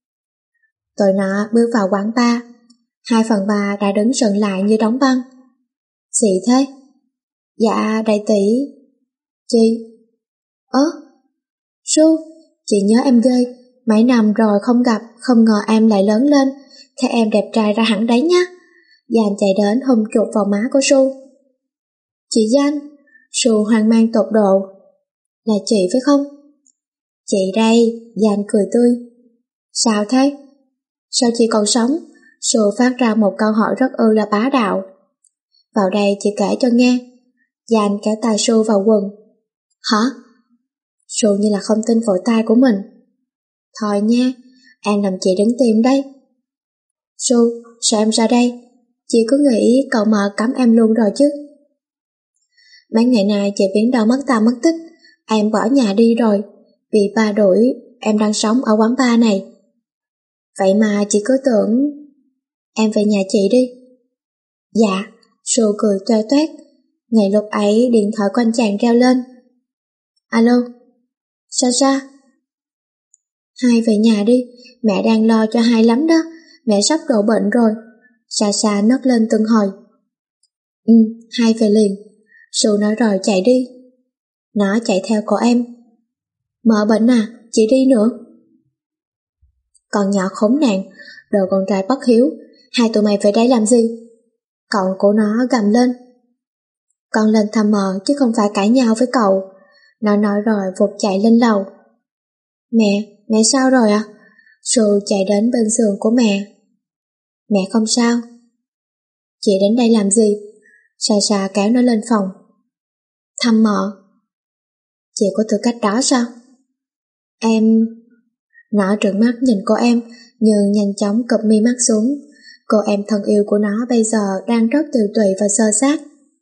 Tụi nó bước vào quán bar. Hai phần ba đã đứng sững lại như đóng băng. Gì thế? Dạ đại tỷ. Chị? Ơ? Su, chị nhớ em ghê. Mấy năm rồi không gặp, không ngờ em lại lớn lên. Thế em đẹp trai ra hẳn đấy nhá. Giang chạy đến hôn chụp vào má của Su. Chị Giang. Su hoang mang tột độ. Là chị phải không? Chị đây. Giang cười tươi. Sao thế? Sao chị còn sống? Su phát ra một câu hỏi rất ư là bá đạo. Vào đây chị kể cho nghe. Giang kéo tay Su vào quần. Hả? Su như là không tin vội tay của mình. Thôi nha, em làm chị đứng tìm đây. Su, sao em ra đây? Chị cứ nghĩ cậu mợ cấm em luôn rồi chứ. Mấy ngày nay chị biến đâu mất tà mất tích. Em bỏ nhà đi rồi. Bị ba đuổi, em đang sống ở quán bar này. Vậy mà chị cứ tưởng... Em về nhà chị đi. Dạ, Su cười toe toét. Ngày lúc ấy điện thoại của anh chàng reo lên. Alo, sao sao? Hai về nhà đi, mẹ đang lo cho hai lắm đó, mẹ sắp đổ bệnh rồi. Sa Sa nấc lên từng hồi. Ừ, hai về liền. Su nói rồi chạy đi. Nó chạy theo cô em. Mợ bệnh à, chị đi nữa. Con nhỏ khốn nạn, đồ con trai bất hiếu, hai tụi mày về đây làm gì? Cậu của nó gầm lên. Con lên thăm mợ chứ không phải cãi nhau với cậu. Nó nói rồi vụt chạy lên lầu. Mẹ, mẹ sao rồi ạ? À? Su chạy đến bên giường của mẹ. Mẹ không sao. Chị đến đây làm gì? Sa Sa kéo nó lên phòng. Thăm mợ. Chị có tư cách đó sao? Em... Nó trợn mắt nhìn cô em, nhưng nhanh chóng cụp mi mắt xuống. Cô em thân yêu của nó bây giờ đang rất tiều tụy và xơ xác.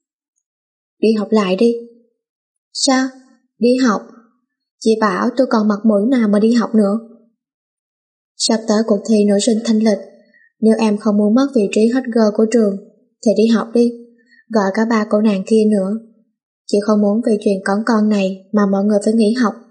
Đi học lại đi. Sao? Đi học? Chị bảo tôi còn mặt mũi nào mà đi học nữa. Sắp tới cuộc thi nữ sinh thanh lịch. Nếu em không muốn mất vị trí hot girl của trường thì đi học đi. Gọi cả ba cô nàng kia nữa. Chị không muốn vì chuyện cỏn con này mà mọi người phải nghỉ học.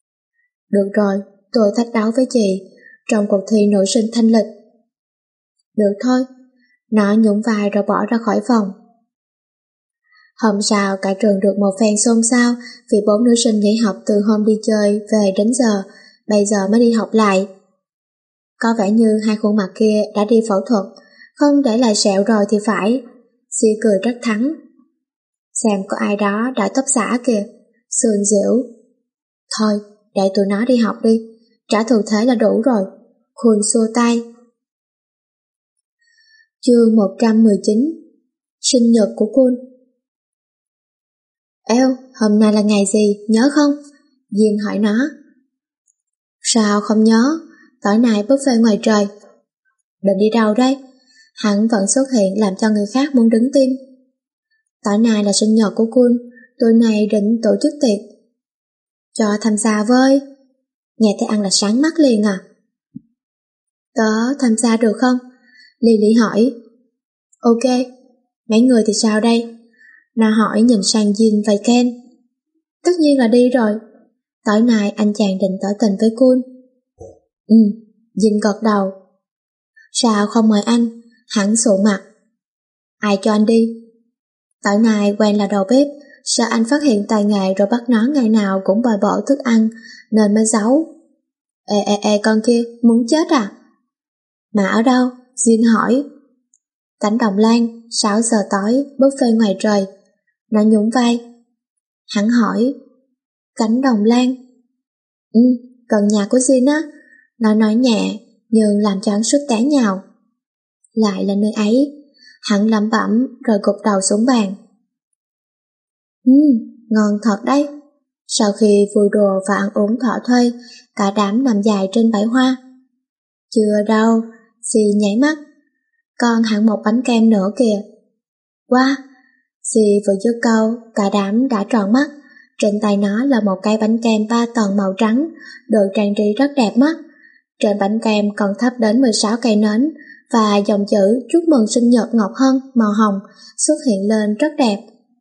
Được rồi, tôi thách đấu với chị trong cuộc thi nữ sinh thanh lịch. Được thôi. Nó nhún vai rồi bỏ ra khỏi phòng. Hôm sau cả trường được một phen xôn xao vì bốn nữ sinh nghỉ học từ hôm đi chơi về đến giờ, bây giờ mới đi học lại. Có vẻ như hai khuôn mặt kia đã đi phẫu thuật, không để lại sẹo rồi thì phải. Si cười rất thắng. Xem có ai đó đã tóc xả kìa, sườn dẻo. Thôi, để tụi nó đi học đi, trả thù thế là đủ rồi. Khôn xua tay. Chương một trăm mười chín. Sinh nhật của Kun. Eo, hôm nay là ngày gì, nhớ không? Diên hỏi nó. Sao không nhớ, tối nay buffet ngoài trời. Định đi đâu đây? Hắn vẫn xuất hiện làm cho người khác muốn đứng tim. Tối nay là sinh nhật của Kun, tối nay định tổ chức tiệc. Cho tham gia với. Nghe thấy ăn là sáng mắt liền à? Tớ tham gia được không? Lily hỏi. Ok, mấy người thì sao đây? Nó hỏi nhìn sang Jin và Ken. Tất nhiên là đi rồi. Tối nay anh chàng định tỏ tình với Kun. Ừ, Jin gật đầu. Sao không mời anh? Hắn sụ mặt. Ai cho anh đi? Tối nay quen là đầu bếp, sợ anh phát hiện tài nghề rồi bắt nó ngày nào cũng bồi bổ thức ăn, nên mới giấu. Ê ê ê con kia, muốn chết à? Mà ở đâu? Jin hỏi. Cánh đồng lan, sáu giờ tối, buffet ngoài trời. Nó nhún vai. Hắn hỏi. Cánh đồng lan? Ừ, gần nhà của Jin á. Nó nói nhẹ, nhưng làm cho hắn suýt té nhào. Lại là nơi ấy. Hắn lẩm bẩm rồi gục đầu xuống bàn. Ừ, ngon thật đấy. Sau khi vui đùa và ăn uống thỏa thuê, cả đám nằm dài trên bãi hoa. Chưa đâu, Dì nháy mắt. Còn hẳn một bánh kem nữa kìa. Wow, dì vừa dứt câu, cả đám đã tròn mắt. Trên tay nó là một cái bánh kem ba tầng màu trắng, được trang trí rất đẹp mắt. Trên bánh kem còn thắp đến mười sáu cây nến, và dòng chữ chúc mừng sinh nhật Ngọc Hân màu hồng xuất hiện lên rất đẹp.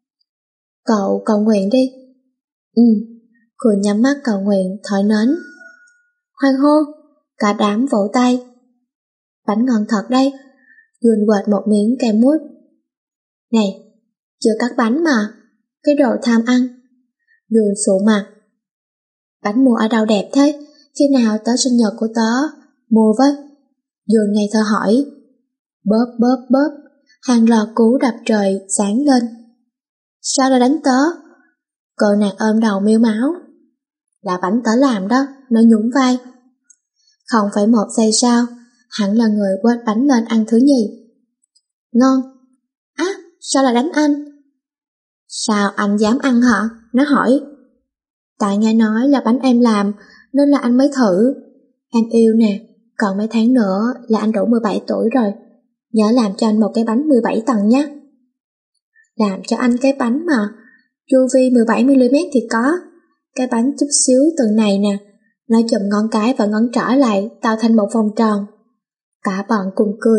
Cậu cầu nguyện đi. Ừ, Khuyên nhắm mắt cầu nguyện thổi nến. Hoan hô, cả đám vỗ tay. Bánh ngon thật đây. Dùn quệt một miếng kem mút. Này, chưa cắt bánh mà, cái đồ tham ăn. Dùn sụ mặt. Bánh mua ở đâu đẹp thế, khi nào tới sinh nhật của tớ, mua với. Dùn ngây thơ hỏi. Bóp bóp bóp, hàng lò cú đập trời sáng lên. Sao lại đánh tớ? Cô nàng ôm đầu miêu máu. Là bánh tớ làm đó, nó nhún vai. Không phải một giây sau, hẳn là người quét bánh lên ăn thứ nhì. Ngon. Á, à, sao lại đánh anh? Sao anh dám ăn hả? Nó hỏi. Tại nghe nói là bánh em làm, nên là anh mới thử. Em yêu nè, còn mấy tháng nữa là anh đủ mười bảy tuổi rồi. Nhớ làm cho anh một cái bánh mười bảy tầng nhé. Làm cho anh cái bánh mà, chu vi mười bảy mi li mét thì có. Cái bánh chút xíu từng này nè, nó chùm ngón cái và ngón trỏ lại tạo thành một vòng tròn. Cả bọn cùng cười.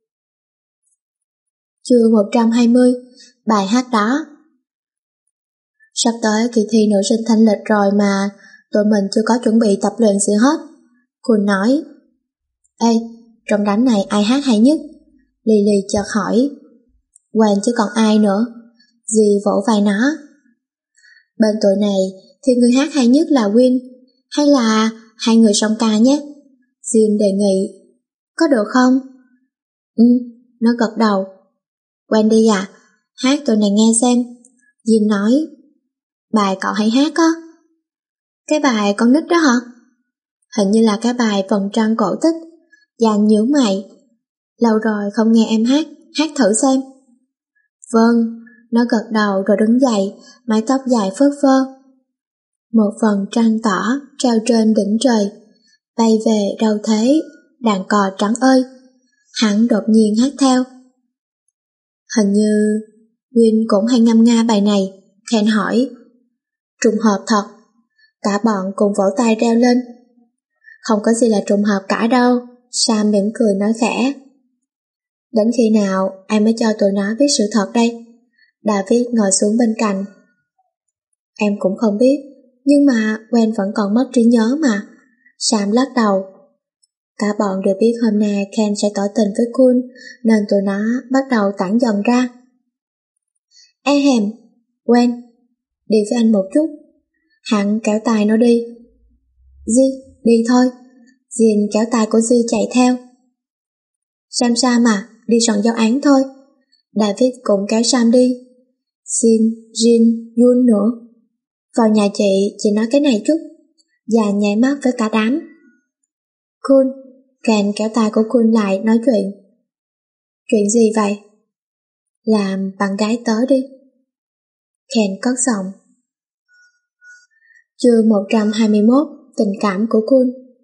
Chương một trăm hai mươi. Bài hát đó. Sắp tới kỳ thi nữ sinh thanh lịch rồi mà tụi mình chưa có chuẩn bị tập luyện gì hết. Quỳnh nói. Ê, trong đám này ai hát hay nhất? Lily chợt hỏi. Quên chứ còn ai nữa. Dì vỗ vai nó. Bên tụi này thì người hát hay nhất là Win, hay là hai người song ca nhé. Jin đề nghị. Có được không? Ừ, nó gật đầu. Wendy à, hát tụi này nghe xem. Jin nói. Bài cậu hay hát á? Cái bài con nít đó hả? Hình như là cái bài Vầng Trăng Cổ Tích. Dàn nhíu mày. Lâu rồi không nghe em hát, hát thử xem. Vâng, nó gật đầu rồi đứng dậy, mái tóc dài phớt phơ. Một vầng trăng tỏ treo trên đỉnh trời, bay về đâu thế, đàn cò trắng ơi. Hắn đột nhiên hát theo. Hình như Win cũng hay ngâm nga bài này. Ken hỏi. Trùng hợp thật. Cả bọn cùng vỗ tay reo lên. Không có gì là trùng hợp cả đâu. Sam mỉm cười nói khẽ. Đến khi nào ai mới cho tụi nó biết sự thật đây? David ngồi xuống bên cạnh. Em cũng không biết, nhưng mà Gwen vẫn còn mất trí nhớ mà. Sam lắc đầu. Cả bọn đều biết hôm nay Ken sẽ tỏ tình với Kun, nên tụi nó bắt đầu tản dần ra. Ehem, Gwen, đi với anh một chút. Hắn kéo tay nó đi. Di, đi thôi. Jin kéo tay của Di chạy theo. Sam Sam à, đi soạn giáo án thôi. David cũng kéo Sam đi. Jin, Jin, Yun nữa. Vào nhà chị, chị nói cái này chút. Và nháy mắt với cả đám. Kun, Ken kéo tay của Kun lại nói chuyện. Chuyện gì vậy? Làm bạn gái tớ đi. Ken cất giọng. Chương một trăm hai mươi mốt, tình cảm của Kun.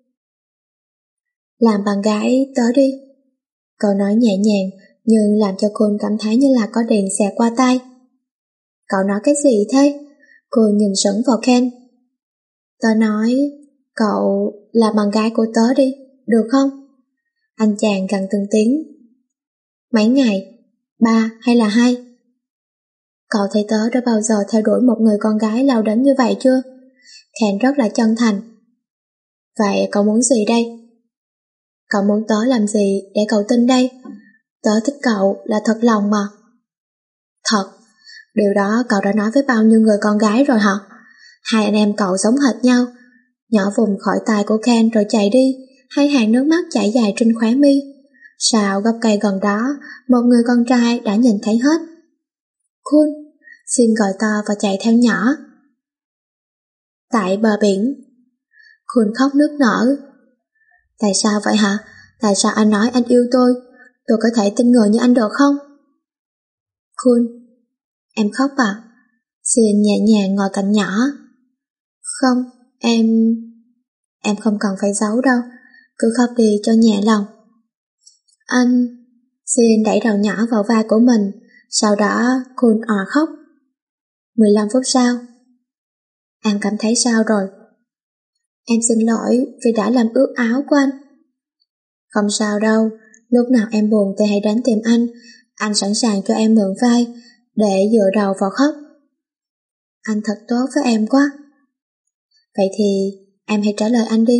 Làm bạn gái tớ đi. Cậu nói nhẹ nhàng nhưng làm cho Kun cảm thấy như là có điện xẹt qua tai. Cậu nói cái gì thế? Kun nhìn sững vào Ken. Tớ nói, cậu là bạn gái của tớ đi, được không? Anh chàng gần từng tiếng. Mấy ngày? Ba hay là hai? Cậu thấy tớ đã bao giờ theo đuổi một người con gái lao đến như vậy chưa? Ken rất là chân thành. Vậy cậu muốn gì đây? Cậu muốn tớ làm gì để cậu tin đây? Tớ thích cậu là thật lòng mà. Thật? Điều đó cậu đã nói với bao nhiêu người con gái rồi hả? Hai anh em cậu giống hệt nhau. Nhỏ vùng khỏi tay của Ken rồi chạy đi, hai hàng nước mắt chảy dài trên khóe mi. Sau gốc cây gần đó, một người con trai đã nhìn thấy hết. Kun, xin gọi to và chạy theo nhỏ. Tại bờ biển. Kun khóc nức nở. Tại sao vậy hả? Tại sao anh nói anh yêu tôi? Tôi có thể tin người như anh được không? Kun, em khóc à? Xin nhẹ nhàng ngồi cạnh nhỏ. Không, em... Em không cần phải giấu đâu, cứ khóc đi cho nhẹ lòng. Anh... Xin đẩy đầu nhỏ vào vai của mình, sau đó Kun òa khóc. mười lăm phút sau. Em cảm thấy sao rồi? Em xin lỗi vì đã làm ướt áo của anh. Không sao đâu, lúc nào em buồn thì hãy đến tìm anh, anh sẵn sàng cho em mượn vai, để dựa đầu vào khóc. Anh thật tốt với em quá. Vậy thì em hãy trả lời anh đi.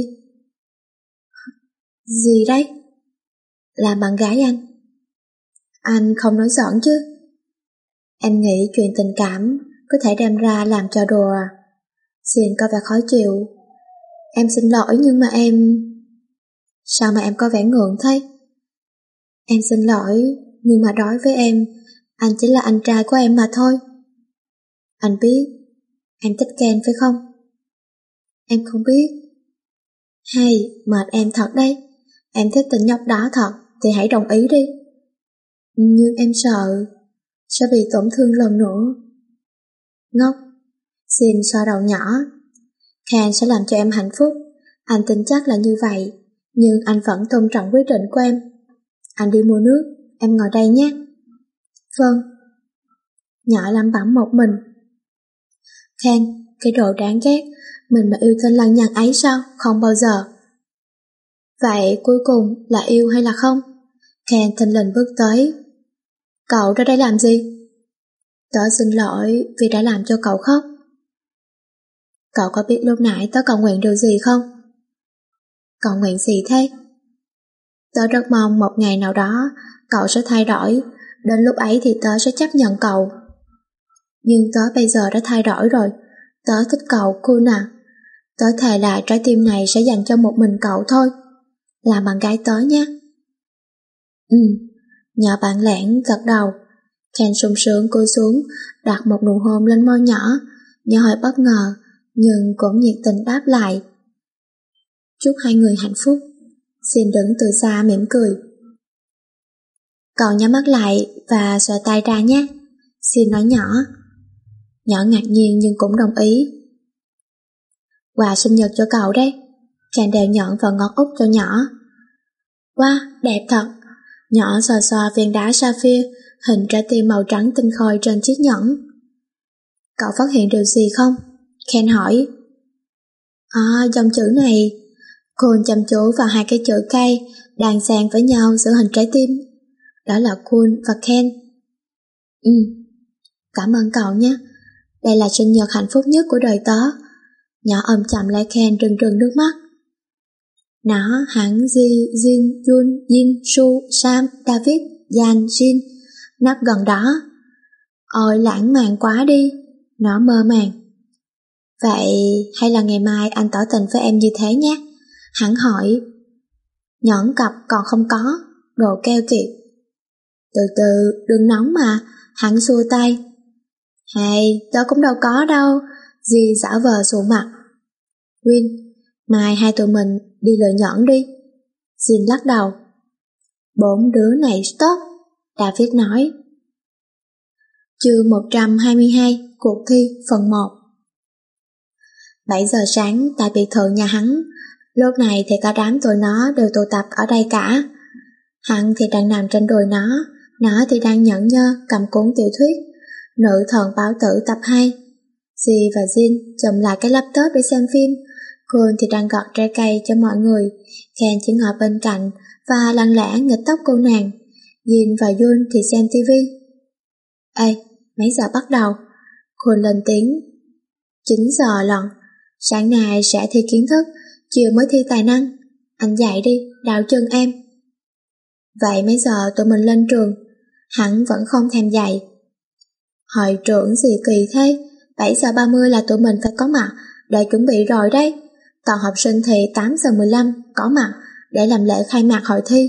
Gì đấy? Làm bạn gái anh. Anh không nói giỡn chứ? Em nghĩ chuyện tình cảm có thể đem ra làm trò đùa à? Xin có vẻ khó chịu. Em xin lỗi nhưng mà em... Sao mà em có vẻ ngượng thế? Em xin lỗi, nhưng mà đối với em, anh chỉ là anh trai của em mà thôi. Anh biết, em thích Ken phải không? Em không biết. Hay, mệt em thật đấy. Em thích tình nhóc đó thật, thì hãy đồng ý đi. Nhưng em sợ, sẽ bị tổn thương lần nữa. Ngốc, xin xoa đầu nhỏ. Ken sẽ làm cho em hạnh phúc, anh tin chắc là như vậy. Nhưng anh vẫn tôn trọng quyết định của em. Anh đi mua nước, em ngồi đây nhé. Vâng. Nhỏ lẩm bẩm một mình. Ken, cái đồ đáng ghét, mình mà yêu tên lăng nhăng ấy sao? Không bao giờ. Vậy cuối cùng là yêu hay là không? Ken thình lình bước tới. Cậu ra đây làm gì? Tớ xin lỗi vì đã làm cho cậu khóc. Cậu có biết lúc nãy tớ cầu nguyện điều gì không? Cầu nguyện gì thế? Tớ rất mong một ngày nào đó cậu sẽ thay đổi, đến lúc ấy thì tớ sẽ chấp nhận cậu. Nhưng tớ bây giờ đã thay đổi rồi, tớ thích cậu Kun à. Tớ thề là trái tim này sẽ dành cho một mình cậu thôi. Làm bạn gái tớ nhé. Ừ, nhỏ bạn lẻn gật đầu. Ken sung sướng cúi xuống, đặt một nụ hôn lên môi nhỏ. Nhỏ hơi bất ngờ, nhưng cũng nhiệt tình đáp lại. Chúc hai người hạnh phúc. Xin đứng từ xa mỉm cười. Cậu nhắm mắt lại và xòe tay ra nhé. Xin nói nhỏ. Nhỏ ngạc nhiên nhưng cũng đồng ý. Quà sinh nhật cho cậu đấy. Ken đeo nhẫn vào ngón út cho nhỏ. Wow, đẹp thật. Nhỏ xoa xoa viên đá sapphire, hình trái tim màu trắng tinh khôi trên chiếc nhẫn. Cậu phát hiện điều gì không? Ken hỏi. À, dòng chữ này. Kun chăm chú vào hai cái chữ cây đang xen với nhau giữa hình trái tim. Đó là Kun và Ken. Ừ, cảm ơn cậu nhé. Đây là sinh nhật hạnh phúc nhất của đời tớ. Nhỏ ôm chầm lấy Ken rưng rưng nước mắt. Nó, hắn, Ji, Jin, Jun, Jin, Su, Sam, David, Yan, Jin, nấp gần đó. Ôi lãng mạn quá đi, nó mơ màng. Vậy hay là ngày mai anh tỏ tình với em như thế nhé? Hắn hỏi. Nhẫn cặp còn không có, đồ keo kiệt. Từ từ, đừng nóng mà, hắn xua tay. Hay, tớ cũng đâu có đâu, Ji giả vờ sụ mặt. Win, mai hai tụi mình đi lựa nhẫn đi. Jin lắc đầu. Bốn đứa này stop, David nói. Chương một trăm hai mươi hai, cuộc thi phần một. bảy giờ sáng tại biệt thự nhà hắn, lúc này thì cả đám tụi nó đều tụ tập ở đây cả. Hắn thì đang nằm trên đùi nó, nó thì đang nhẫn nhơ cầm cuốn tiểu thuyết Nữ thần báo tử tập hai. Ji và Jin chùm lại cái laptop để xem phim. Khôn thì đang gọt trái cây cho mọi người. Ken chỉ ngồi bên cạnh và lặng lẽ nghịch tóc cô nàng. Jin và Jun thì xem tivi. Ê, mấy giờ bắt đầu? Khôn lên tiếng. chín giờ lận. Sáng nay sẽ thi kiến thức, chiều mới thi tài năng. Anh dạy đi, đạo chân em. Vậy mấy giờ tụi mình lên trường? Hắn vẫn không thèm dạy. Hội trưởng gì kỳ thế, bảy giờ ba mươi là tụi mình phải có mặt để chuẩn bị rồi đấy. Còn học sinh thì tám giờ mười lăm có mặt để làm lễ khai mạc hội thi.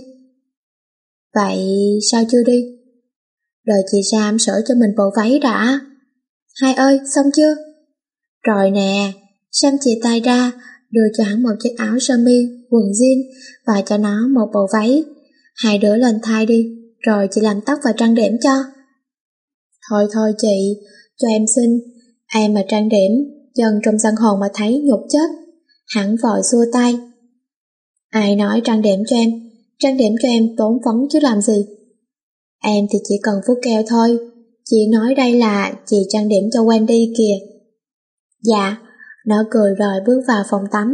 Vậy sao chưa đi? Đợi chị Sam sửa cho mình bộ váy đã. Hai ơi, xong chưa? Rồi nè. Sam chìa tay ra, đưa cho hắn một chiếc áo sơ mi, quần jean và cho nó một bộ váy. Hai đứa lên thay đi, rồi chị làm tóc và trang điểm cho. Thôi thôi chị, cho em xin. Em mà trang điểm, chân trong sân hồn mà thấy nhục chết. Hắn vội xua tay. Ai nói trang điểm cho em? Trang điểm cho em tốn phấn chứ làm gì. Em thì chỉ cần vuốt keo thôi. Chị nói đây là chị trang điểm cho Wendy kìa. Dạ. Nó cười rồi bước vào phòng tắm.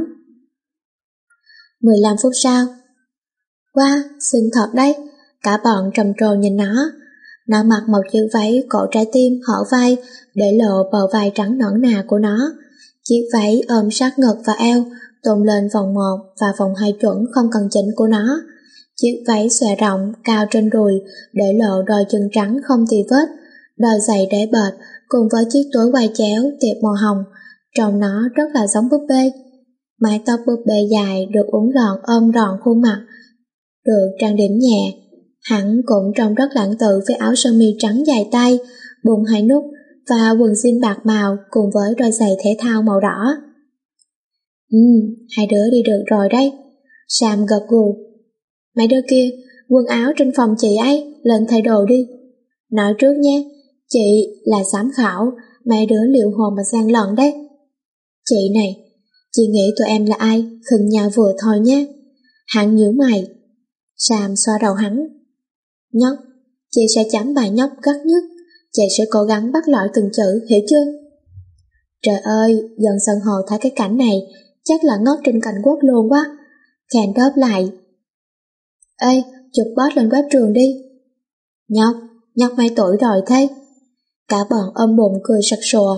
mười lăm phút sau. Wow, xinh thật đấy. Cả bọn trầm trồ nhìn nó. Nó mặc một chiếc váy cổ trái tim hở vai để lộ bờ vai trắng nõn nà của nó. Chiếc váy ôm sát ngực và eo, tôn lên vòng một và vòng hai chuẩn không cần chỉnh của nó. Chiếc váy xòe rộng cao trên đùi để lộ đôi chân trắng không tì vết, đôi giày đế bệt cùng với chiếc túi quai chéo tiệp màu hồng. Trông nó rất là giống búp bê. Mái tóc búp bê dài được uốn gọn ôm trọn khuôn mặt, được trang điểm nhẹ. Hắn cũng trông rất lãng tự với áo sơ mi trắng dài tay, bùng hai nút và quần jean bạc màu cùng với đôi giày thể thao màu đỏ. Ừ, hai đứa đi được rồi đấy. Sam gật gù. Mấy đứa kia, quần áo trên phòng chị ấy, lên thay đồ đi. Nói trước nhé, chị là giám khảo, mấy đứa liệu hồn mà gian lận đấy. Chị này, chị nghĩ tụi em là ai, khinh nhau vừa thôi nhé. Hắn nhíu mày. Sam xoa đầu hắn. Nhóc, chị sẽ chấm bài nhóc gắt nhất. Chị sẽ cố gắng bắt lỗi từng chữ, hiểu chưa? Trời ơi, dân sân hồ thấy cái cảnh này chắc là ngất trên cảnh quốc luôn quá. Ken đáp lại. Ê, chụp post lên web trường đi. Nhóc, nhóc mấy tuổi rồi thế? Cả bọn ôm bụng cười sặc sụa.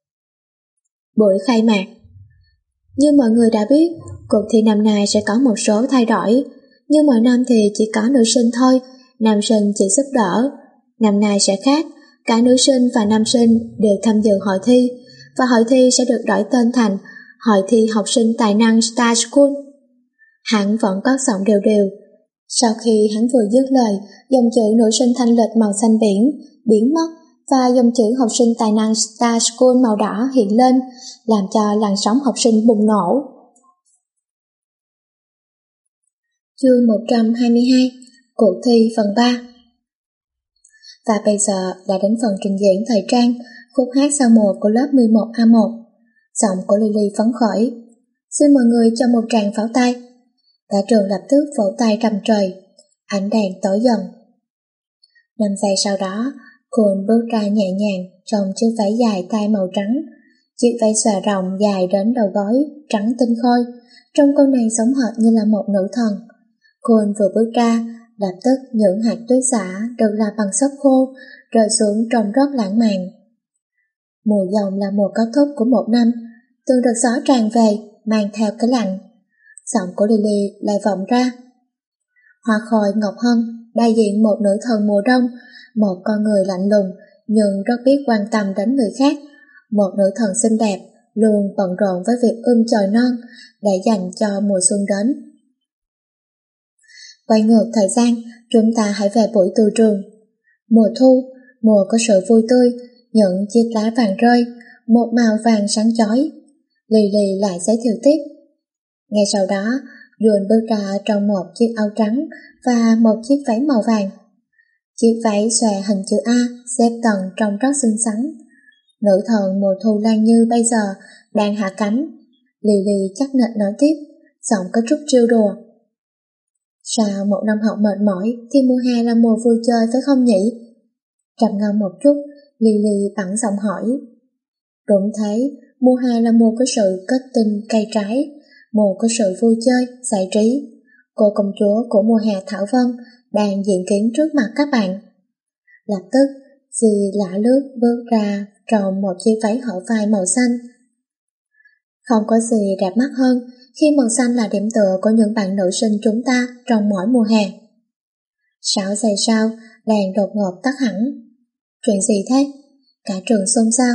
Buổi khai mạc. Như mọi người đã biết, cuộc thi năm nay sẽ có một số thay đổi. Như mọi năm thì chỉ có nữ sinh thôi, nam sinh chỉ giúp đỡ. Năm nay sẽ khác, cả nữ sinh và nam sinh đều tham dự hội thi, và hội thi sẽ được đổi tên thành Hội thi học sinh tài năng Star School. Hắn vẫn có giọng đều đều. Sau khi hắn vừa dứt lời, dòng chữ nữ sinh thanh lịch màu xanh biển biến mất và dòng chữ học sinh tài năng Star School màu đỏ hiện lên, làm cho làn sóng học sinh bùng nổ. Chương một trăm hai mươi hai, cuộc thi phần ba. Và bây giờ đã đến phần trình diễn thời trang, khúc hát sao mùa của lớp mười một A một. Giọng của Lily phấn khởi. Xin mọi người cho một tràng pháo tay. Cả trường lập tức vỗ tay rầm trời. Ánh đèn tối dần. Năm giây sau đó, Khôn bước ra nhẹ nhàng trong chiếc váy dài tay màu trắng. Chiếc váy xòe rộng dài đến đầu gối, trắng tinh khôi. Trông cô nàng giống hệt như là một nữ thần. Khôn vừa bước ra, lập tức những hạt tuyết xả được làm bằng xốp khô rơi xuống trông rất lãng mạn. Mùa dòng là mùa kết thúc của một năm, từng đợt gió tràn về mang theo cái lạnh. Giọng của Lily lại vọng ra. Hoa khôi Ngọc Hân đại diện một nữ thần mùa đông, một con người lạnh lùng nhưng rất biết quan tâm đến người khác, một nữ thần xinh đẹp luôn bận rộn với việc ươm trời non để dành cho mùa xuân đến. Quay ngược thời gian, chúng ta hãy về buổi từ trường. Mùa thu, mùa có sự vui tươi, những chiếc lá vàng rơi, một màu vàng sáng chói. Lily lại giới thiệu tiếp. Ngay sau đó, June bước ra trong một chiếc áo trắng và một chiếc váy màu vàng. Chiếc váy xòe hình chữ A xếp tầng trông rất xinh xắn. Nữ thần mùa thu Lan Như bây giờ đang hạ cánh. Lily chắc nịch nói tiếp, giọng có chút trêu đùa. Sau một năm học mệt mỏi thì mùa hè là mùa vui chơi phải không nhỉ? Trầm ngâm một chút, Lily bẵng giọng hỏi. Đúng thế, mùa hè là mùa có sự kết tinh cây trái, mùa có sự vui chơi, giải trí. Cô công chúa của mùa hè Thảo Vân đang diện kiến trước mặt các bạn. Lập tức, dì lả lướt bước ra trong một chiếc váy hở vai màu xanh. Không có gì đẹp mắt hơn khi màu xanh là điểm tựa của những bạn nữ sinh chúng ta trong mỗi mùa hè. Sáu giây sau, đèn đột ngột tắt hẳn. Chuyện gì thế? Cả trường xôn xao.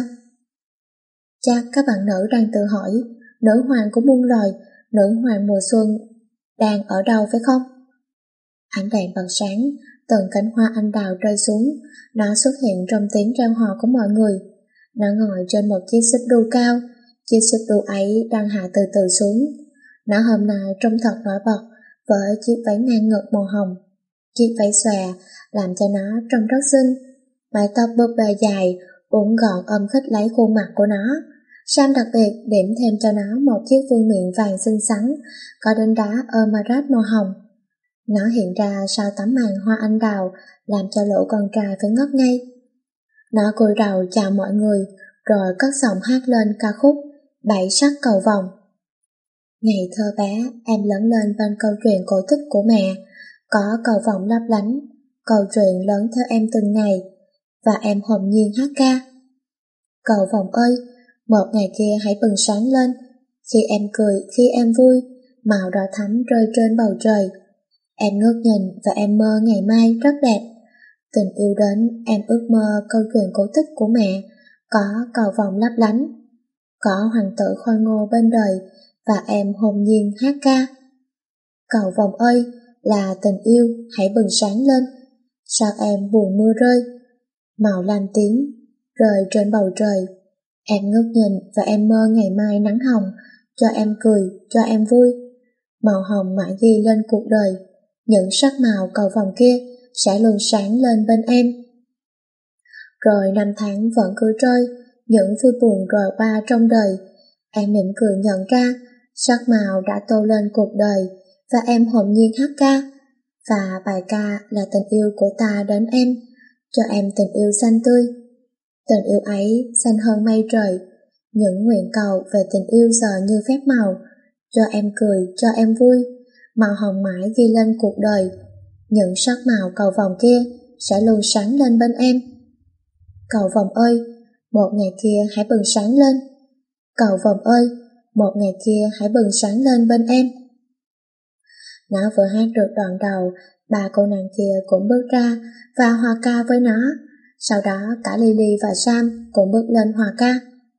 Chắc các bạn nữ đang tự hỏi, nữ hoàng của muôn loài, nữ hoàng mùa xuân đang ở đâu phải không? Ánh đèn bật sáng, từng cánh hoa anh đào rơi xuống, nó xuất hiện trong tiếng reo hò của mọi người. Nó ngồi trên một chiếc xích đu cao, chiếc xích đu ấy đang hạ từ từ xuống. Nó hôm nay trông thật nổi bật với chiếc váy ngang ngực màu hồng. Chiếc váy xòe làm cho nó trông rất xinh. Mái tóc búp bê dài, uốn gọn ôm khít lấy khuôn mặt của nó. Sam đặc biệt điểm thêm cho nó một chiếc vương miện vàng xinh xắn, có đính đá emerald màu hồng. Nó hiện ra sau tấm màn hoa anh đào, làm cho lũ con trai phải ngất ngây. Nó cúi đầu chào mọi người, rồi cất giọng hát lên ca khúc Bảy sắc cầu vồng. Ngày thơ bé, em lớn lên bên câu chuyện cổ tích của mẹ, có cầu vồng lấp lánh, câu chuyện lớn theo em từng ngày, và em hồn nhiên hát ca. Cầu vồng ơi, một ngày kia hãy bừng sáng lên, khi em cười, khi em vui, màu đỏ thắm rơi trên bầu trời. Em ngước nhìn và em mơ ngày mai rất đẹp. Tình yêu đến, em ước mơ câu chuyện cổ tích của mẹ, có cầu vồng lấp lánh, có hoàng tử khôi ngô bên đời, và em hồn nhiên hát ca. Cầu vồng ơi, là tình yêu, hãy bừng sáng lên. Sao em buồn mưa rơi, màu lam tím rơi trên bầu trời. Em ngước nhìn và em mơ ngày mai nắng hồng, cho em cười, cho em vui. Màu hồng mãi ghi lên cuộc đời, những sắc màu cầu vồng kia sẽ luôn sáng lên bên em. Rồi năm tháng vẫn cứ trôi, những vui buồn rồi qua trong đời. Em mỉm cười nhận ra, sắc màu đã tô lên cuộc đời, và em hồn nhiên hát ca. Và bài ca là tình yêu của ta đến em, cho em tình yêu xanh tươi. Tình yêu ấy xanh hơn mây trời, những nguyện cầu về tình yêu giờ như phép màu, cho em cười, cho em vui, màu hồng mãi ghi lên cuộc đời, những sắc màu cầu vồng kia sẽ luôn sáng lên bên em. Cầu vồng ơi, một ngày kia hãy bừng sáng lên. Cầu vồng ơi, một ngày kia hãy bừng sáng lên bên em. Nó vừa hát được đoạn đầu, ba cô nàng kia cũng bước ra và hòa ca với nó. Sau đó cả Lily và Sam cũng bước lên hòa ca.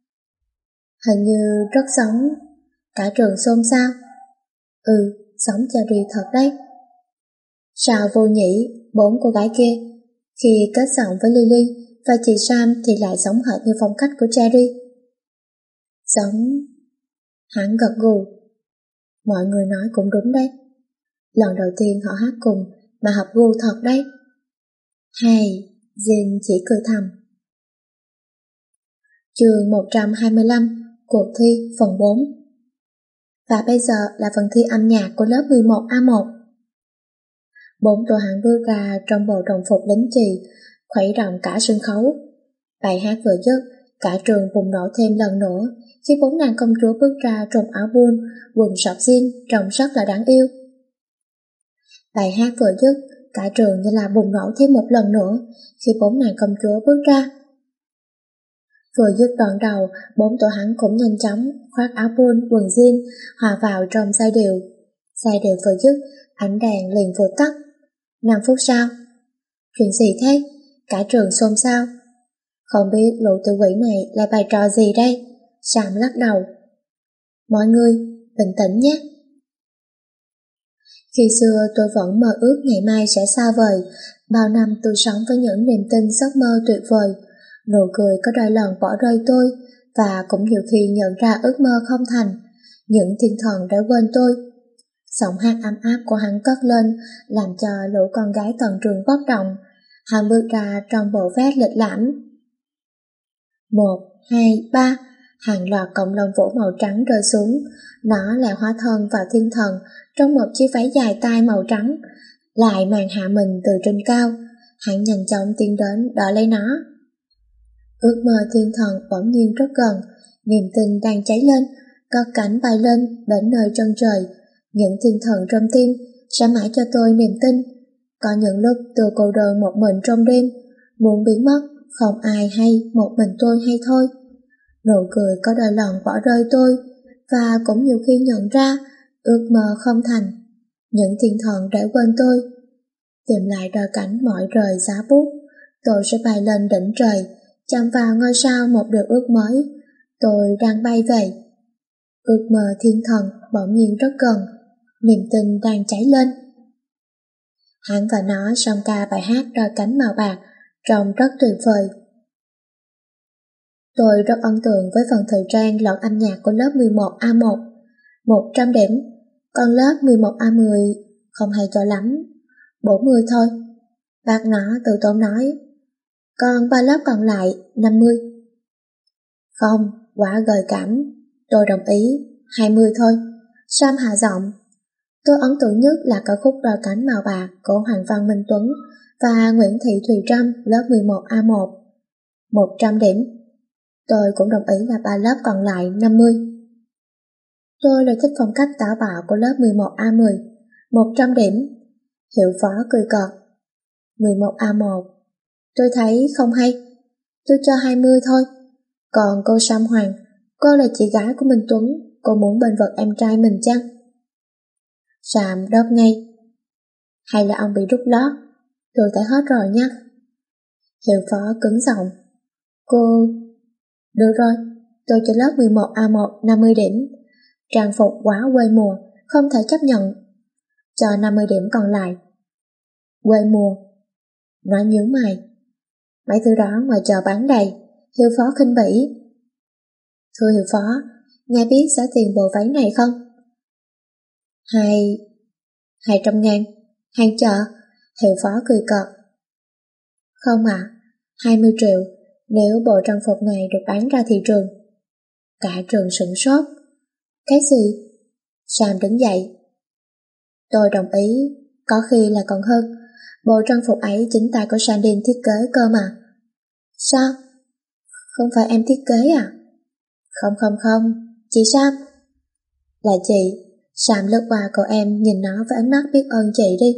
Hình như rất giống. Cả trường xôn xao. Ừ, giống Cherry thật đấy. Sao vô nhỉ, bốn cô gái kia. Khi kết giọng với Lily và chị Sam thì lại giống hệt như phong cách của Cherry. Giống. Hắn gật gù. Mọi người nói cũng đúng đấy. Lần đầu tiên họ hát cùng mà hợp gu thật đấy. Hay, Jin chỉ cười thầm. Chương một trăm hai mươi lăm, cuộc thi phần bốn. Và bây giờ là phần thi âm nhạc của lớp mười một A một. Bốn tô hạng bước ra trong bộ đồng phục lính chì, khuấy động cả sân khấu. Bài hát vừa dứt, cả trường bùng nổ thêm lần nữa khi bốn nàng công chúa bước ra trong áo buôn, quần sọc jean trông rất là đáng yêu. Bài hát vừa dứt, cả trường như là bùng nổ thêm một lần nữa khi bốn nàng công chúa bước ra. Vừa dứt đoạn đầu, bốn tổ hắn cũng nhanh chóng khoác áo buôn, quần jean, hòa vào trong giai điệu. Xe đều vừa dứt, ánh đèn liền vừa tắt. Năm phút sau. Chuyện gì thế? Cả trường xôn xao. Không biết lũ tự quỷ này là bày trò gì đây? Sam lắc đầu. Mọi người, bình tĩnh nhé. Khi xưa tôi vẫn mơ ước ngày mai sẽ xa vời. Bao năm tôi sống với những niềm tin giấc mơ tuyệt vời. Nụ cười có đôi lần bỏ rơi tôi, và cũng nhiều khi nhận ra ước mơ không thành. Những thiên thần đã quên tôi. Giọng hát ấm áp của hắn cất lên, làm cho lũ con gái tận trường bất động. Hắn bước ra trong bộ vest lịch lãm. Một, hai, ba, hàng loạt cọng lông vũ màu trắng rơi xuống. Nó lại hóa thân vào thiên thần trong một chiếc váy dài tai màu trắng, lại màn hạ mình từ trên cao. Hắn nhanh chóng tiến đến đỡ lấy nó. Ước mơ thiên thần bỗng nhiên rất gần, niềm tin đang cháy lên, cất cánh bay lên đến nơi chân trời. Những thiên thần trong tim sẽ mãi cho tôi niềm tin. Có những lúc tôi cô đơn một mình trong đêm, muốn biến mất, không ai hay, một mình tôi hay thôi. Nụ cười có đôi lần bỏ rơi tôi, và cũng nhiều khi nhận ra ước mơ không thành. Những thiên thần để quên tôi. Tìm lại đôi cánh mỏi rời giá bút, tôi sẽ bay lên đỉnh trời, chạm vào ngôi sao một điều ước mới. Tôi đang bay về. Ước mơ thiên thần bỗng nhiên rất gần, niềm tin đang cháy lên. Hắn và nó song ca bài hát đôi cánh màu bạc, trông rất tuyệt vời. Tôi rất ấn tượng với phần thời trang lẫn âm nhạc của lớp mười một A một, một trăm điểm, còn lớp mười một A mười không hay cho lắm, bốn mươi thôi. Bác nó từ tốn nói, còn ba lớp còn lại năm mươi. Không, quá gợi cảm, tôi đồng ý, hai mươi thôi. Sam hạ giọng. Tôi ấn tượng nhất là ca khúc đôi cánh màu bạc của Hoàng Văn Minh Tuấn và Nguyễn Thị Thùy Trâm lớp mười một A một, một trăm điểm. Tôi cũng đồng ý là ba lớp còn lại năm mươi. Tôi lại thích phong cách táo bạo của lớp mười một A mười, một trăm điểm. Hiệu phó cười cợt. mười một A một, tôi thấy không hay. Tôi cho hai mươi thôi. Còn cô Sam Hoàng, cô là chị gái của Minh Tuấn, cô muốn bênh vực em trai mình chăng? Sam đáp ngay. Hay là ông bị rút lót? Tôi thấy hết rồi nhé. Hiệu phó cứng giọng. Cô... Được rồi, tôi cho lớp mười một A một năm mươi điểm. Trang phục quá quê mùa, không thể chấp nhận. Cho năm mươi điểm còn lại. Quê mùa. Nó nhướng mày. Mấy thứ đó ngoài chợ bán đầy. Hiệu phó khinh bỉ. Thưa hiệu phó, ngài biết giá tiền bộ váy này không? Hai... Hai trăm ngàn. Hàng chợ. Hiệu phó cười cợt. Không ạ, à, hai mươi triệu nếu bộ trang phục này được bán ra thị trường. Cả trường sửng sốt. Cái gì? Sam đứng dậy. Tôi đồng ý, có khi là còn hơn. Bộ trang phục ấy chính tay của Sandin thiết kế cơ mà. Sao? Không phải em thiết kế à? Không không không, chị Sam. Là chị. Sam lướt qua cậu em, nhìn nó với ánh mắt biết ơn chị đi.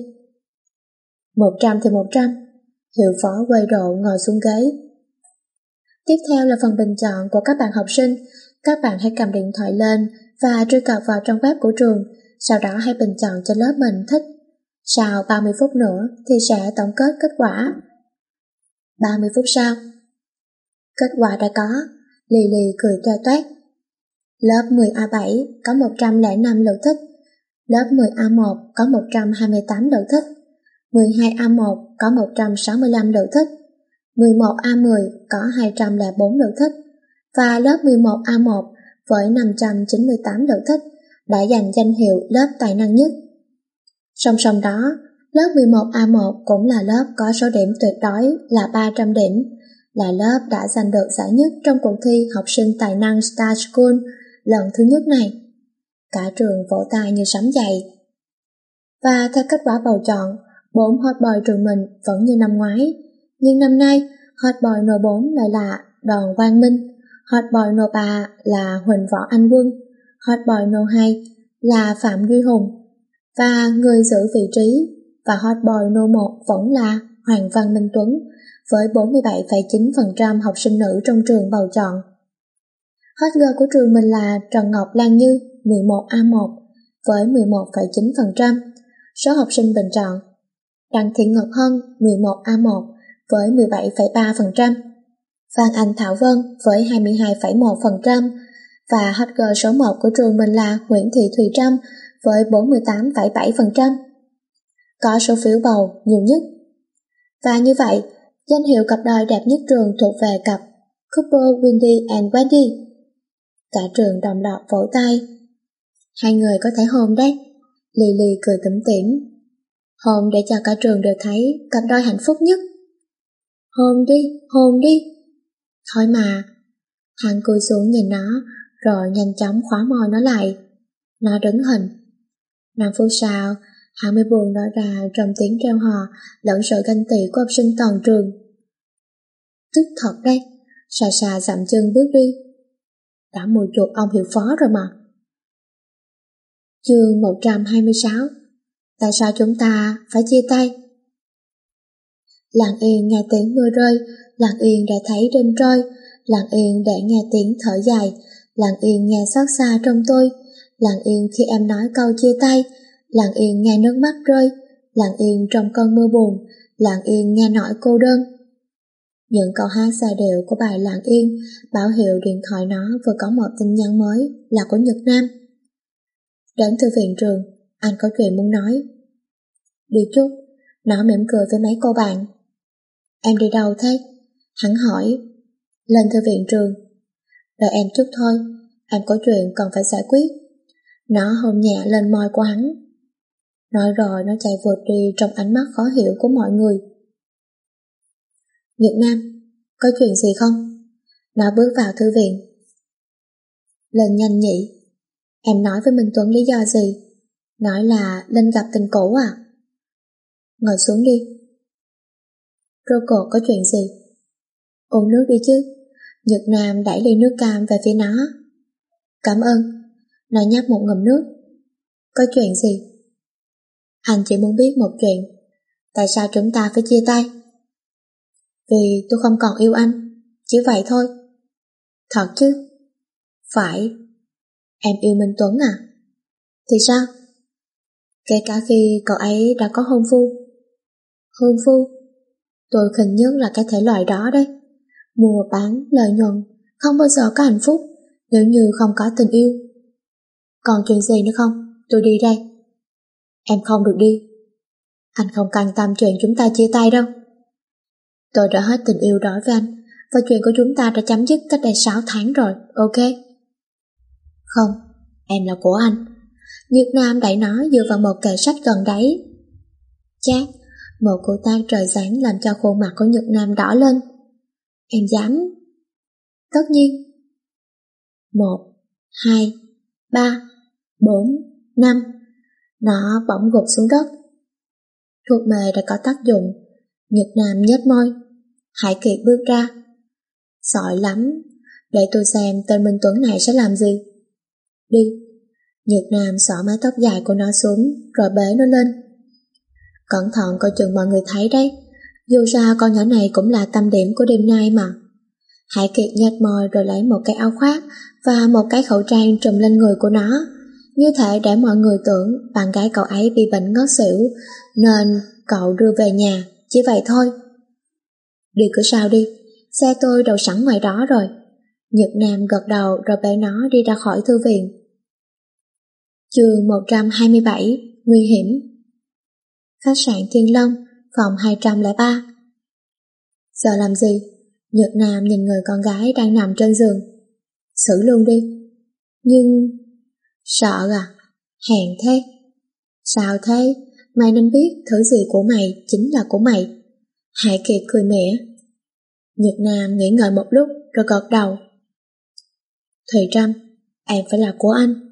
Một trăm thì một trăm. Hiệu phó quay độ ngồi xuống ghế. Tiếp theo là phần bình chọn của các bạn học sinh. Các bạn hãy cầm điện thoại lên và truy cập vào trang web của trường, sau đó hãy bình chọn cho lớp mình thích. Sau ba mươi phút nữa thì sẽ tổng kết kết quả. ba mươi phút sau. Kết quả đã có. Lily cười toe toét. Lớp mười A bảy có một trăm lẻ năm lượt thích. Lớp mười A một có một trăm hai mươi tám lượt thích. mười hai A một có một trăm sáu mươi lăm lượt thích. mười một A mười có hai trăm lẻ bốn lượt thích. Và lớp mười một A một với năm trăm chín mươi tám lượt thích đã giành danh hiệu lớp tài năng nhất. Song song đó, lớp mười một A một cũng là lớp có số điểm tuyệt đối là ba trăm điểm, là lớp đã giành được giải nhất trong cuộc thi học sinh tài năng Star School lần thứ nhất này. Cả trường vỗ tay như sấm dậy. Và theo kết quả bầu chọn, bốn hot boy trường mình vẫn như năm ngoái, nhưng năm nay hot boy nô bốn lại là Đoàn Quang Minh, hot boy nô ba là Huỳnh Võ Anh Quân, hot boy nô hai là Phạm Duy Hùng, và người giữ vị trí và hot boy nô một vẫn là Hoàng Văn Minh Tuấn với bốn mươi bảy phẩy chín phần trăm học sinh nữ trong trường bầu chọn. Hot girl của trường mình là Trần Ngọc Lan Như, mười một A một, với mười một phẩy chín phần trăm số học sinh bình chọn, Đặng Thị Ngọc Hân mười một A một với mười bảy phẩy ba phần trăm, Phan Anh Thảo Vân với hai mươi hai phẩy một phần trăm và hot girl số một của trường mình là Nguyễn Thị Thùy Trâm với bốn mươi tám phẩy bảy phần trăm. Có số phiếu bầu nhiều nhất. Và như vậy, danh hiệu cặp đôi đẹp nhất trường thuộc về cặp couple Windy and Wendy. Cả trường đồng loạt vỗ tay. Hai người có thể hôn đấy. Lily cười tủm tỉm. Hôn để cho cả trường đều thấy cặp đôi hạnh phúc nhất. Hôn đi, hôn đi. Thôi mà. Hắn cúi xuống nhìn nó, rồi nhanh chóng khóa môi nó lại. Nó đứng hình. Năm phút sau, hắn mới buông nó ra trong tiếng reo hò lẫn sự ganh tị của học sinh toàn trường. Tức thật đấy, xà xà dậm chân bước đi. Đã mùi chuột ông hiệu phó rồi mà. Chương một trăm hai mươi sáu. Tại sao chúng ta phải chia tay? Lặng yên nghe tiếng mưa rơi, lặng yên để thấy đêm trôi, lặng yên để nghe tiếng thở dài, lặng yên nghe xót xa trong tôi, lặng yên khi em nói câu chia tay, lặng yên nghe nước mắt rơi, lặng yên trong cơn mưa buồn, lặng yên nghe nỗi cô đơn. Những câu hát giai điệu của bài Lặng Yên báo hiệu điện thoại nó vừa có một tin nhắn mới là của Nhật Nam. Đến thư viện trường, anh có chuyện muốn nói. Đi chút, nó mỉm cười với mấy cô bạn. Em đi đâu thế? Hắn hỏi. Lên thư viện trường. Đợi em chút thôi, em có chuyện cần phải giải quyết. Nó hôn nhẹ lên môi của hắn. Nói rồi nó chạy vụt đi trong ánh mắt khó hiểu của mọi người. Nhật Nam, có chuyện gì không? Nó bước vào thư viện. Lên nhanh nhỉ. Em nói với Minh Tuấn lý do gì? Nói là Linh gặp tình cũ à? Ngồi xuống đi. Rốt cuộc có chuyện gì? Uống nước đi chứ. Nhật Nam đẩy ly nước cam về phía nó. Cảm ơn. Nó nhấp một ngụm nước. Có chuyện gì? Anh chỉ muốn biết một chuyện. Tại sao chúng ta phải chia tay? Vì tôi không còn yêu anh. Chỉ vậy thôi. Thật chứ? Phải. Em yêu Minh Tuấn à? Thì sao? Kể cả khi cậu ấy đã có hôn phu. Hôn phu? Tôi khinh nhất là cái thể loại đó đấy. Mua bán, lợi nhuận, không bao giờ có hạnh phúc nếu như không có tình yêu. Còn chuyện gì nữa không? Tôi đi đây. Em không được đi. Anh không can tâm chuyện chúng ta chia tay đâu. Tôi đã hết tình yêu đối với anh, và chuyện của chúng ta đã chấm dứt cách đây sáu tháng rồi, ok? Không, em là của anh. Nhật Nam đẩy nó dựa vào một kệ sách gần đấy. Chát, một cú tát trời giáng làm cho khuôn mặt của Nhật Nam đỏ lên. Em dám? Tất nhiên. Một, hai, ba, bốn, năm. Nó bỗng gục xuống đất. Thuốc mê đã có tác dụng. Nhật Nam nhếch môi. Hải Kiệt bước ra. Giỏi lắm. Để tôi xem tên Minh Tuấn này sẽ làm gì. Đi. Nhật Nam xõa mái tóc dài của nó xuống, rồi bế nó lên. Cẩn thận coi chừng mọi người thấy đấy. Dù sao con nhỏ này cũng là tâm điểm của đêm nay mà. Hải Kiệt nhếch môi rồi lấy một cái áo khoác và một cái khẩu trang trùm lên người của nó, như thể để mọi người tưởng bạn gái cậu ấy bị bệnh ngất xỉu, nên cậu đưa về nhà, chỉ vậy thôi. Đi cửa sau đi, xe tôi đậu sẵn ngoài đó rồi. Nhật Nam gật đầu rồi bế nó đi ra khỏi thư viện. Chương một trăm hai mươi bảy. Nguy hiểm. Khách sạn Thiên Long, phòng hai trăm lẻ ba. Giờ làm gì? Nhật Nam nhìn người con gái đang nằm trên giường. Xử luôn đi. Nhưng... Sợ à? Hèn thế. Sao thế? Mày nên biết thứ gì của mày chính là của mày. Hải Kiệt cười mỉa. Nhật Nam nghĩ ngợi một lúc rồi gật đầu. Thùy Trâm, em phải là của anh.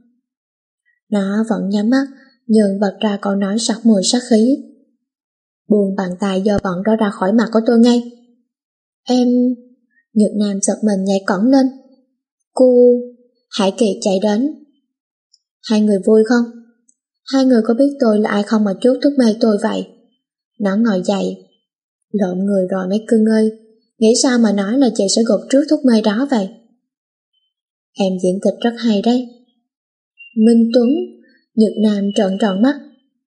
Nó vẫn nhắm mắt nhưng bật ra câu nói sặc mùi sát khí. Buông bàn tay dơ bẩn đó ra khỏi mặt của tôi ngay. Em... Nhật Nam giật mình nhảy cẫng lên. Cô... Hải Kiệt chạy đến. Hai người vui không? Hai người có biết tôi là ai không mà chuốt thuốc mê tôi vậy? Nó ngồi dậy. Lộn người rồi mấy cưng ơi. Nghĩ sao mà nói là chị sẽ gục trước thuốc mê đó vậy? Em diễn kịch rất hay đấy. Minh Tuấn. Nhược Nam trợn tròn mắt.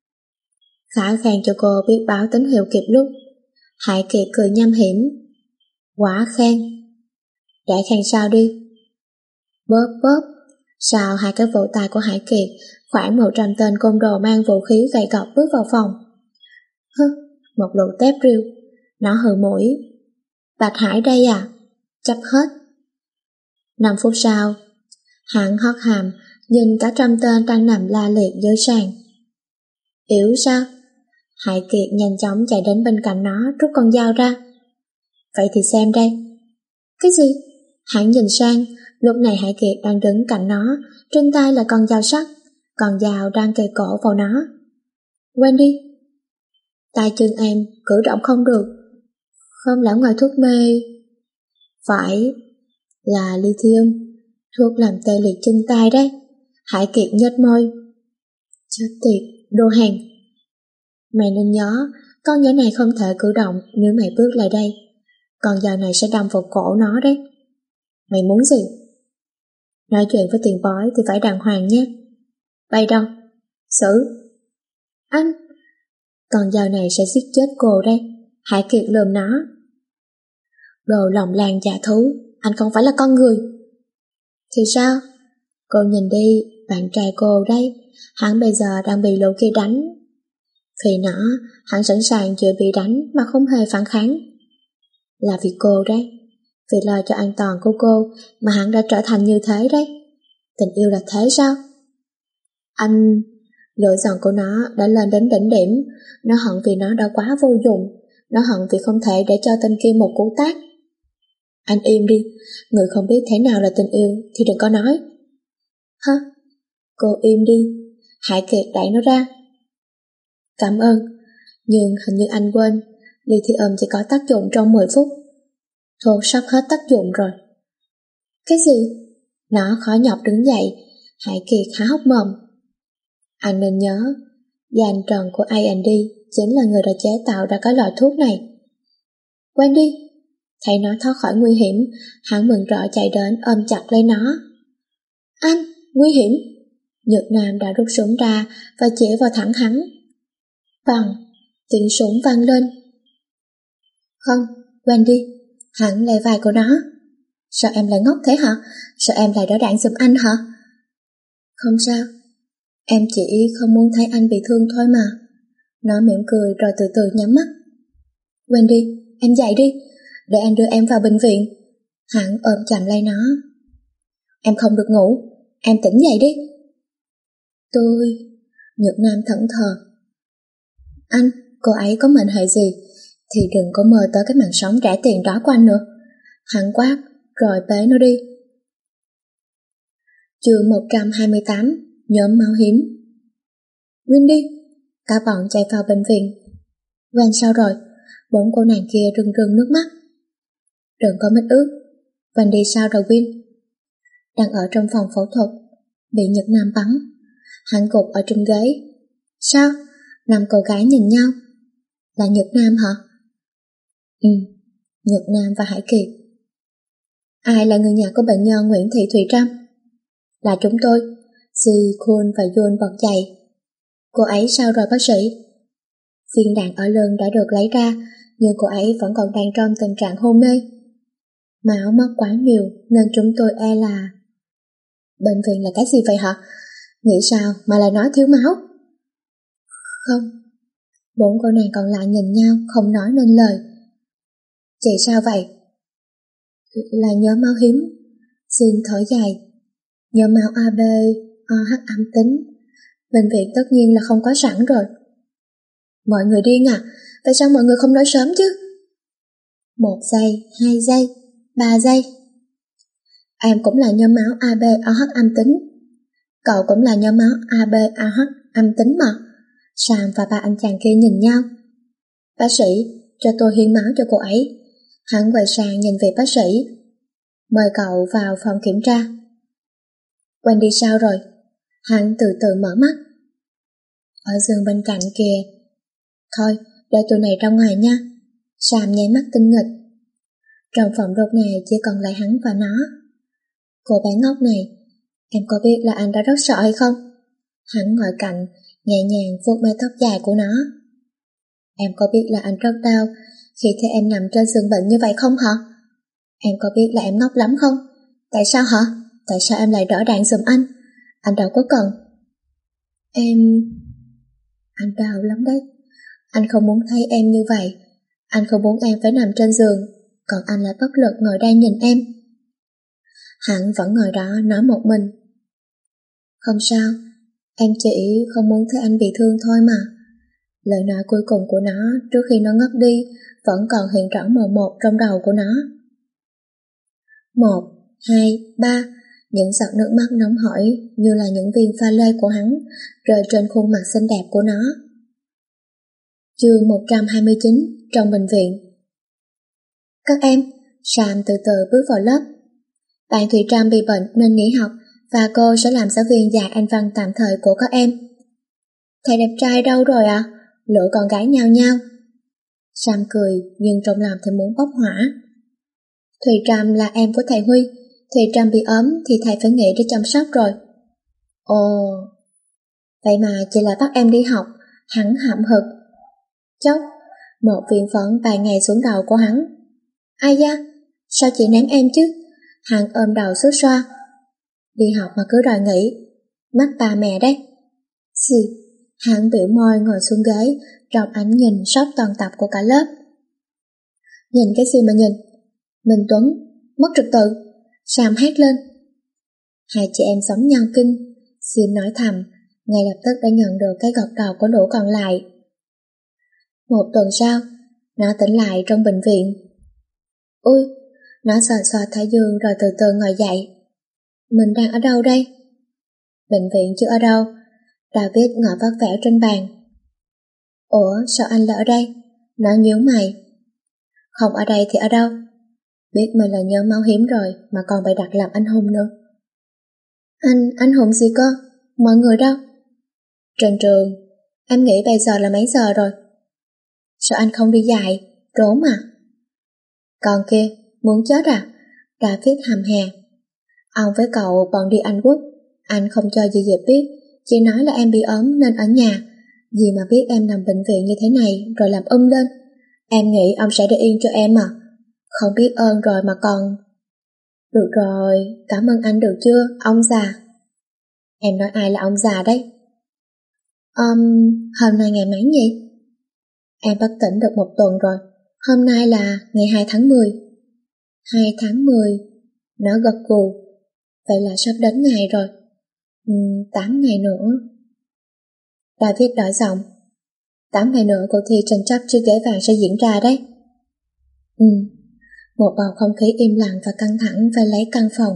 Khả khen cho cô biết báo tín hiệu kịp lúc. Hải Kiệt cười nham hiểm. Quả khen. Để khen sao đi. Bóp bóp. Sau hai cái vỗ tay của Hải Kiệt, khoảng một trăm tên côn đồ mang vũ khí gậy gộc bước vào phòng. Hứ, một lũ tép riêu. Nó hừ mũi. Bạch Hải đây à? Chấp hết. Năm phút sau, hắn hót hàm, nhìn cả trăm tên đang nằm la liệt dưới sàn. Yếu sao? Hải Kiệt nhanh chóng chạy đến bên cạnh nó, rút con dao ra. Vậy thì xem đây. Cái gì? Hắn nhìn sang, lúc này Hải Kiệt đang đứng cạnh nó, trên tay là con dao sắt, con dao đang kề cổ vào nó. Wendy, tay chân em cử động không được. Không lẽ ngoài thuốc mê? Phải, là lithium, thuốc làm tê liệt chân tay đấy. Hải Kiệt nhếch môi. Chết tiệt, đồ hèn. Mày nên nhớ, con nhỏ này không thể cử động nếu mày bước lại đây. Con dao này sẽ đâm vào cổ nó đấy. Mày muốn gì? Nói chuyện với tiền bói thì phải đàng hoàng nhé. Bay đâu? Xử. Anh! Con dao này sẽ giết chết cô đây. Hải Kiệt lườm nó. Đồ lòng làng dạ thú, anh không phải là con người. Thì sao? Cô nhìn đi, bạn trai cô đây, hắn bây giờ đang bị lũ kia đánh. Vì nó, hắn sẵn sàng chịu bị đánh mà không hề phản kháng. Là vì cô đấy, vì lo cho an toàn của cô mà hắn đã trở thành như thế đấy. Tình yêu là thế sao? Anh... Lửa giận của nó đã lên đến đỉnh điểm. Nó hận vì nó đã quá vô dụng. Nó hận vì không thể để cho tên kia một cú tát. Anh im đi. Người không biết thế nào là tình yêu thì đừng có nói. Hả? Cô im đi. Hải Kiệt đẩy nó ra. Cảm ơn. Nhưng hình như anh quên, lithium chỉ có tác dụng trong mười phút. Thuốc sắp hết tác dụng rồi. Cái gì? Nó khó nhọc đứng dậy. Hải Kiệt há hốc mồm. Anh nên nhớ, Giàn Trần của a and đê chính là người đã chế tạo ra cái loại thuốc này. Wendy, thấy nó thoát khỏi nguy hiểm, hắn mừng rỡ chạy đến ôm chặt lấy nó. Anh, nguy hiểm! Nhược Nam đã rút súng ra và chỉ vào thẳng hắn. Bằng, tiếng súng vang lên. Không, Wendy, hắn lay vai của nó. Sao em lại ngốc thế hả? Sao em lại đỡ đạn giùm anh hả? Không sao. Em chỉ không muốn thấy anh bị thương thôi mà. Nó mỉm cười rồi từ từ nhắm mắt. Wendy, em dậy đi, để anh đưa em vào bệnh viện. Hắn ôm chầm lấy nó. Em không được ngủ, em tỉnh dậy đi. Tôi... Nhược Nam thẫn thờ. Anh, cô ấy có mệnh hệ gì thì đừng có mơ tới cái mạng sống rẻ tiền đó của anh nữa. Hắn quát rồi bế nó đi. Chương một trăm hai mươi tám, nhóm máu hiếm. Wendy, cả bọn chạy vào bệnh viện. Quen sao rồi? Bốn cô nàng kia rưng rưng nước mắt. Đừng có mít ướt. Wendy sao rồi Win? Đang ở trong phòng phẫu thuật, bị Nhật Nam bắn. Hắn gục ở trên ghế. Sao? Năm cô gái nhìn nhau. Là Nhật Nam hả? Ừ, Nhật Nam và Hải Kiệt. Ai là người nhà của bệnh nhân Nguyễn Thị Thùy Trâm? Là chúng tôi. Si, Khôn và Yun bật dậy. Cô ấy sao rồi bác sĩ? Viên đạn ở lưng đã được lấy ra, nhưng cô ấy vẫn còn đang trong tình trạng hôn mê. Máu mất quá nhiều nên chúng tôi e là... Bệnh viện là cái gì vậy hả? Nghĩ sao mà lại nói thiếu máu? Không. Bốn cô nàng còn lại nhìn nhau không nói nên lời. Chị sao vậy? Là nhóm máu hiếm. Xin thở dài. Nhóm máu a bê o hát âm tính. Bệnh viện tất nhiên là không có sẵn rồi. Mọi người điên à? Tại sao mọi người không nói sớm chứ? Một giây, hai giây, ba giây. Em cũng là nhóm máu a bê o hát âm tính. Cậu cũng là nhóm máu a bê o hát âm tính mà. Sam và ba anh chàng kia nhìn nhau. Bác sĩ, cho tôi hiến máu cho cô ấy. Hắn quay sang nhìn về bác sĩ. Mời cậu vào phòng kiểm tra. Wendy sao rồi? Hắn từ từ mở mắt. Ở giường bên cạnh kìa. Thôi, để tụi này ra ngoài nha. Sam nháy mắt tinh nghịch. Trong phòng đột này chỉ còn lại hắn và nó. Cô bé ngốc này, em có biết là anh đã rất sợ hay không? Hắn ngồi cạnh, nhẹ nhàng vuốt mái tóc dài của nó. Em có biết là anh rất đau khi thấy em nằm trên giường bệnh như vậy không hả? Em có biết là em ngốc lắm không? Tại sao hả? Tại sao em lại đỡ đạn giùm anh? Anh đâu có cần. Em... Anh đau lắm đấy. Anh không muốn thấy em như vậy. Anh không muốn em phải nằm trên giường, còn anh lại bất lực ngồi đây nhìn em. Hắn vẫn ngồi đó nói một mình. Không sao, em chỉ không muốn thấy anh bị thương thôi mà. Lời nói cuối cùng của nó trước khi nó ngất đi vẫn còn hiện rõ mồn một trong đầu của nó. Một, hai, ba, những giọt nước mắt nóng hổi như là những viên pha lê của hắn rơi trên khuôn mặt xinh đẹp của nó. Chương một trăm hai mươi chín, trong bệnh viện. Các em, Sam từ từ bước vào lớp. Bạn Thùy Trâm bị bệnh nên nghỉ học và cô sẽ làm giáo viên dạy Anh văn tạm thời của các em. Thầy đẹp trai đâu rồi ạ? À? Lũ con gái nhao nhao. Sam cười nhưng trong lòng thì muốn bốc hỏa. Thùy Trâm là em của thầy Huy. Thùy Trâm bị ốm thì thầy phải nghỉ để chăm sóc rồi. Ồ, vậy mà chỉ là bắt em đi học. Hắn hậm hực. Chốc, một viên phấn bay ngay xuống đầu của hắn. Ai da, sao chị ném em chứ? Hắn ôm đầu xót xoa. Đi học mà cứ đòi nghỉ, mắc bà mẹ đấy. Xì, hắn biểu môi ngồi xuống ghế, trong ánh nhìn sốc toàn tập của cả lớp. Nhìn cái gì mà nhìn? Minh Tuấn, mất trật tự. Sam hét lên. Hai chị em sống nhau kinh, xin nói thầm, ngay lập tức đã nhận được cái gật đầu của nửa còn lại. Một tuần sau, nó tỉnh lại trong bệnh viện. Ui, nó sờ sờ thái dương rồi từ từ ngồi dậy. Mình đang ở đâu đây? Bệnh viện chứ ở đâu? David ngồi vắt vẻo trên bàn. Ủa, sao anh lại ở đây? Nó nhíu mày. Không ở đây thì ở đâu? Biết mình là nhớ máu hiếm rồi mà còn bị đặt làm anh hùng nữa. Anh, anh hùng gì cơ? Mọi người đâu? Trên trường. Em nghĩ bây giờ là mấy giờ rồi? Sao anh không đi dạy? Trốn à? Còn kia, muốn chết à? David hầm hè. Ông với cậu bọn đi Anh Quốc. Anh không cho dì Diệp biết, chỉ nói là em bị ốm nên ở nhà. Dì mà biết em nằm bệnh viện như thế này rồi làm um lên. Em nghĩ ông sẽ để yên cho em à? Không biết ơn rồi mà còn... Được rồi, cảm ơn anh được chưa, ông già? Em nói ai là ông già đấy? Um, hôm nay ngày mấy nhỉ? Em bất tỉnh được một tuần rồi. Hôm nay là ngày hai tháng mười. hai tháng mười. Nó gật gù. Vậy là sắp đến ngày rồi. Ừ, tám ngày nữa. David đổi giọng. tám ngày nữa cuộc thi tranh chấp chiếc ghế vàng sẽ diễn ra đấy. Ừ. Một bầu không khí im lặng và căng thẳng vây lấy căn phòng.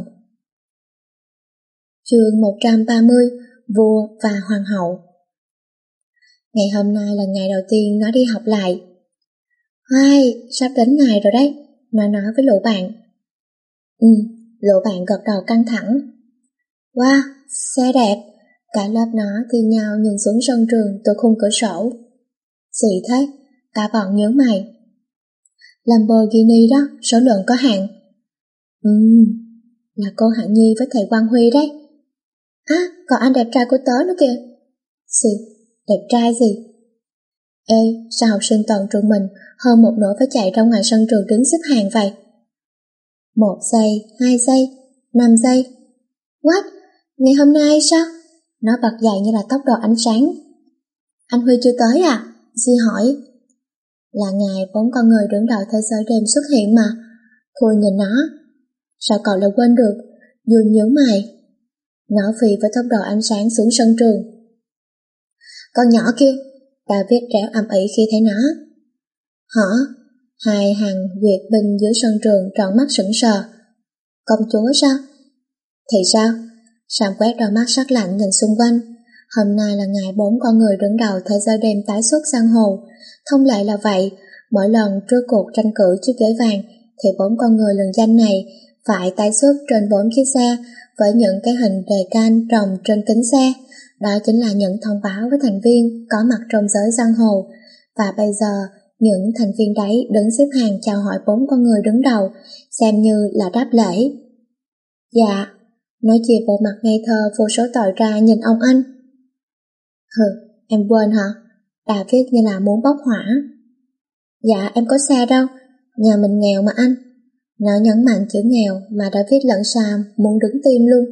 Chương một trăm ba mươi, vua và hoàng hậu. Ngày hôm nay là ngày đầu tiên nó đi học lại. Hai, sắp đến ngày rồi đấy, nó nói với lũ bạn. Ừ, lũ bạn gật đầu căng thẳng. Wow, xe đẹp. Cả lớp nó thi nhau nhìn xuống sân trường từ khung cửa sổ. Gì thế? Cả bọn nhớ mày. Lamborghini đó, số lượng có hạn. Ừm, là cô Hạnh Nhi với thầy Quang Huy đấy. À, còn anh đẹp trai của tớ nữa kìa. Gì? Đẹp trai gì? Ê, sao học sinh toàn trường mình hơn một nửa phải chạy ra ngoài sân trường đứng xếp hàng vậy? Một giây, hai giây, năm giây. What? Ngày hôm nay sao? Nó bật dậy như là tốc độ ánh sáng. Anh Huy chưa tới à? Di hỏi. Là ngày bốn con người đứng đầu thế giới đêm xuất hiện mà. Khui nhìn nó. Sao cậu lại quên được? Dương nhớ mày. Nó phi với tốc độ ánh sáng xuống sân trường. Con nhỏ kia. David réo ầm ĩ khi thấy nó. Hả? Hai hàng duyệt binh dưới sân trường tròn mắt sững sờ. Công chúa sao? Thì sao? Sam quét đôi mắt sắc lạnh nhìn xung quanh. Hôm nay là ngày bốn con người đứng đầu thế giới đêm tái xuất giang hồ. Thông lệ là vậy, mỗi lần trước cuộc tranh cử chiếc ghế vàng thì bốn con người lừng danh này phải tái xuất trên bốn chiếc xe với những cái hình đề can trồng trên kính xe. Đó chính là những thông báo với thành viên có mặt trong giới giang hồ. Và bây giờ, những thành viên đấy đứng xếp hàng chào hỏi bốn con người đứng đầu, xem như là đáp lễ. Dạ, nói chia bộ mặt ngây thơ vô số tội ra nhìn ông anh. Hừ, em quên hả? David như là muốn bốc hỏa. Dạ em có xe đâu, nhà mình nghèo mà anh. Nó nhấn mạnh chữ nghèo mà David lẫn Sam muốn đứng tim luôn.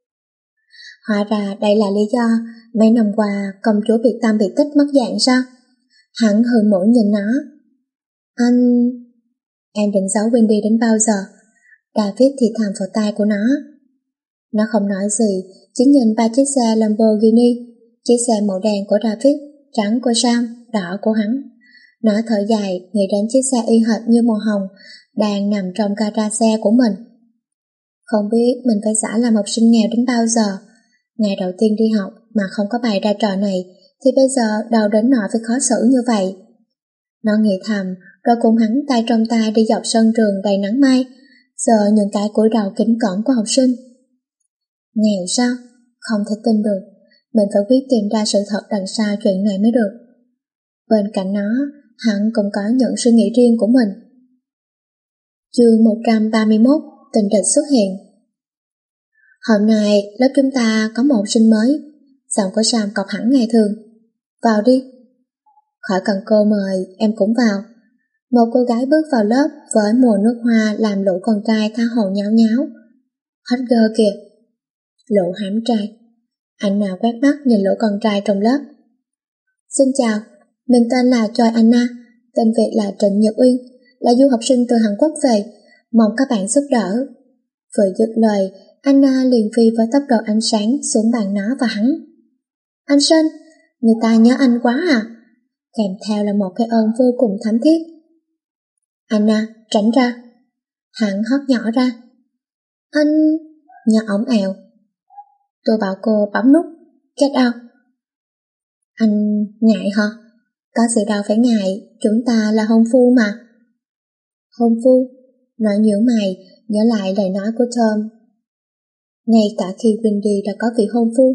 Hóa ra đây là lý do mấy năm qua công chúa biệt tâm biệt tích mất dạng sao? Hắn hừ mũi nhìn nó. Anh... Em định giấu Wendy đến bao giờ? David thì thầm vào tai của nó. Nó không nói gì, chỉ nhìn ba chiếc xe Lamborghini, chiếc xe màu đen của David, trắng của Sam, đỏ của hắn. Nó thở dài, nghĩ đến chiếc xe y hệt như màu hồng đang nằm trong gara xe của mình. Không biết mình phải giả làm học sinh nghèo đến bao giờ. Ngày đầu tiên đi học mà không có bày ra trò này thì bây giờ đâu đến nỗi phải khó xử như vậy. Nó nghĩ thầm, rồi cùng hắn tay trong tay đi dọc sân trường đầy nắng mai, giờ những cái cúi đầu kính cẩn của học sinh. Nghèo sao? Không thể tin được. Mình phải quyết tìm ra sự thật đằng sau chuyện này mới được. Bên cạnh nó, hắn cũng có những suy nghĩ riêng của mình. Chương một trăm ba mươi mốt, tình địch xuất hiện. Hôm nay lớp chúng ta có một học sinh mới. Giọng của Sam cộc hẳn ngày thường. Vào đi. Khỏi cần cô mời, em cũng vào. Một cô gái bước vào lớp với mùi nước hoa làm lũ con trai tha hồ nháo nháo. Hot girl kìa. Lũ hãm trai. Anh nào quét mắt nhìn lũ con trai trong lớp. Xin chào, mình tên là Choi Anna, tên Việt là Trịnh Nhật Uyên, là du học sinh từ Hàn Quốc về, mong các bạn giúp đỡ. Vừa dứt lời, Anna liền phi với tốc độ ánh sáng xuống bàn nó và hắn. Anh Sơn, người ta nhớ anh quá à? Kèm theo là một cái ơn vô cùng thắm thiết. Anna, tránh ra. Hắn hót nhỏ ra. Anh... Nhỏ ổng ẹo. Tôi bảo cô bấm nút. Get out. Anh ngại hả? Có gì đâu phải ngại, chúng ta là hôn phu mà. Hôn phu? Nói nhíu mày, nhớ lại lời nói của Tom. Ngay cả khi Wendy đã có vị hôn phu.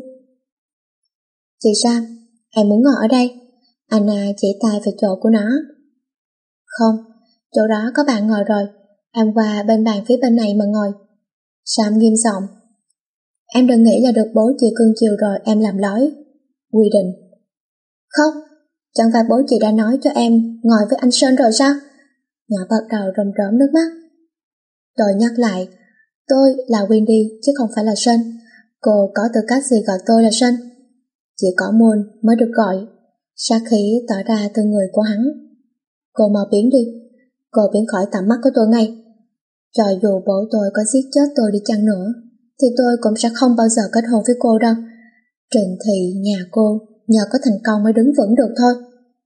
Chị Sam, em muốn ngồi ở đây. Anna chỉ tay về chỗ của nó. Không, chỗ đó có bạn ngồi rồi, em qua bên bàn phía bên này mà ngồi. Sam nghiêm giọng. Em đừng nghĩ là được bố chị cưng chiều rồi em làm lối. Quy định. Không, chẳng phải bố chị đã nói cho em ngồi với anh Sơn rồi sao? Nhỏ bắt đầu rơm rớm nước mắt. Tôi nhắc lại, tôi là Wendy chứ không phải là Sơn. Cô có tư cách gì gọi tôi là Sơn? Chỉ có Moon mới được gọi. Sát khí tỏ ra từ người của hắn. Cô mau biến đi. Cô biến khỏi tầm mắt của tôi ngay. Cho dù bố tôi có giết chết tôi đi chăng nữa thì tôi cũng sẽ không bao giờ kết hôn với cô đâu. Trịnh thị nhà cô nhờ có thành công mới đứng vững được thôi.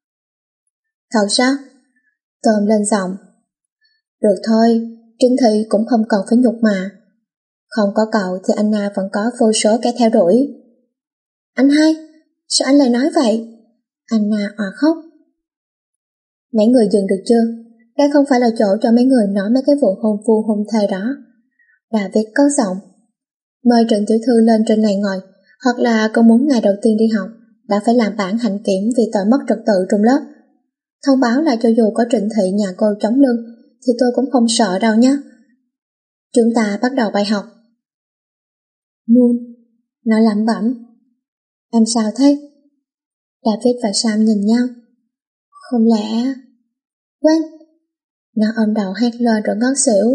Thật sao? Tôm lên giọng. Được thôi, Trịnh thị cũng không cần phải nhục mà. Không có cậu thì Anna vẫn có vô số kẻ theo đuổi. Anh hai, sao anh lại nói vậy? Anna òa khóc. Mấy người dừng được chưa? Đây không phải là chỗ cho mấy người nói mấy cái vụ hôn phu hôn thê đó. David cất giọng. Mời Trịnh tiểu thư lên trên này ngồi, hoặc là cô muốn ngày đầu tiên đi học đã phải làm bản hạnh kiểm vì tội mất trật tự trong lớp. Thông báo là cho dù có Trịnh thị nhà cô chống lưng thì tôi cũng không sợ đâu nhé. Chúng ta bắt đầu bài học. Moon, nó lẩm bẩm. Em sao thế? David và Sam nhìn nhau. Không lẽ... Quên! Nó ôm đầu hét lên rồi ngất xỉu.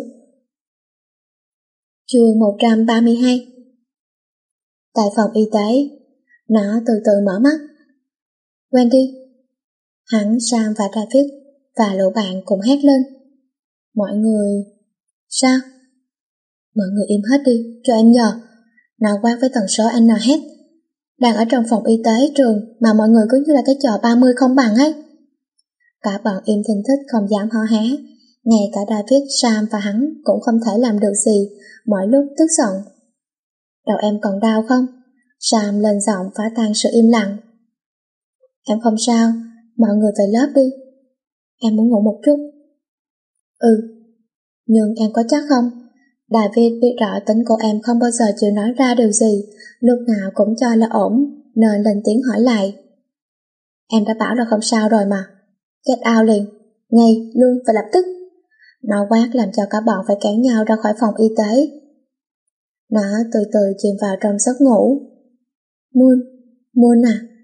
Chương một trăm ba mươi hai. Tại phòng y tế, nó từ từ mở mắt. Wendy. Hắn, Sam và David và lũ bạn cùng hét lên. Mọi người... Sao? Mọi người im hết đi, cho em nhờ. Nó quát với tần số N hét. Đang ở trong phòng y tế trường mà mọi người cứ như là cái trò ba mươi không bằng ấy. Cả bọn im thinh thích không dám hó hé. Ngay cả David, Sam và hắn cũng không thể làm được gì mỗi lúc tức giận. Đầu em còn đau không? Sam lên giọng phá tan sự im lặng. Em không sao, mọi người về lớp đi. Em muốn ngủ một chút. Ừ, nhưng em có chắc không? David biết rõ tính của em không bao giờ chịu nói ra điều gì, lúc nào cũng cho là ổn, nên lên tiếng hỏi lại. Em đã bảo là không sao rồi mà. Get out liền, ngay, luôn và lập tức. Nó quát làm cho cả bọn phải kéo nhau ra khỏi phòng y tế. Nó từ từ chìm vào trong giấc ngủ. Moon, Moon à,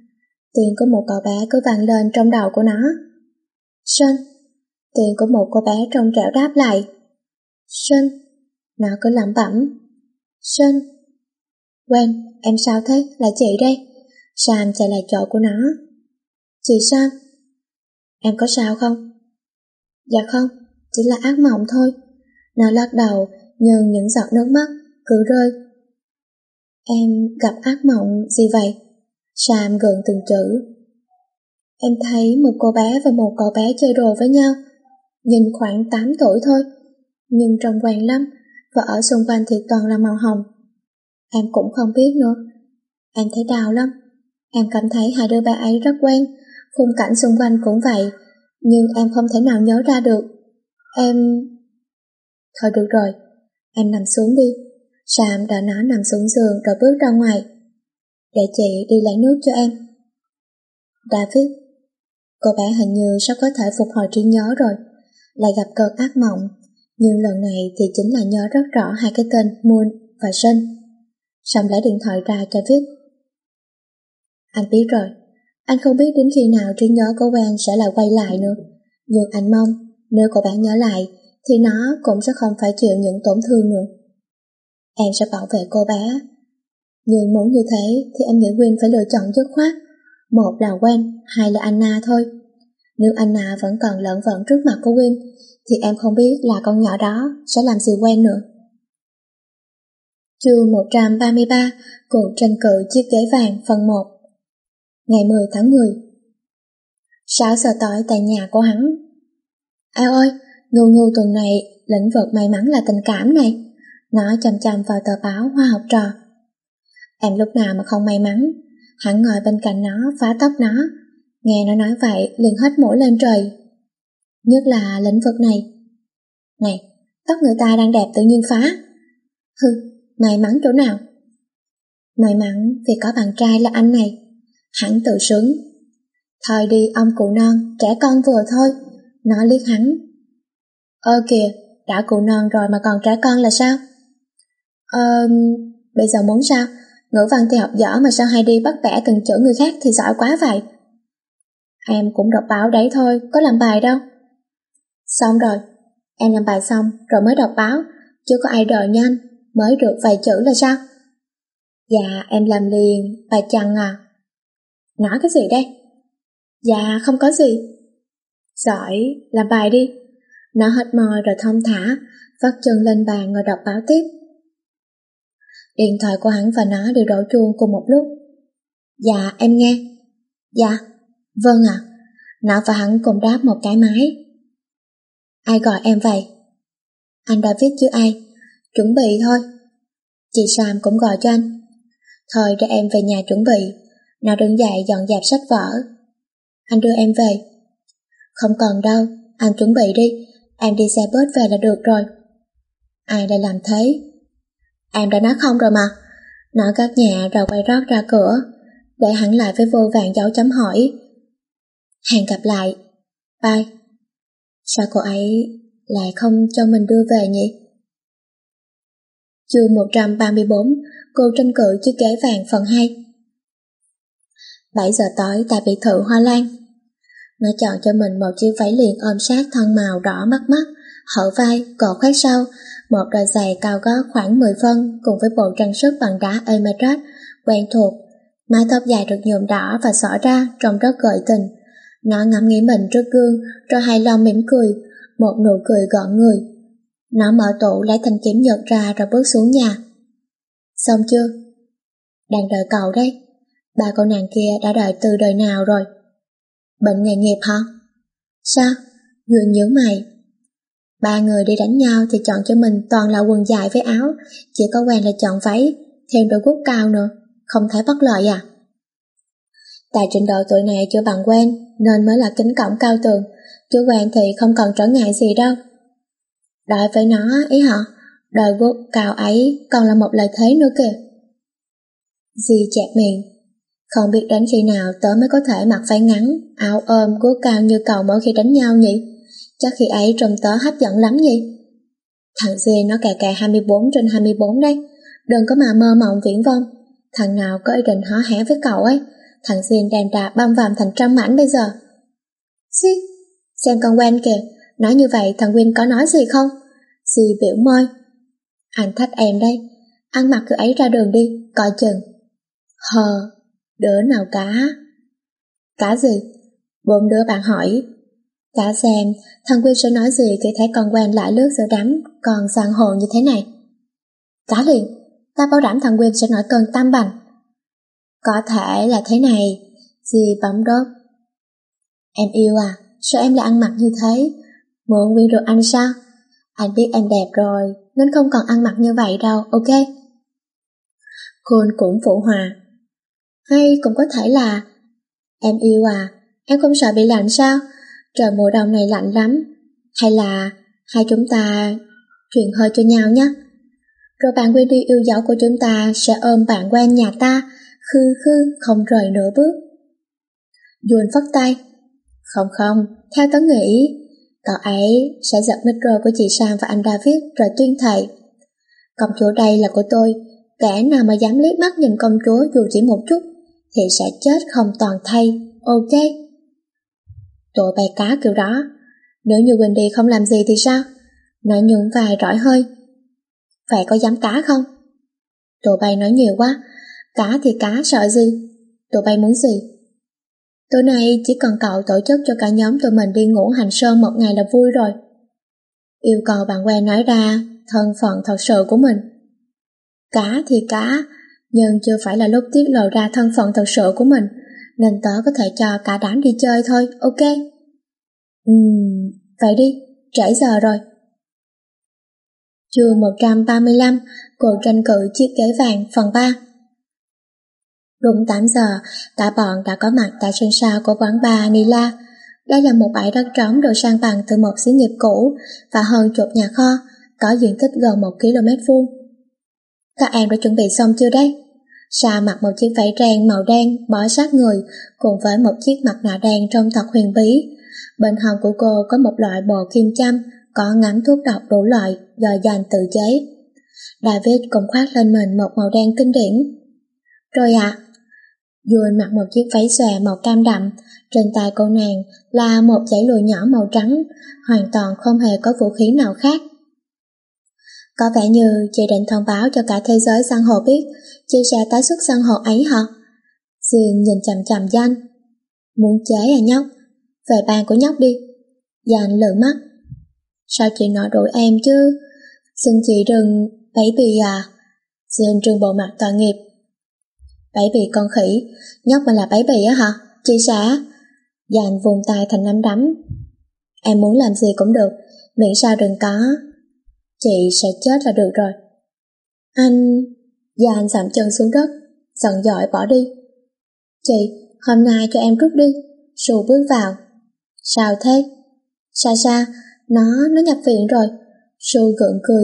Tiếng của một cậu bé cứ vang lên trong đầu của nó. Sơn. Tiếng của một cô bé trong trẻo đáp lại. Sơn. Nó cứ lẩm bẩm. Sơn. Quen, em sao thế? Là chị đây. Sam chạy lại chỗ của nó. Chị Sam. Em có sao không? Dạ không, chỉ là ác mộng thôi. Nó lắc đầu, nhưng những giọt nước mắt cứ rơi. Em gặp ác mộng gì vậy? Sam gượng từng chữ. Em thấy một cô bé và một cậu bé chơi đùa với nhau. Nhìn khoảng tám tuổi thôi, nhưng trông quen lắm, và ở xung quanh thì toàn là màu hồng. Em cũng không biết nữa. Em thấy đau lắm. Em cảm thấy hai đứa bé ấy rất quen, khung cảnh xung quanh cũng vậy, nhưng em không thể nào nhớ ra được. Em... Thôi được rồi, em nằm xuống đi. Sam đã nó nằm xuống giường rồi bước ra ngoài. Để chị đi lấy nước cho em. David. Cô bé hình như sắp có thể phục hồi trí nhớ rồi. Lại gặp cơn ác mộng, nhưng lần này thì chính là nhớ rất rõ hai cái tên Moon và Sun. Sam lấy điện thoại ra cho viết. Anh biết rồi, anh không biết đến khi nào trí nhớ của Gwen sẽ lại quay lại nữa. Nhưng anh mong nếu cô bé nhớ lại thì nó cũng sẽ không phải chịu những tổn thương nữa. Em sẽ bảo vệ cô bé. Nhưng muốn như thế thì em nghĩ Gwen phải lựa chọn dứt khoát. Một là Gwen, hai là Anna thôi. Nếu Anna vẫn còn lợn vợn trước mặt của Gwen thì em không biết là con nhỏ đó sẽ làm gì Gwen nữa. Chương một trăm ba mươi ba, cuộc tranh cử chiếc ghế vàng phần một. Ngày mười tháng mười. Sáu giờ tối tại nhà của hắn. Ao ơi, ngu ngu tuần này lĩnh vực may mắn là tình cảm này. Nó chăm chăm vào tờ báo Hoa học trò. Em lúc nào mà không may mắn. Hắn ngồi bên cạnh nó phá tóc nó. Nghe nó nói vậy liền hết mũi lên trời. Nhất là lĩnh vực này. Này, tóc người ta đang đẹp tự nhiên phá. Hừ, may mắn chỗ nào? May mắn vì có bạn trai là anh này. Hắn tự sướng. Thôi đi ông cụ non, trẻ con vừa thôi. Nó liếc hắn. Ơ kìa, đã cụ non rồi mà còn trẻ con là sao? Ờ, bây giờ muốn sao? Ngữ văn thì học dở mà sao hay đi bắt bẻ từng chữ người khác thì giỏi quá vậy? Em cũng đọc báo đấy thôi, có làm bài đâu. Xong rồi, em làm bài xong rồi mới đọc báo, chứ có ai đợi nhanh mới được vài chữ là sao? Dạ em làm liền, bà chằn à. Nói cái gì đây? Dạ không có gì. Giỏi, làm bài đi. Nó hết môi rồi thong thả, vắt chân lên bàn ngồi đọc báo tiếp. Điện thoại của hắn và nó đều đổ chuông cùng một lúc. Dạ em nghe. Dạ, vâng ạ. À. Nó và hắn cùng đáp một cái máy. Ai gọi em vậy? Anh đã viết chứ ai. Chuẩn bị thôi. Chị Sam cũng gọi cho anh. Thôi để em về nhà chuẩn bị. Nó đứng dậy dọn dẹp sách vở. Anh đưa em về. Không cần đâu, anh chuẩn bị đi. Em đi xe bus về là được rồi. Ai lại làm thế? Em đã nói không rồi mà. Nó gác nhẹ rồi quay rót ra cửa, để hắn lại với vô vàn dấu chấm hỏi. Hẹn gặp lại. Bye. Sao cô ấy lại không cho mình đưa về nhỉ? Chương một trăm ba mươi bốn, cô tranh cử chiếc ghế vàng phần hai. bảy giờ tối tại biệt thự Hoa Lan. Nó chọn cho mình một chiếc váy liền ôm sát thân màu đỏ mắt mắt, hở vai, cột khoét sau, một đôi giày cao gót khoảng mười phân cùng với bộ trang sức bằng đá emerald quen thuộc. Mái tóc dài được nhuộm đỏ và xõa ra trông rất gợi tình. Nó ngắm nghĩ mình trước gương rồi hài lòng mỉm cười, một nụ cười gọn người. Nó mở tủ lấy thanh kiếm nhật ra rồi bước xuống nhà. Xong chưa? Đang đợi cậu đấy. Ba cô nàng kia đã đợi từ đời nào rồi? Bệnh nghề nghiệp hả? Sao? Duyên nhớ mày. Ba người đi đánh nhau thì chọn cho mình toàn là quần dài với áo, chỉ có Gwen là chọn váy, thêm đôi guốc cao nữa, không thấy bất lợi à? Tại trình độ tuổi này chưa bằng Gwen nên mới là kính cổng cao tường, chứ Gwen thì không còn trở ngại gì đâu. Đối với nó ý hả? Đôi guốc cao ấy còn là một lợi thế nữa kìa. Dì chẹp miệng. Không biết đến khi nào tớ mới có thể mặc váy ngắn, áo ôm, guốc cao như cậu mỗi khi đánh nhau nhỉ? Chắc khi ấy trông tớ hấp dẫn lắm nhỉ? Thằng Dì nó cà cà hai mươi bốn trên hai mươi bốn đấy. Đừng có mà mơ mộng viễn vông. Thằng nào có ý định hó hé với cậu ấy thằng Jin đang đã băm vằm thành trăm mảnh bây giờ. Xí, xem con Wen kìa, nói như vậy thằng Win có nói gì không? Dì biểu môi. Anh thách em đây, ăn mặc kiểu ấy ra đường đi, coi chừng. Hờ, đứa nào cá? Cá gì? Bốn đứa bạn hỏi. Cá xem, thằng Win sẽ nói gì khi thấy con Wen lại lướt giữa đám còn san hô như thế này. Cá liền, ta bảo đảm thằng Win sẽ nổi cơn tam bành. Có thể là thế này, dì bấm đốt. Em yêu à, sao em lại ăn mặc như thế? Muốn quyến rũ anh sao? Anh biết em đẹp rồi, nên không còn ăn mặc như vậy đâu, ok? Khôn cũng phụ hòa. Hay cũng có thể là, em yêu à, em không sợ bị lạnh sao? Trời mùa đông này lạnh lắm. Hay là hai chúng ta truyền hơi cho nhau nhé. Rồi bạn Wendy yêu dấu của chúng ta sẽ ôm bạn quen nhà ta, khư khư không rời nửa bước. Dùn phất tay. Không không, theo tớ nghĩ, cậu ấy sẽ giật micro của chị Sam và anh David rồi tuyên thệ. Công chúa đây là của tôi, kẻ nào mà dám liếc mắt nhìn công chúa dù chỉ một chút, thì sẽ chết không toàn thây, ok? Tụi bay cá kiểu đó, nếu như Wendy không làm gì thì sao? Nói nhún vai rỏi hơi. Vậy có dám cá không? Tụi bay nói nhiều quá, cá thì cá sợ gì? Tụi bay muốn gì? Tối nay chỉ cần cậu tổ chức cho cả nhóm tụi mình đi ngủ hành sơn một ngày là vui rồi. Yêu cầu bạn quen nói ra thân phận thật sự của mình. Cá thì cá, nhưng chưa phải là lúc tiết lộ ra thân phận thật sự của mình, nên tớ có thể cho cả đám đi chơi thôi, ok? Ừm, vậy đi, trễ giờ rồi. Chương một trăm ba mươi lăm, cuộc tranh cử chiếc ghế vàng phần ba. Đúng tám giờ, cả bọn đã có mặt tại sân sau của quán bar Nila. Đây là một bãi đất trống được san bằng từ một xí nghiệp cũ và hơn chục nhà kho, có diện tích gần một ki lô mét vuông. Các em đã chuẩn bị xong chưa đấy? Sa mặc một chiếc váy ren màu đen bó sát người cùng với một chiếc mặt nạ đen trông thật huyền bí. Bên hông của cô có một loại bộ kim châm có ngắm thuốc độc đủ loại do dành tự chế. David cũng khoác lên mình một màu đen kinh điển. Rồi ạ. À, Yuen mặc một chiếc váy xòe màu cam đậm, trên tay cô nàng là một dãy lụa nhỏ màu trắng, hoàn toàn không hề có vũ khí nào khác. Có vẻ như chị định thông báo cho cả thế giới san hô biết chị sẽ tái xuất san hô ấy hả? Jin nhìn chằm chằm Danh. Muốn chế à nhóc? Về bàn của nhóc đi. Danh lườm mắt. Sao chị nói đuổi em chứ? Xin chị đừng, baby à. Jin trừng bộ mặt tội nghiệp. Baby con khỉ, nhóc mà là baby á hả? Chị sẽ... Danh vùng tay thành nắm đấm. Em muốn làm gì cũng được, miễn sao đừng có... Chị sẽ chết là được rồi. Anh... Danh dậm chân xuống đất, giận dỗi bỏ đi. Chị, hôm nay cho em rút đi. Sù bước vào. Sao thế? Sa Sa, nó, nó nhập viện rồi. Sù gượng cười.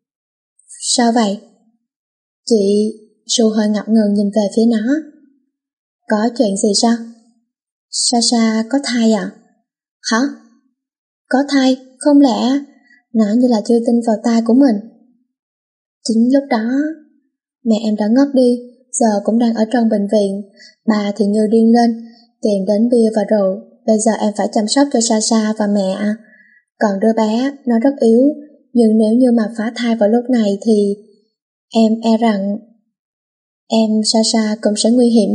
Sao vậy? Chị... Sù hơi ngập ngừng nhìn về phía nó. Có chuyện gì sao? Sa Sa có thai à? Hả? Có thai? Không lẽ... Nói như là chưa tin vào tai của mình. Chính lúc đó, mẹ em đã ngất đi, giờ cũng đang ở trong bệnh viện. Bà thì như điên lên, tìm đến bia và rượu. Bây giờ em phải chăm sóc cho Sa Sa và mẹ. Còn đứa bé, nó rất yếu, nhưng nếu như mà phá thai vào lúc này thì em e rằng em Sa Sa cũng sẽ nguy hiểm.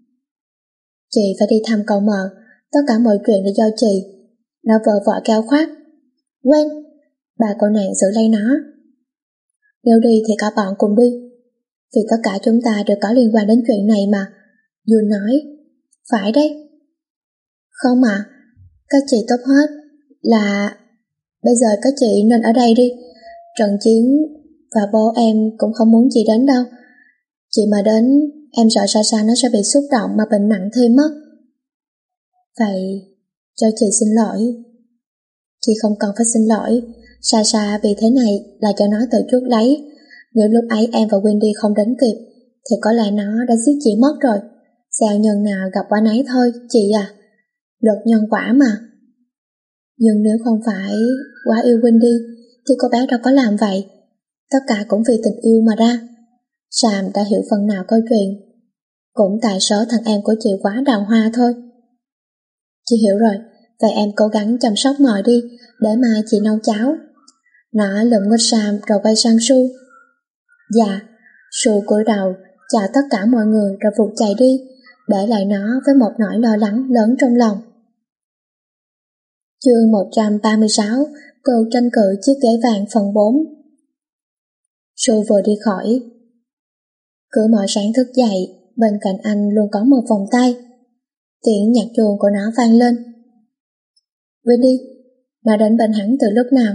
Chị phải đi thăm cậu mợ, tất cả mọi chuyện là do chị. Nó vợ vợ cao khoát. Quên, bà cô nàng giữ lấy nó. Nếu đi thì cả bọn cùng đi, vì tất cả chúng ta đều có liên quan đến chuyện này mà. Yun nói. Phải đấy. Không mà, các chị tốt hết là... Bây giờ các chị nên ở đây đi. Trần Chiến và bố em cũng không muốn chị đến đâu. Chị mà đến, em sợ Sa Sa nó sẽ bị xúc động mà bệnh nặng thêm mất. Vậy, cho chị xin lỗi. Chị không cần phải xin lỗi. Sa Sa vì thế này là cho nó tự chuốc lấy. Nếu lúc ấy em và Wendy không đến kịp thì có lẽ nó đã giết chị mất rồi. Sao nhân nào gặp quả nấy thôi, chị à. Luật nhân quả mà. Nhưng nếu không phải quá yêu Wendy thì cô bé đâu có làm vậy. Tất cả cũng vì tình yêu mà ra. Sam đã hiểu phần nào câu chuyện. Cũng tại số thằng em của chị quá đào hoa thôi. Chị hiểu rồi, vậy em cố gắng chăm sóc mồi đi, để mai chị nấu cháo. Nó lượm ngôi Sam rồi quay sang Su. Dạ. Su cúi đầu chào tất cả mọi người rồi vụt chạy đi, để lại nó với một nỗi lo lắng lớn trong lòng. Chương một trăm ba mươi sáu, cô tranh cử chiếc ghế vàng phần bốn. Su vừa đi khỏi. Cứ mỗi sáng thức dậy, bên cạnh anh luôn có một vòng tay. Tiếng nhạc chuông của nó vang lên. Wendy, nó đến bên hắn từ lúc nào?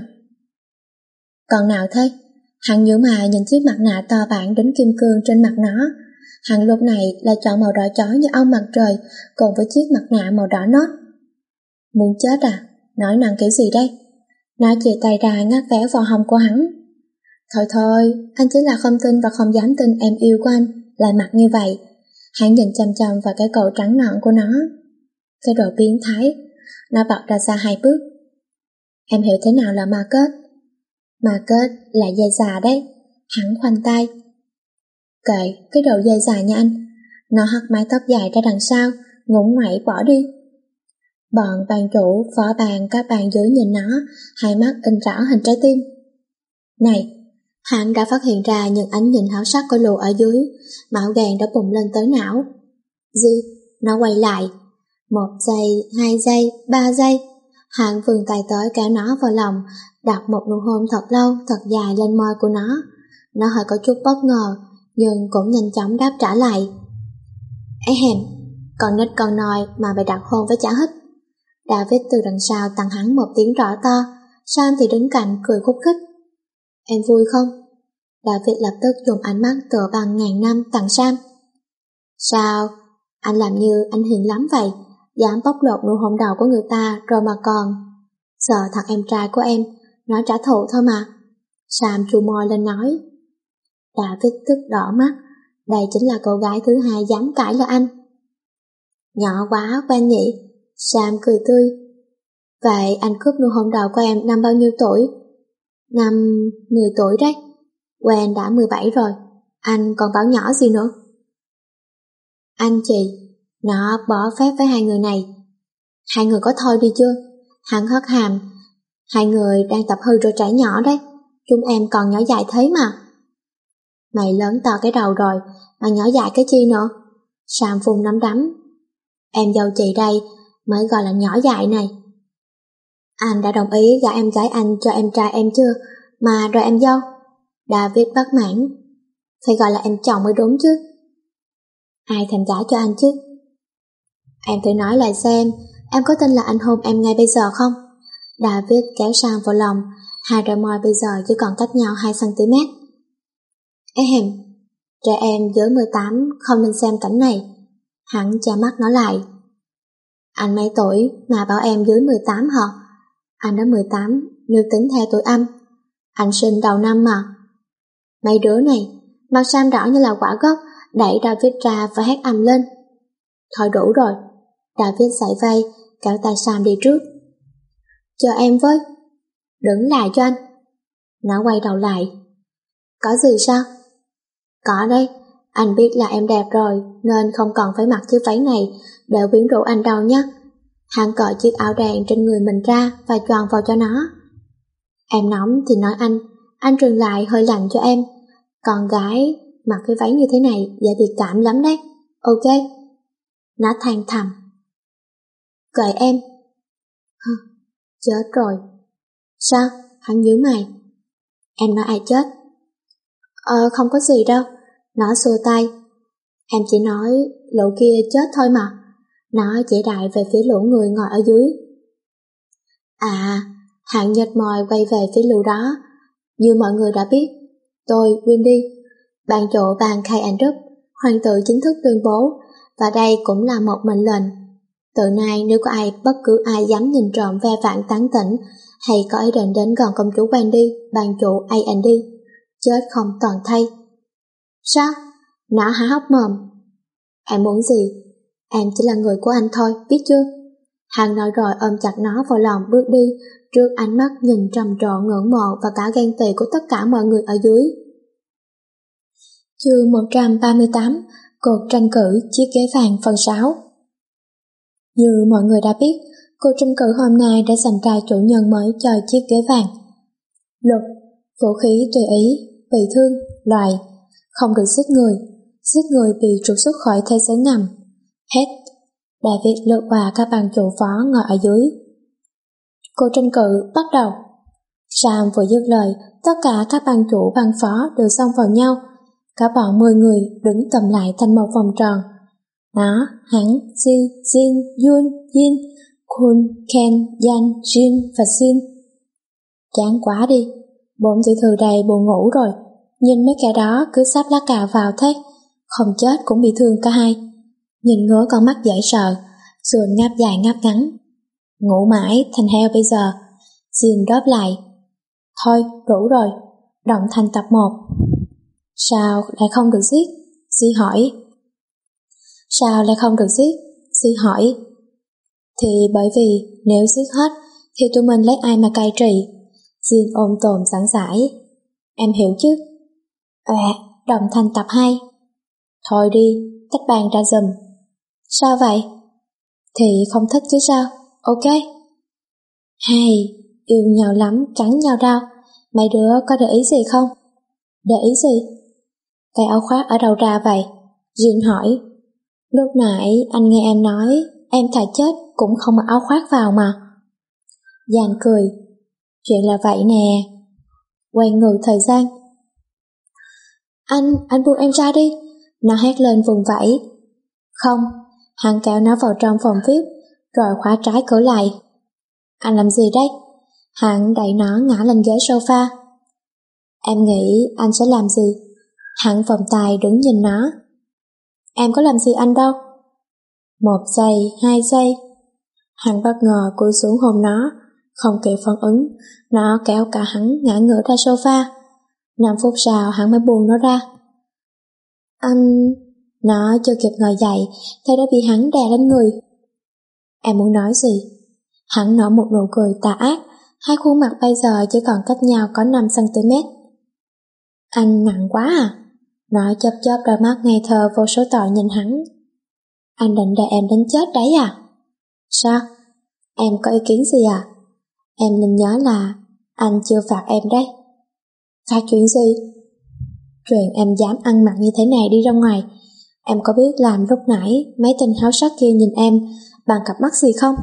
Còn nào thế? Hắn nhíu mày nhìn chiếc mặt nạ to bản đến kim cương trên mặt nó. Hắn lúc này lại chọn màu đỏ chói như ong mặt trời, cùng với chiếc mặt nạ màu đỏ nốt. Muốn chết à? Nói năng kiểu gì đây? Nó chia tay ra ngắt véo vào hông của hắn. Thôi thôi, anh chính là không tin và không dám tin em yêu của anh lại mặt như vậy. Hắn nhìn chăm chăm vào cái cổ trắng nõn của nó. Cái đồ biến thái. Nó bật ra xa hai bước. Em hiểu thế nào là ma kết? Ma kết là dây già đấy. Hắn khoanh tay. Kệ, cái đầu dây dài nha anh. Nó hất mái tóc dài ra đằng sau, ngúng ngoẩy bỏ đi. Bọn ban chủ, phó ban, các ban dưới nhìn nó, hai mắt in rõ hình trái tim. Này, hắn đã phát hiện ra những ánh nhìn háo sắc của lù ở dưới, máu gàn đã bùng lên tới não. Gì? Nó quay lại. Một giây, hai giây, ba giây. Hắn vươn tay tới kéo nó vào lòng, đặt một nụ hôn thật lâu, thật dài lên môi của nó. Nó hơi có chút bất ngờ, nhưng cũng nhanh chóng đáp trả lại. Ê hèm, con nít con nòi mà bị đặt hôn với chả hít. David từ đằng sau tặng hắn một tiếng rõ to, Sam thì đứng cạnh cười khúc khích. Em vui không? David lập tức dùng ánh mắt tựa bằng ngàn năm tặng Sam. Sao? Anh làm như anh hiền lắm vậy, dám bóc lột nụ hôn đầu của người ta rồi mà còn. Sợ thằng em trai của em, nó trả thù thôi mà. Sam chu môi lên nói. David tức đỏ mắt, đây chính là cô gái thứ hai dám cãi là anh. Nhỏ quá quen nhỉ? Sam cười tươi. Vậy anh cướp nụ hôn đầu của em năm bao nhiêu tuổi? Năm mười tuổi đấy. Quen đã mười bảy rồi, anh còn bảo nhỏ gì nữa? Anh chị, nó bỏ phép với hai người này. Hai người có thôi đi chưa? Hắn hất hàm. Hai người đang tập hư rồi trẻ nhỏ đấy, chúng em còn nhỏ dại thế mà. Mày lớn to cái đầu rồi, mà nhỏ dại cái chi nữa? Sam phun nắm đấm. Em dâu chị đây mới gọi là nhỏ dại này. Anh đã đồng ý gả em gái anh cho em trai em chưa? Mà rồi em dâu? David bất mãn. Phải gọi là em chồng mới đúng chứ. Ai thèm gả cho anh chứ? Em thử nói lại xem, em có tin là anh hôn em ngay bây giờ không? David kéo Sam vào lòng, hai đôi môi bây giờ chỉ còn cách nhau hai xăng-ti-mét. Ehem, trẻ em dưới mười tám không nên xem cảnh này. Hắn che mắt nó lại. Anh mấy tuổi mà bảo em dưới mười tám hả? Anh đã mười tám nếu tính theo tuổi âm. Anh sinh đầu năm mà. Mấy đứa này, mặt Sam đỏ như là quả gốc, đẩy David ra và hét ầm lên. Thôi đủ rồi. David sải vai, kéo tay Sam đi trước. Chờ em với. Đứng lại cho anh. Nó quay đầu lại. Có gì sao? Có đấy, anh biết là em đẹp rồi, nên không còn phải mặc chiếc váy này để quyến rũ anh đâu nhé. Hắn cởi chiếc áo đàn trên người mình ra và choàng vào cho nó. Em nóng thì nói anh, anh truyền lại hơi lạnh cho em. Con gái mặc cái váy như thế này dễ bị cảm lắm đấy, ok? Nó than thầm. Kệ em. Hừ, chết rồi. Sao? Hắn nhíu mày. Em nói ai chết? Ờ, không có gì đâu. Nó xua tay. Em chỉ nói lũ kia chết thôi mà. Nó chỉ đại về phía lũ người ngồi ở dưới. À, Hạng nhếch môi quay về phía lũ đó. Như mọi người đã biết, tôi, Wendy, ban chủ ban khai anh Rúp, hoàng tử chính thức tuyên bố, và đây cũng là một mệnh lệnh. Từ nay nếu có ai, bất cứ ai dám nhìn trộm ve vãn tán tỉnh, hay có ý định đến gần công chúa Wendy, ban chủ a and đê, chết không toàn thây. Sao? Nó há hốc mồm. Em muốn gì? Em chỉ là người của anh thôi, biết chưa? Hắn nói rồi ôm chặt nó vào lòng bước đi, trước ánh mắt nhìn trầm trồ ngưỡng mộ và cả ghen tị của tất cả mọi người ở dưới. Chương một trăm ba mươi tám, Cuộc tranh cử chiếc ghế vàng phần sáu. Như mọi người đã biết, cuộc tranh cử hôm nay đã dành ra chủ nhân mới cho chiếc ghế vàng. Luật, vũ khí tùy ý, bị thương, loại, không được giết người, giết người bị trục xuất khỏi thế giới ngầm. Hết. David lướt qua các bang chủ phó ngồi ở dưới. Cuộc tranh cử bắt đầu. Sam vừa dứt lời, tất cả các bang chủ bang phó đều xông vào nhau. Cả bọn mười người đứng tầm lại thành một vòng tròn. Nó, hắn, Jin, Jin, Yun, Jin, Kun, Ken, Yan, Jin và Jin. Chán quá đi, bốn tiểu thư đây buồn ngủ rồi. Nhìn mấy kẻ đó cứ sắp lá cà vào thế, không chết cũng bị thương cả hai. Nhìn ngứa con mắt dễ sợ, sườn ngáp dài ngáp ngắn. Ngủ mãi thành heo bây giờ. Jin đáp lại. Thôi, đủ rồi, động thành tập một. Sao lại không được giết? Jin hỏi. Sao lại không được giết? Jin hỏi. Thì bởi vì nếu giết hết thì tụi mình lấy ai mà cai trị? Jin ôm tồn sẵn sải. Em hiểu chứ? À, đồng thành tập hai. Thôi đi, tách bàn ra giùm. Sao vậy? Thì không thích chứ sao? Ok. Hay, yêu nhau lắm, cắn nhau đau. Mấy đứa có để ý gì không? Để ý gì? Cái áo khoác ở đâu ra vậy? Jin hỏi. Lúc nãy anh nghe em nói em thà chết cũng không mặc áo khoác vào mà. Giang cười. Chuyện là vậy nè. Quay ngược thời gian. Anh, anh buông em ra đi. Nó hét lên vùng vẫy. Không, hắn kéo nó vào trong phòng vi ai pi rồi khóa trái cửa lại. Anh làm gì đấy? Hắn đẩy nó ngã lên ghế sofa. Em nghĩ anh sẽ làm gì? Hắn vòng tay đứng nhìn nó. Em có làm gì anh đâu. Một giây, hai giây. Hắn bất ngờ cúi xuống hôn nó. Không kịp phản ứng, nó kéo cả hắn ngã ngửa ra sofa. Năm phút sau hắn mới buông nó ra. Anh... Nó chưa kịp ngồi dậy thì đã bị hắn đè lên người. Em muốn nói gì? Hắn nở một nụ cười tà ác. Hai khuôn mặt bây giờ chỉ còn cách nhau có năm xăng ti mét. Anh nặng quá à? Nó chớp chớp đôi mắt ngây thơ vô số tội nhìn hắn. Anh định đè em đến chết đấy à? Sao? Em có ý kiến gì à? Em nên nhớ là anh chưa phạt em đấy. Phạt chuyện gì? Chuyện em dám ăn mặc như thế này đi ra ngoài. Em có biết làm lúc nãy mấy tên háo sắc kia nhìn em bằng cặp mắt gì không?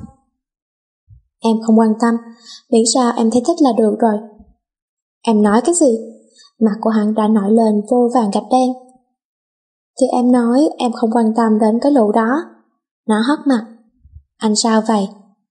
Em không quan tâm, miễn sao em thấy thích là được rồi. Em nói cái gì? Mặt của hắn đã nổi lên vô vàn gạch đen. Thì em nói em không quan tâm đến cái lũ đó. Nó hất mặt. Anh sao vậy?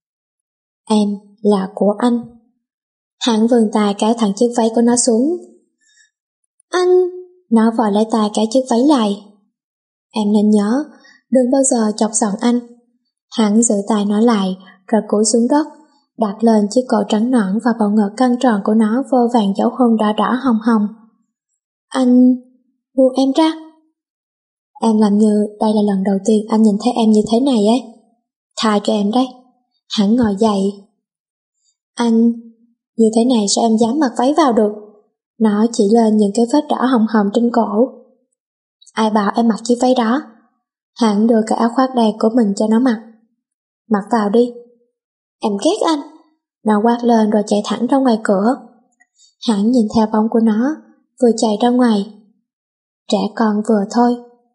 Em là của anh. Hắn vươn tay kéo thẳng chiếc váy của nó xuống. Anh... Nó vò lấy tay kéo chiếc váy lại. Em nên nhớ, đừng bao giờ chọc giận anh. Hắn giữ tay nó lại, rồi cúi xuống đất, đặt lên chiếc cổ trắng nõn và bầu ngực căng tròn của nó vô vàn dấu hôn đỏ đỏ hồng hồng. Anh... buông em ra. Em làm như đây là lần đầu tiên anh nhìn thấy em như thế này ấy. Tha cho em đấy. Hắn ngồi dậy. Anh... như thế này sao em dám mặc váy vào được? Nó chỉ lên những cái vết đỏ hồng hồng trên cổ. Ai bảo em mặc chiếc váy đó? Hắn đưa cái áo khoác đen của mình cho nó mặc. Mặc vào đi. Em ghét anh. Nó quát lên rồi chạy thẳng ra ngoài cửa. Hắn nhìn theo bóng của nó, vừa chạy ra ngoài. Trẻ con vừa thôi.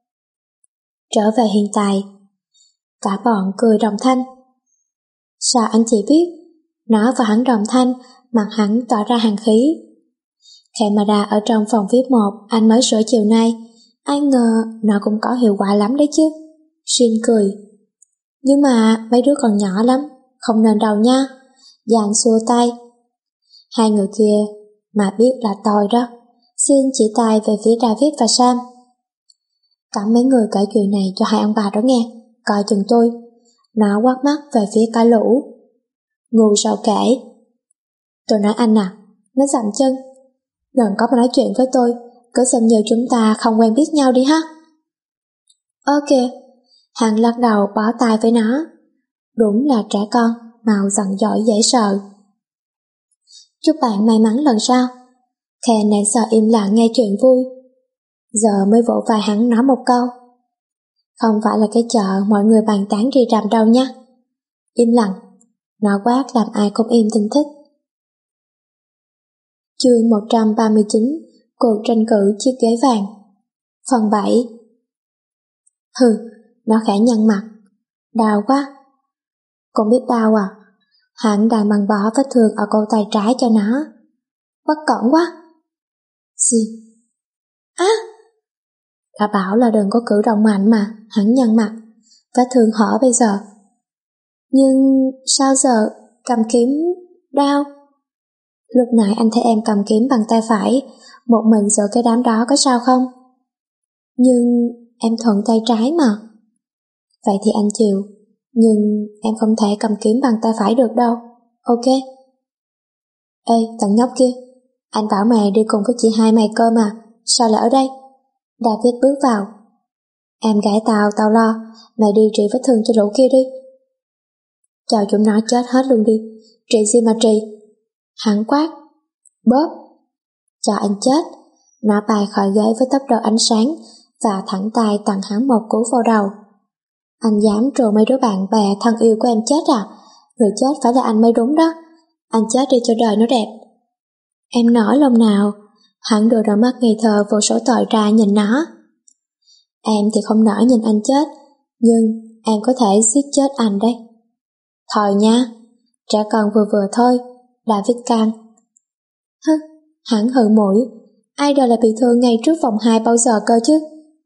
Trở về hiện tại. Cả bọn cười đồng thanh. Sao anh chỉ biết? Nó và hắn đồng thanh, mặt hắn tỏ ra hàn khí. Camera ở trong phòng vi ai pi một anh mới sửa chiều nay. Ai ngờ nó cũng có hiệu quả lắm đấy chứ. Shin cười. Nhưng mà mấy đứa còn nhỏ lắm, không nên đâu nha. Giang xua tay. Hai người kia mà biết là tôi đó. Shin chỉ tay về phía David và Sam. Cả mấy người kể chuyện này cho hai ông bà đó nghe, coi chừng tôi. Nó quát mắt về phía cả lũ. Ngu sao kể? Tôi nói anh à, nó dậm chân. Đừng có mà nói chuyện với tôi, cứ xem như chúng ta không quen biết nhau đi ha. Ok. Hắn lắc đầu bó tay với nó. Đúng là trẻ con, màu giận dỗi dễ sợ. Chúc bạn may mắn lần sau. Ken nãy giờ im lặng nghe chuyện vui, giờ mới vỗ vai hắn nói một câu. Không phải là cái chợ mọi người bàn tán rì rầm đâu nha. Im lặng, nó quát làm ai cũng im thinh thích. Chương một trăm ba mươi chín, cuộc tranh cử chiếc ghế vàng. Phần bảy. Hừ, nó khẽ nhăn mặt. Đau quá. Cũng biết đau à? Hắn đang băng bó vết thương ở cổ tay trái cho nó. Bất cẩn quá. Gì? Á! Đã bảo là đừng có cử động mạnh mà, hắn nhăn mặt. Vết thương hở bây giờ. Nhưng sao giờ cầm kiếm đau? Lúc nãy anh thấy em cầm kiếm bằng tay phải, một mình giữa cái đám đó có sao không? Nhưng em thuận tay trái mà. Vậy thì anh chịu, nhưng em không thể cầm kiếm bằng tay phải được đâu, ok? Ê, thằng nhóc kia, anh bảo mày đi cùng với chị hai mày cơ mà, sao lại ở đây? David bước vào. Em gái tao, tao lo, mày đi trị vết thương cho lũ kia đi. Cho chúng nó chết hết luôn đi, trị gì mà trị? Hắn quát. Bóp. Cho anh chết. Nó bay khỏi ghế với tốc độ ánh sáng và thẳng tay tặng hắn một cú vào đầu. Anh dám trồ mấy đứa bạn bè thân yêu của em chết à? Người chết phải là anh mới đúng đó. Anh chết đi cho đời nó đẹp. Em nói lòng nào? Hắn đưa đôi mắt ngây thơ vô số tội ra nhìn nó. Em thì không nỡ nhìn anh chết, nhưng em có thể giết chết anh đấy. Thôi nha, trẻ con vừa vừa thôi, David can. Hứ, hắn hừ mũi, ai đâu là bị thương ngay trước vòng hai bao giờ cơ chứ.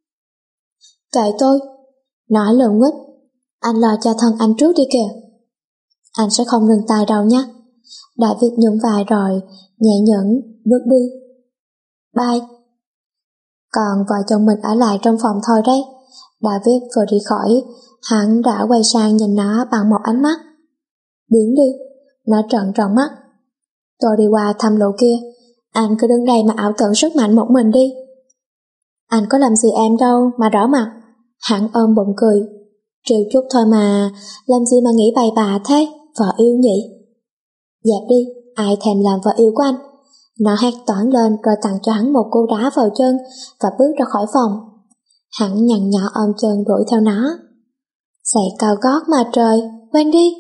Kệ tôi, nói lợn quýt, anh lo cho thân anh trước đi kìa. Anh sẽ không ngừng tay đâu nhé. David nhún vai rồi, nhẹ nhõm bước đi. Bye. Còn vợ chồng mình ở lại trong phòng thôi đấy. David vừa đi khỏi, hắn đã quay sang nhìn nó bằng một ánh mắt. Biến đi, nó trợn tròn mắt. Tôi đi qua thăm lũ kia, anh cứ đứng đây mà ảo tưởng sức mạnh một mình đi. Anh có làm gì em đâu mà đỏ mặt. Hắn ôm bụng cười. Trêu chút thôi mà, làm gì mà nghĩ bậy bạ thế, vợ yêu nhỉ? Dẹp đi, ai thèm làm vợ yêu của anh. Nó hét toáng lên rồi tặng cho hắn một cú đá vào chân và bước ra khỏi phòng. Hắn nhằn nhọ ôm chân đuổi theo nó. Giày cao gót mà trời, quên đi.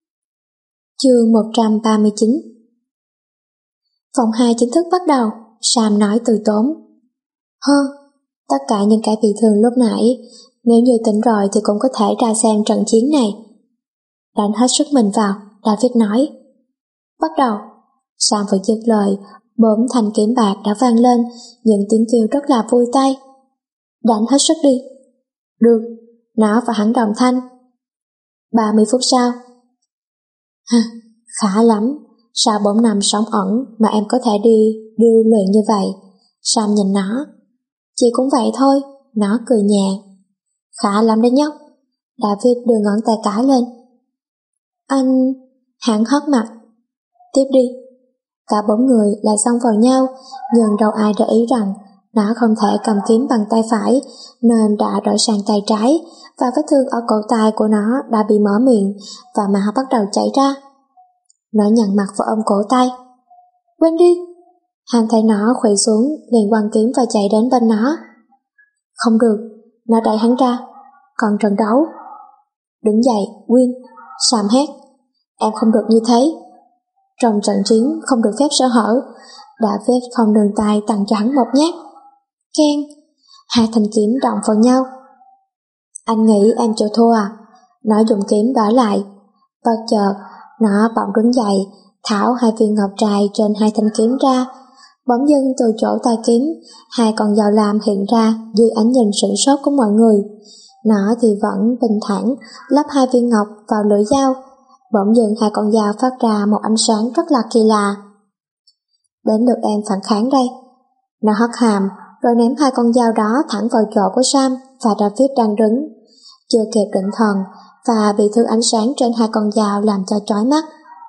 Chương một trăm ba mươi chín. Vòng hai chính thức bắt đầu, Sam nói từ tốn. Hơ, tất cả những kẻ bị thương lúc nãy, nếu như tỉnh rồi thì cũng có thể ra xem trận chiến này. Đánh hết sức mình vào, David nói. Bắt đầu. Sam vừa dứt lời, bốn thanh kiếm bạc đã vang lên, những tiếng kêu rất là vui tay. Đánh hết sức đi. Được, nó và hắn đồng thanh. ba mươi phút sau. Hả, khá lắm, sau bốn năm sống ẩn mà em có thể đi điêu luyện như vậy. Sam nhìn nó. Chị cũng vậy thôi, nó cười nhẹ. Khá lắm đấy nhóc. David đưa ngón tay cái lên. Anh... Hắn hất mặt. Tiếp đi. Cả bốn người lại xông vào nhau, nhưng đâu ai để ý rằng nó không thể cầm kiếm bằng tay phải nên đã đổi sang tay trái, và vết thương ở cổ tay của nó đã bị mở miệng và máu bắt đầu chảy ra. Nó nhăn mặt vào ôm cổ tay. Quên đi. Hắn thấy nó khuỵu xuống liền quăng kiếm và chạy đến bên nó. Không được, nó đẩy hắn ra. Còn trận đấu. Đứng dậy, Win. Sam hét. Em không được như thế. Trong trận chiến không được phép sơ hở. David không đường tay tặng cho hắn một nhát. Keng. Hai thanh kiếm động vào nhau. Anh nghĩ em chịu thua à? Nó dùng kiếm đỡ lại. Bất chợt, nó bỗng đứng dậy, tháo hai viên ngọc trai trên hai thanh kiếm ra. Bỗng dưng từ chỗ tay kiếm, hai con dao lam hiện ra dưới ánh nhìn sửng sốt của mọi người. Nó thì vẫn bình thản lắp hai viên ngọc vào lưỡi dao. Bỗng dưng hai con dao phát ra một ánh sáng rất là kỳ lạ. Đến lượt em phản kháng đây. Nó hất hàm rồi ném hai con dao đó thẳng vào chỗ của Sam và David đang đứng. Chưa kịp định thần và bị thứ ánh sáng trên hai con dao làm cho chói mắt.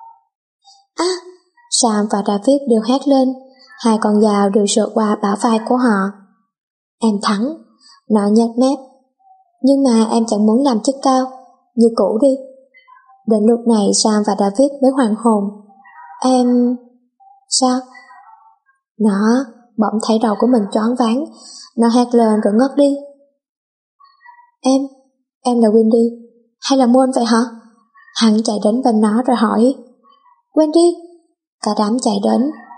Á! À, Sam và David đều hét lên. Hai con dao đều sượt qua bả vai của họ. Em thắng. Nó nhếch mép. Nhưng mà em chẳng muốn làm chức cao. Như cũ đi. Đến lúc này Sam và David mới hoàn hồn. Em... Sao? Nó bỗng thấy đầu của mình choáng váng. Nó hét lên rồi ngất đi. Em, em là Wendy, hay là Moon vậy hả? Hắn chạy đến bên nó rồi hỏi. Wendy! Cả đám chạy đến.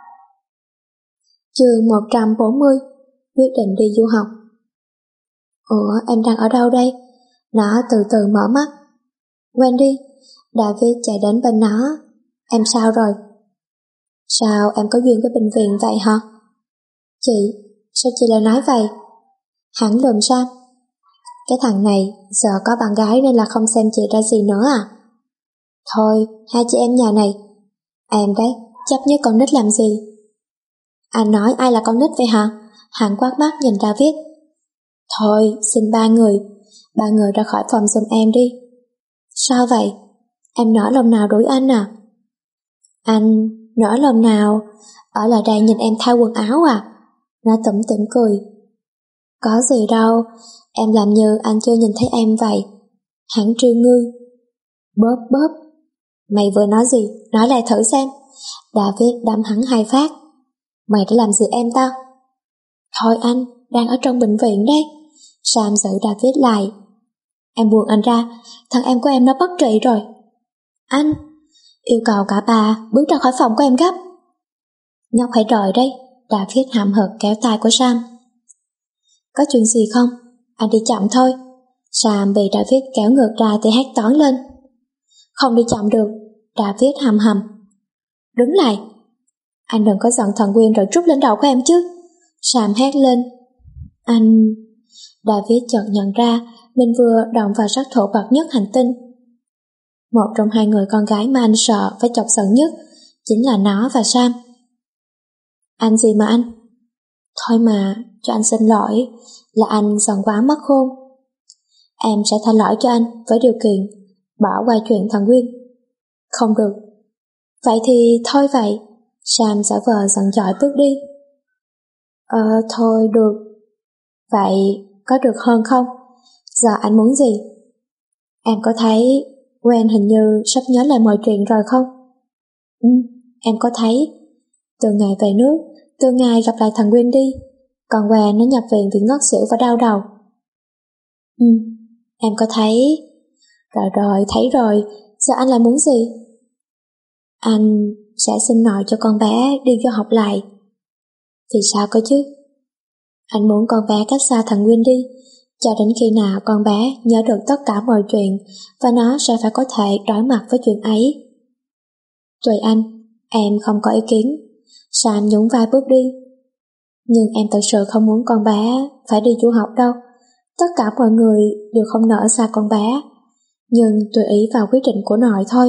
Chương một trăm bốn mươi, quyết định đi du học. Ủa, em đang ở đâu đây? Nó từ từ mở mắt. Wendy, David chạy đến bên nó. Em sao rồi? Sao em có duyên với bệnh viện vậy hả? Chị, sao chị lại nói vậy? Hắn lườm Sam. Cái thằng này giờ có bạn gái nên là không xem chị ra gì nữa à? Thôi, hai chị em nhà này. Em đấy, chấp nhất con nít làm gì? Anh nói ai là con nít vậy hả? Hắn quát mắt nhìn David. Thôi, xin ba người. Ba người ra khỏi phòng giùm em đi. Sao vậy? Em nỡ lòng nào đuổi anh à? Anh nỡ lòng nào? Ở lại đây nhìn em thay quần áo à? Nó tủm tỉm cười. Có gì đâu, em làm như anh chưa nhìn thấy em vậy. Hắn trêu ngươi. Bóp bóp. Mày vừa nói gì? Nói lại thử xem. David đâm hắn hai phát. Mày đã làm gì em tao? Thôi anh, đang ở trong bệnh viện đấy. Sam giữ David lại. Em buông anh ra, thằng em của em nó bất trị rồi. Anh, yêu cầu cả ba bước ra khỏi phòng của em gấp. Nhóc hãy rời đây. David hậm hực kéo tay của Sam. Có chuyện gì không? Anh đi chậm thôi. Sam bị David kéo ngược ra thì hét toáng lên. Không đi chậm được. David hầm hầm. Đứng lại. Anh đừng có giận thần Quyên rồi trút lên đầu của em chứ. Sam hét lên. Anh... David chợt nhận ra mình vừa động vào sát thủ bậc nhất hành tinh. Một trong hai người con gái mà anh sợ phải chọc giận nhất chính là nó và Sam. Anh gì mà anh? Thôi mà, cho anh xin lỗi, là anh giận quá mất khôn. Em sẽ tha lỗi cho anh với điều kiện bỏ qua chuyện thằng Quyên. Không được. Vậy thì thôi vậy. Sam giả vờ giận dỗi bước đi. Ờ, thôi được. Vậy có được hơn không? Giờ anh muốn gì? Em có thấy Gwen hình như sắp nhớ lại mọi chuyện rồi không? Ừ, em có thấy. Từ ngày về nước, từ ngày gặp lại thằng Wendy, còn Gwen nó nhập viện vì ngất xỉu và đau đầu. Ừ, em có thấy. Rồi rồi, thấy rồi, giờ anh lại muốn gì? Anh sẽ xin nội cho con bé đi vô học lại. Vì sao cơ chứ? Anh muốn con bé cách xa thằng Wendy, cho đến khi nào con bé nhớ được tất cả mọi chuyện và nó sẽ phải có thể đối mặt với chuyện ấy. Tùy anh, em không có ý kiến. Sam nhún vai bước đi. Nhưng em thật sự không muốn con bé phải đi du học đâu. Tất cả mọi người đều không nỡ xa con bé, nhưng tùy ý vào quyết định của nội thôi.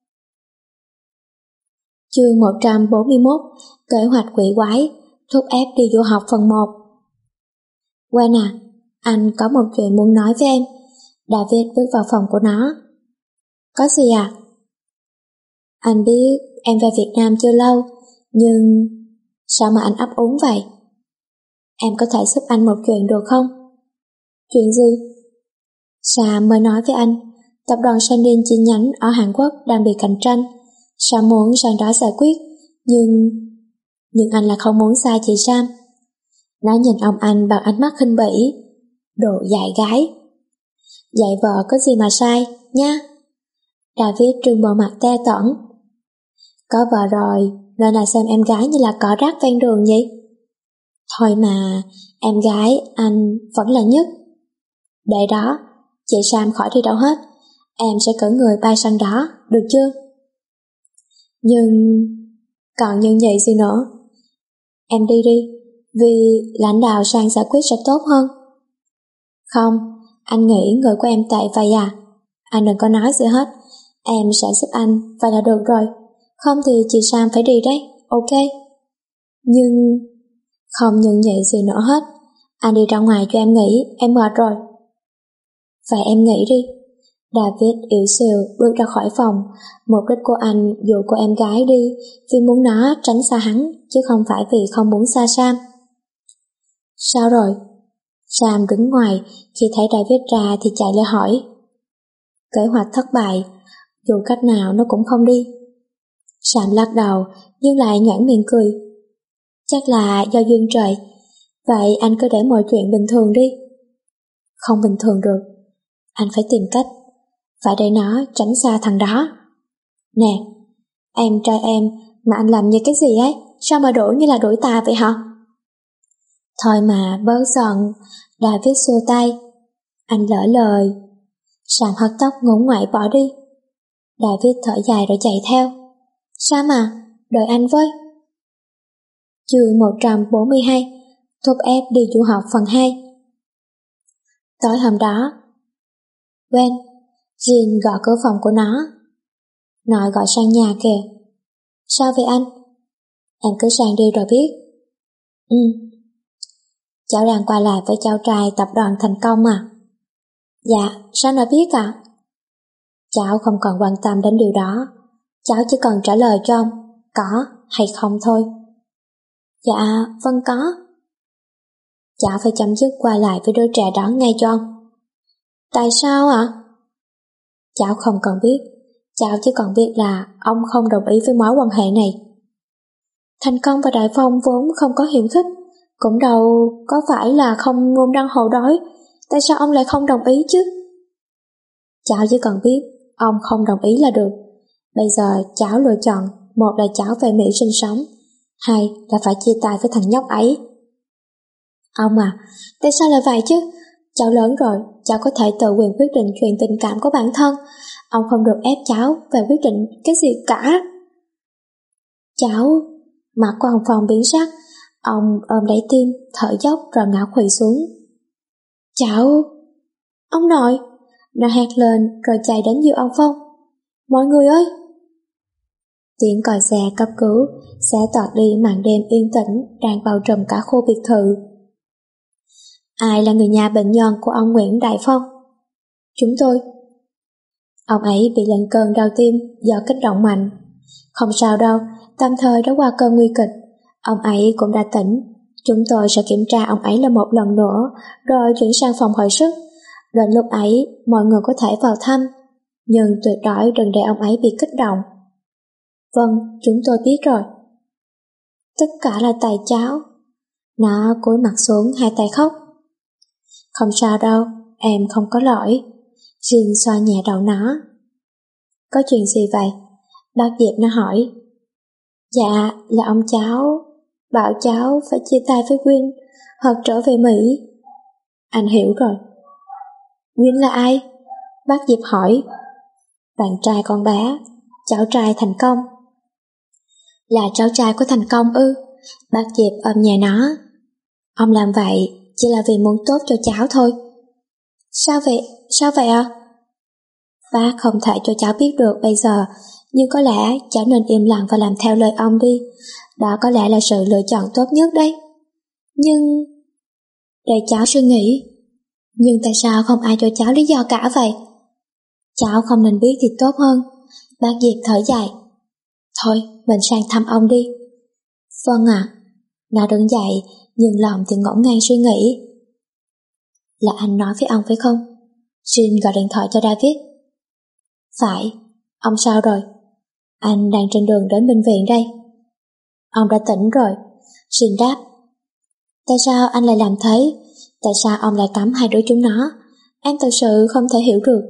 Chương một trăm bốn mươi mốt, kế hoạch quỷ quái, thúc ép đi du học phần một. Gwen à, anh có một chuyện muốn nói với em. David bước vào phòng của nó. Có gì à? Anh biết em về Việt Nam chưa lâu, nhưng sao mà anh ấp úng vậy? Em có thể giúp anh một chuyện được không? Chuyện gì? Sam mới nói với anh, tập đoàn Sandin chi nhánh ở Hàn Quốc đang bị cạnh tranh. Sam muốn sang đó giải quyết, nhưng... Nhưng anh là không muốn xa chị Sam. Nó nhìn ông anh bằng ánh mắt khinh bỉ. Đồ dại gái. Dạy vợ có gì mà sai, nha. David trừng bộ mặt te tởn. Có vợ rồi, nên là xem em gái như là cỏ rác ven đường nhỉ? Thôi mà, em gái anh vẫn là nhất. Để đó, chị Sam khỏi đi đâu hết. Em sẽ cử người bay sang đó, được chưa? Nhưng... Còn nhưng vậy gì nữa? Em đi đi, vì lãnh đạo sang giải quyết sẽ tốt hơn. Không, anh nghĩ người của em tệ vậy à? Anh đừng có nói gì hết. Em sẽ giúp anh, vậy là được rồi. Không thì chị Sam phải đi đấy, ok? Nhưng... Không nhưng vậy gì nữa hết. Anh đi ra ngoài cho em nghỉ, em mệt rồi. Vậy em nghỉ đi. David yếu xìu bước ra khỏi phòng. Mục đích của anh dụ cô em gái đi vì muốn nó tránh xa hắn, chứ không phải vì không muốn xa Sam. Sao rồi? Sam đứng ngoài, khi thấy David ra thì chạy lại hỏi. Kế hoạch thất bại, dù cách nào nó cũng không đi. Sam lắc đầu nhưng lại nhoẻn miệng cười. Chắc là do duyên trời. Vậy anh cứ để mọi chuyện bình thường đi. Không bình thường được. Anh phải tìm cách, phải để nó tránh xa thằng đó. Nè, em trai em mà anh làm như cái gì ấy, sao mà đuổi như là đuổi tà vậy hả? Thôi mà bớt giận, David xua tay. Anh lỡ lời. Sam hất tóc ngốn ngoại bỏ đi. David thở dài rồi chạy theo. Sam à, đợi anh với. Chương một trăm bốn mươi hai, thúc ép đi du học phần hai. Tối hôm đó, Gwen, Jean gõ cửa phòng của nó. Nội gọi sang nhà kìa. Sao vậy anh? Em cứ sang đi rồi biết. Ừ. Cháu đang qua lại với cháu trai tập đoàn thành công à? Dạ, sao nó biết ạ? À? Cháu không còn quan tâm đến điều đó. Cháu chỉ cần trả lời cho ông, có hay không thôi. Dạ, vâng có. Cháu phải chấm dứt qua lại với đứa trẻ đó ngay cho ông. Tại sao ạ? À? Cháu không cần biết. Cháu chỉ cần biết là ông không đồng ý với mối quan hệ này. Thành Công và Đại Phong vốn không có hiểm khích, cũng đâu có phải là không ngôn đăng hộ đói. Tại sao ông lại không đồng ý chứ? Cháu chỉ cần biết ông không đồng ý là được. Bây giờ cháu lựa chọn, một là cháu về Mỹ sinh sống, hai là phải chia tay với thằng nhóc ấy. Ông à, tại sao lại vậy chứ? Cháu lớn rồi, cháu có thể tự quyền quyết định chuyện tình cảm của bản thân. Ông không được ép cháu về quyết định cái gì cả. Cháu, mặt của ông Phong biến sắc. Ông ôm lấy tim, thở dốc rồi ngã khuỵu xuống. Cháu, ông nội, nó hét lên rồi chạy đến dìu ông Phong. Mọi người ơi! Tiếng còi xe cấp cứu sẽ toạc đi màn đêm yên tĩnh đang bao trùm cả khu biệt thự. Ai là người nhà bệnh nhân của ông Nguyễn Đại Phong? Chúng tôi. Ông ấy bị lên cơn đau tim do kích động mạnh. Không sao đâu, tạm thời đã qua cơn nguy kịch. Ông ấy cũng đã tỉnh. Chúng tôi sẽ kiểm tra ông ấy là một lần nữa, rồi chuyển sang phòng hồi sức. Đến lúc ấy, mọi người có thể vào thăm, nhưng tuyệt đối đừng để ông ấy bị kích động. Vâng, chúng tôi biết rồi. Tất cả là tại cháu. Nó cúi mặt xuống, hai tay khóc. Không sao đâu, em không có lỗi. Jean xoa nhẹ đầu nó. Có chuyện gì vậy? Bác Diệp nó hỏi. Dạ, là ông cháu bảo cháu phải chia tay với Quyên hoặc trở về Mỹ. Anh hiểu rồi. Quyên là ai? Bác Diệp hỏi. Bạn trai con bé, cháu trai Thành Công. Là cháu trai của Thành Công ư? Bác Diệp ôm nhẹ nó. Ông làm vậy chỉ là vì muốn tốt cho cháu thôi. Sao vậy? Sao vậy ạ? À? Bác không thể cho cháu biết được bây giờ, nhưng có lẽ cháu nên im lặng và làm theo lời ông đi. Đó có lẽ là sự lựa chọn tốt nhất đấy. Nhưng... Để cháu suy nghĩ. Nhưng tại sao không ai cho cháu lý do cả vậy? Cháu không nên biết thì tốt hơn. Bác Diệp thở dài. Thôi, mình sang thăm ông đi. Vâng ạ. À. Nó đứng dậy, nhưng lòng thì ngổn ngang suy nghĩ. Là anh nói với ông phải không? Jean gọi điện thoại cho David. Phải, ông sao rồi? Anh đang trên đường đến bệnh viện đây. Ông đã tỉnh rồi. Jean đáp. Tại sao anh lại làm thế? Tại sao ông lại cấm hai đứa chúng nó? Em thật sự không thể hiểu được.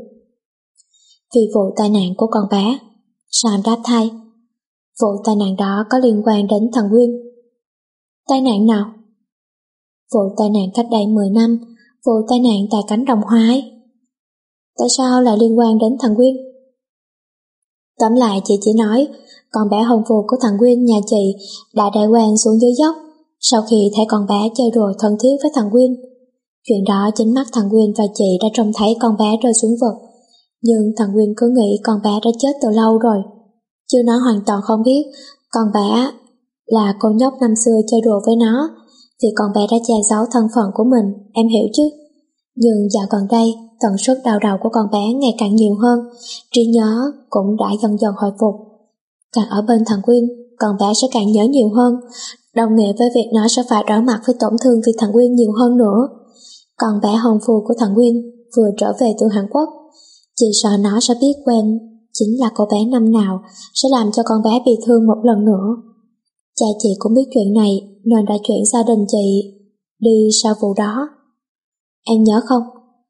Vì vụ tai nạn của con bé. Sam đáp thay. Vụ tai nạn đó có liên quan đến thằng Quyên. Tai nạn nào? Vụ tai nạn cách đây mười năm, vụ tai nạn tại cánh đồng hoa ấy. Tại sao lại liên quan đến thằng Quyên? Tóm lại chị chỉ nói, con bé hôn phu của thằng Quyên nhà chị đã đẩy Quyên xuống dưới dốc sau khi thấy con bé chơi đùa thân thiết với thằng Quyên. Chuyện đó chính mắt thằng Quyên và chị đã trông thấy con bé rơi xuống vực, nhưng thằng Quyên cứ nghĩ con bé đã chết từ lâu rồi. Chứ nó hoàn toàn không biết con bé là cô nhóc năm xưa chơi đùa với nó, vì con bé đã che giấu thân phận của mình, em hiểu chứ? Nhưng dạo gần đây, tần suất đau đầu của con bé ngày càng nhiều hơn, trí nhớ cũng đã dần dần hồi phục. Càng ở bên thằng Quyên, con bé sẽ càng nhớ nhiều hơn, đồng nghĩa với việc nó sẽ phải đối mặt với tổn thương vì thằng Quyên nhiều hơn nữa. Con bé hôn phu của thằng Quyên vừa trở về từ Hàn Quốc, chị sợ nó sẽ biết quen chính là cô bé năm nào sẽ làm cho con bé bị thương một lần nữa. Cha chị cũng biết chuyện này nên đã chuyển gia đình chị đi sau vụ đó. Em nhớ không?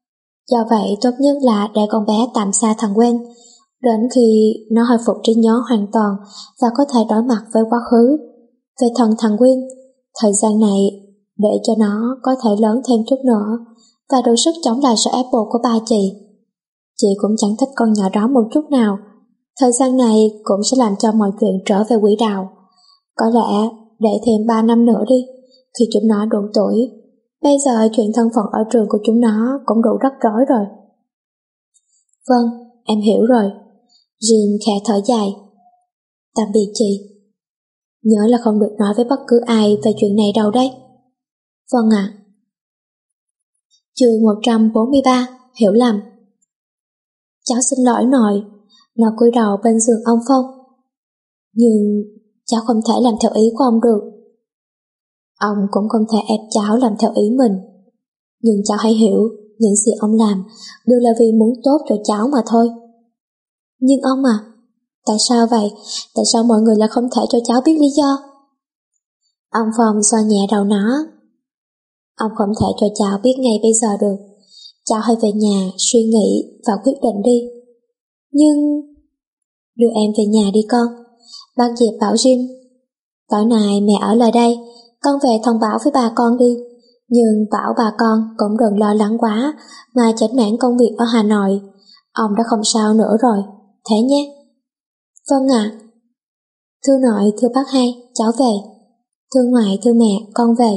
Do vậy tốt nhất là để con bé tạm xa thằng Quen, đến khi nó hồi phục trí nhớ hoàn toàn và có thể đối mặt với quá khứ. Về thần thằng Quyên, thời gian này để cho nó có thể lớn thêm chút nữa và đủ sức chống lại sự ép buộc của ba chị. Chị cũng chẳng thích con nhỏ đó một chút nào. Thời gian này cũng sẽ làm cho mọi chuyện trở về quỹ đạo. Có lẽ để thêm ba năm nữa đi, khi chúng nó đủ tuổi. Bây giờ chuyện thân phận ở trường của chúng nó cũng đủ rắc rối rồi. Vâng, em hiểu rồi. Jean khẽ thở dài. Tạm biệt chị. Nhớ là không được nói với bất cứ ai về chuyện này đâu đấy. Vâng ạ. À. Chương một trăm bốn mươi ba, hiểu lầm. Cháu xin lỗi nội. Nó cúi đầu bên giường ông Phong. Nhưng cháu không thể làm theo ý của ông được. Ông cũng không thể ép cháu làm theo ý mình. Nhưng cháu hãy hiểu, những gì ông làm đều là vì muốn tốt cho cháu mà thôi. Nhưng ông à, tại sao vậy? Tại sao mọi người lại không thể cho cháu biết lý do? Ông Phong xoa nhẹ đầu nó. Ông không thể cho cháu biết ngay bây giờ được. Cháu hãy về nhà suy nghĩ và quyết định đi. Nhưng... Đưa em về nhà đi con. Bác Diệp bảo Jin, tối nay mẹ ở lại đây, con về thông báo với bà con đi. Nhưng bảo bà con cũng đừng lo lắng quá mà chảnh mãn công việc ở Hà Nội. Ông đã không sao nữa rồi, thế nhé. Vâng ạ. À. Thưa nội, thưa bác hai, cháu về. Thưa ngoại, thưa mẹ, con về.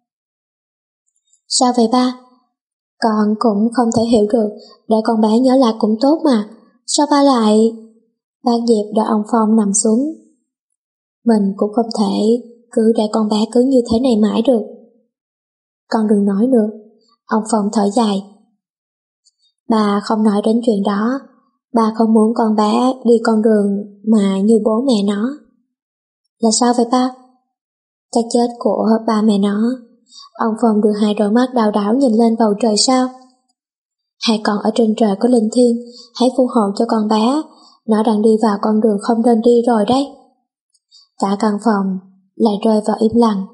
Sao vậy ba? Con cũng không thể hiểu được, để con bé nhớ lại cũng tốt mà. Sao ba lại... Bác Diệp đỡ ông Phong nằm xuống. Mình cũng không thể cứ để con bé cứ như thế này mãi được. Con đừng nói nữa. Ông Phong thở dài. Bà không nói đến chuyện đó. Bà không muốn con bé đi con đường mà như bố mẹ nó. Là sao vậy ba? Cái chết của ba mẹ nó. Ông Phong đưa hai đôi mắt đau đảo nhìn lên bầu trời sao. Hai con ở trên trời có linh thiêng, hãy phù hộ cho con bé. Nó đang đi vào con đường không nên đi rồi đấy. Cả căn phòng lại rơi vào im lặng.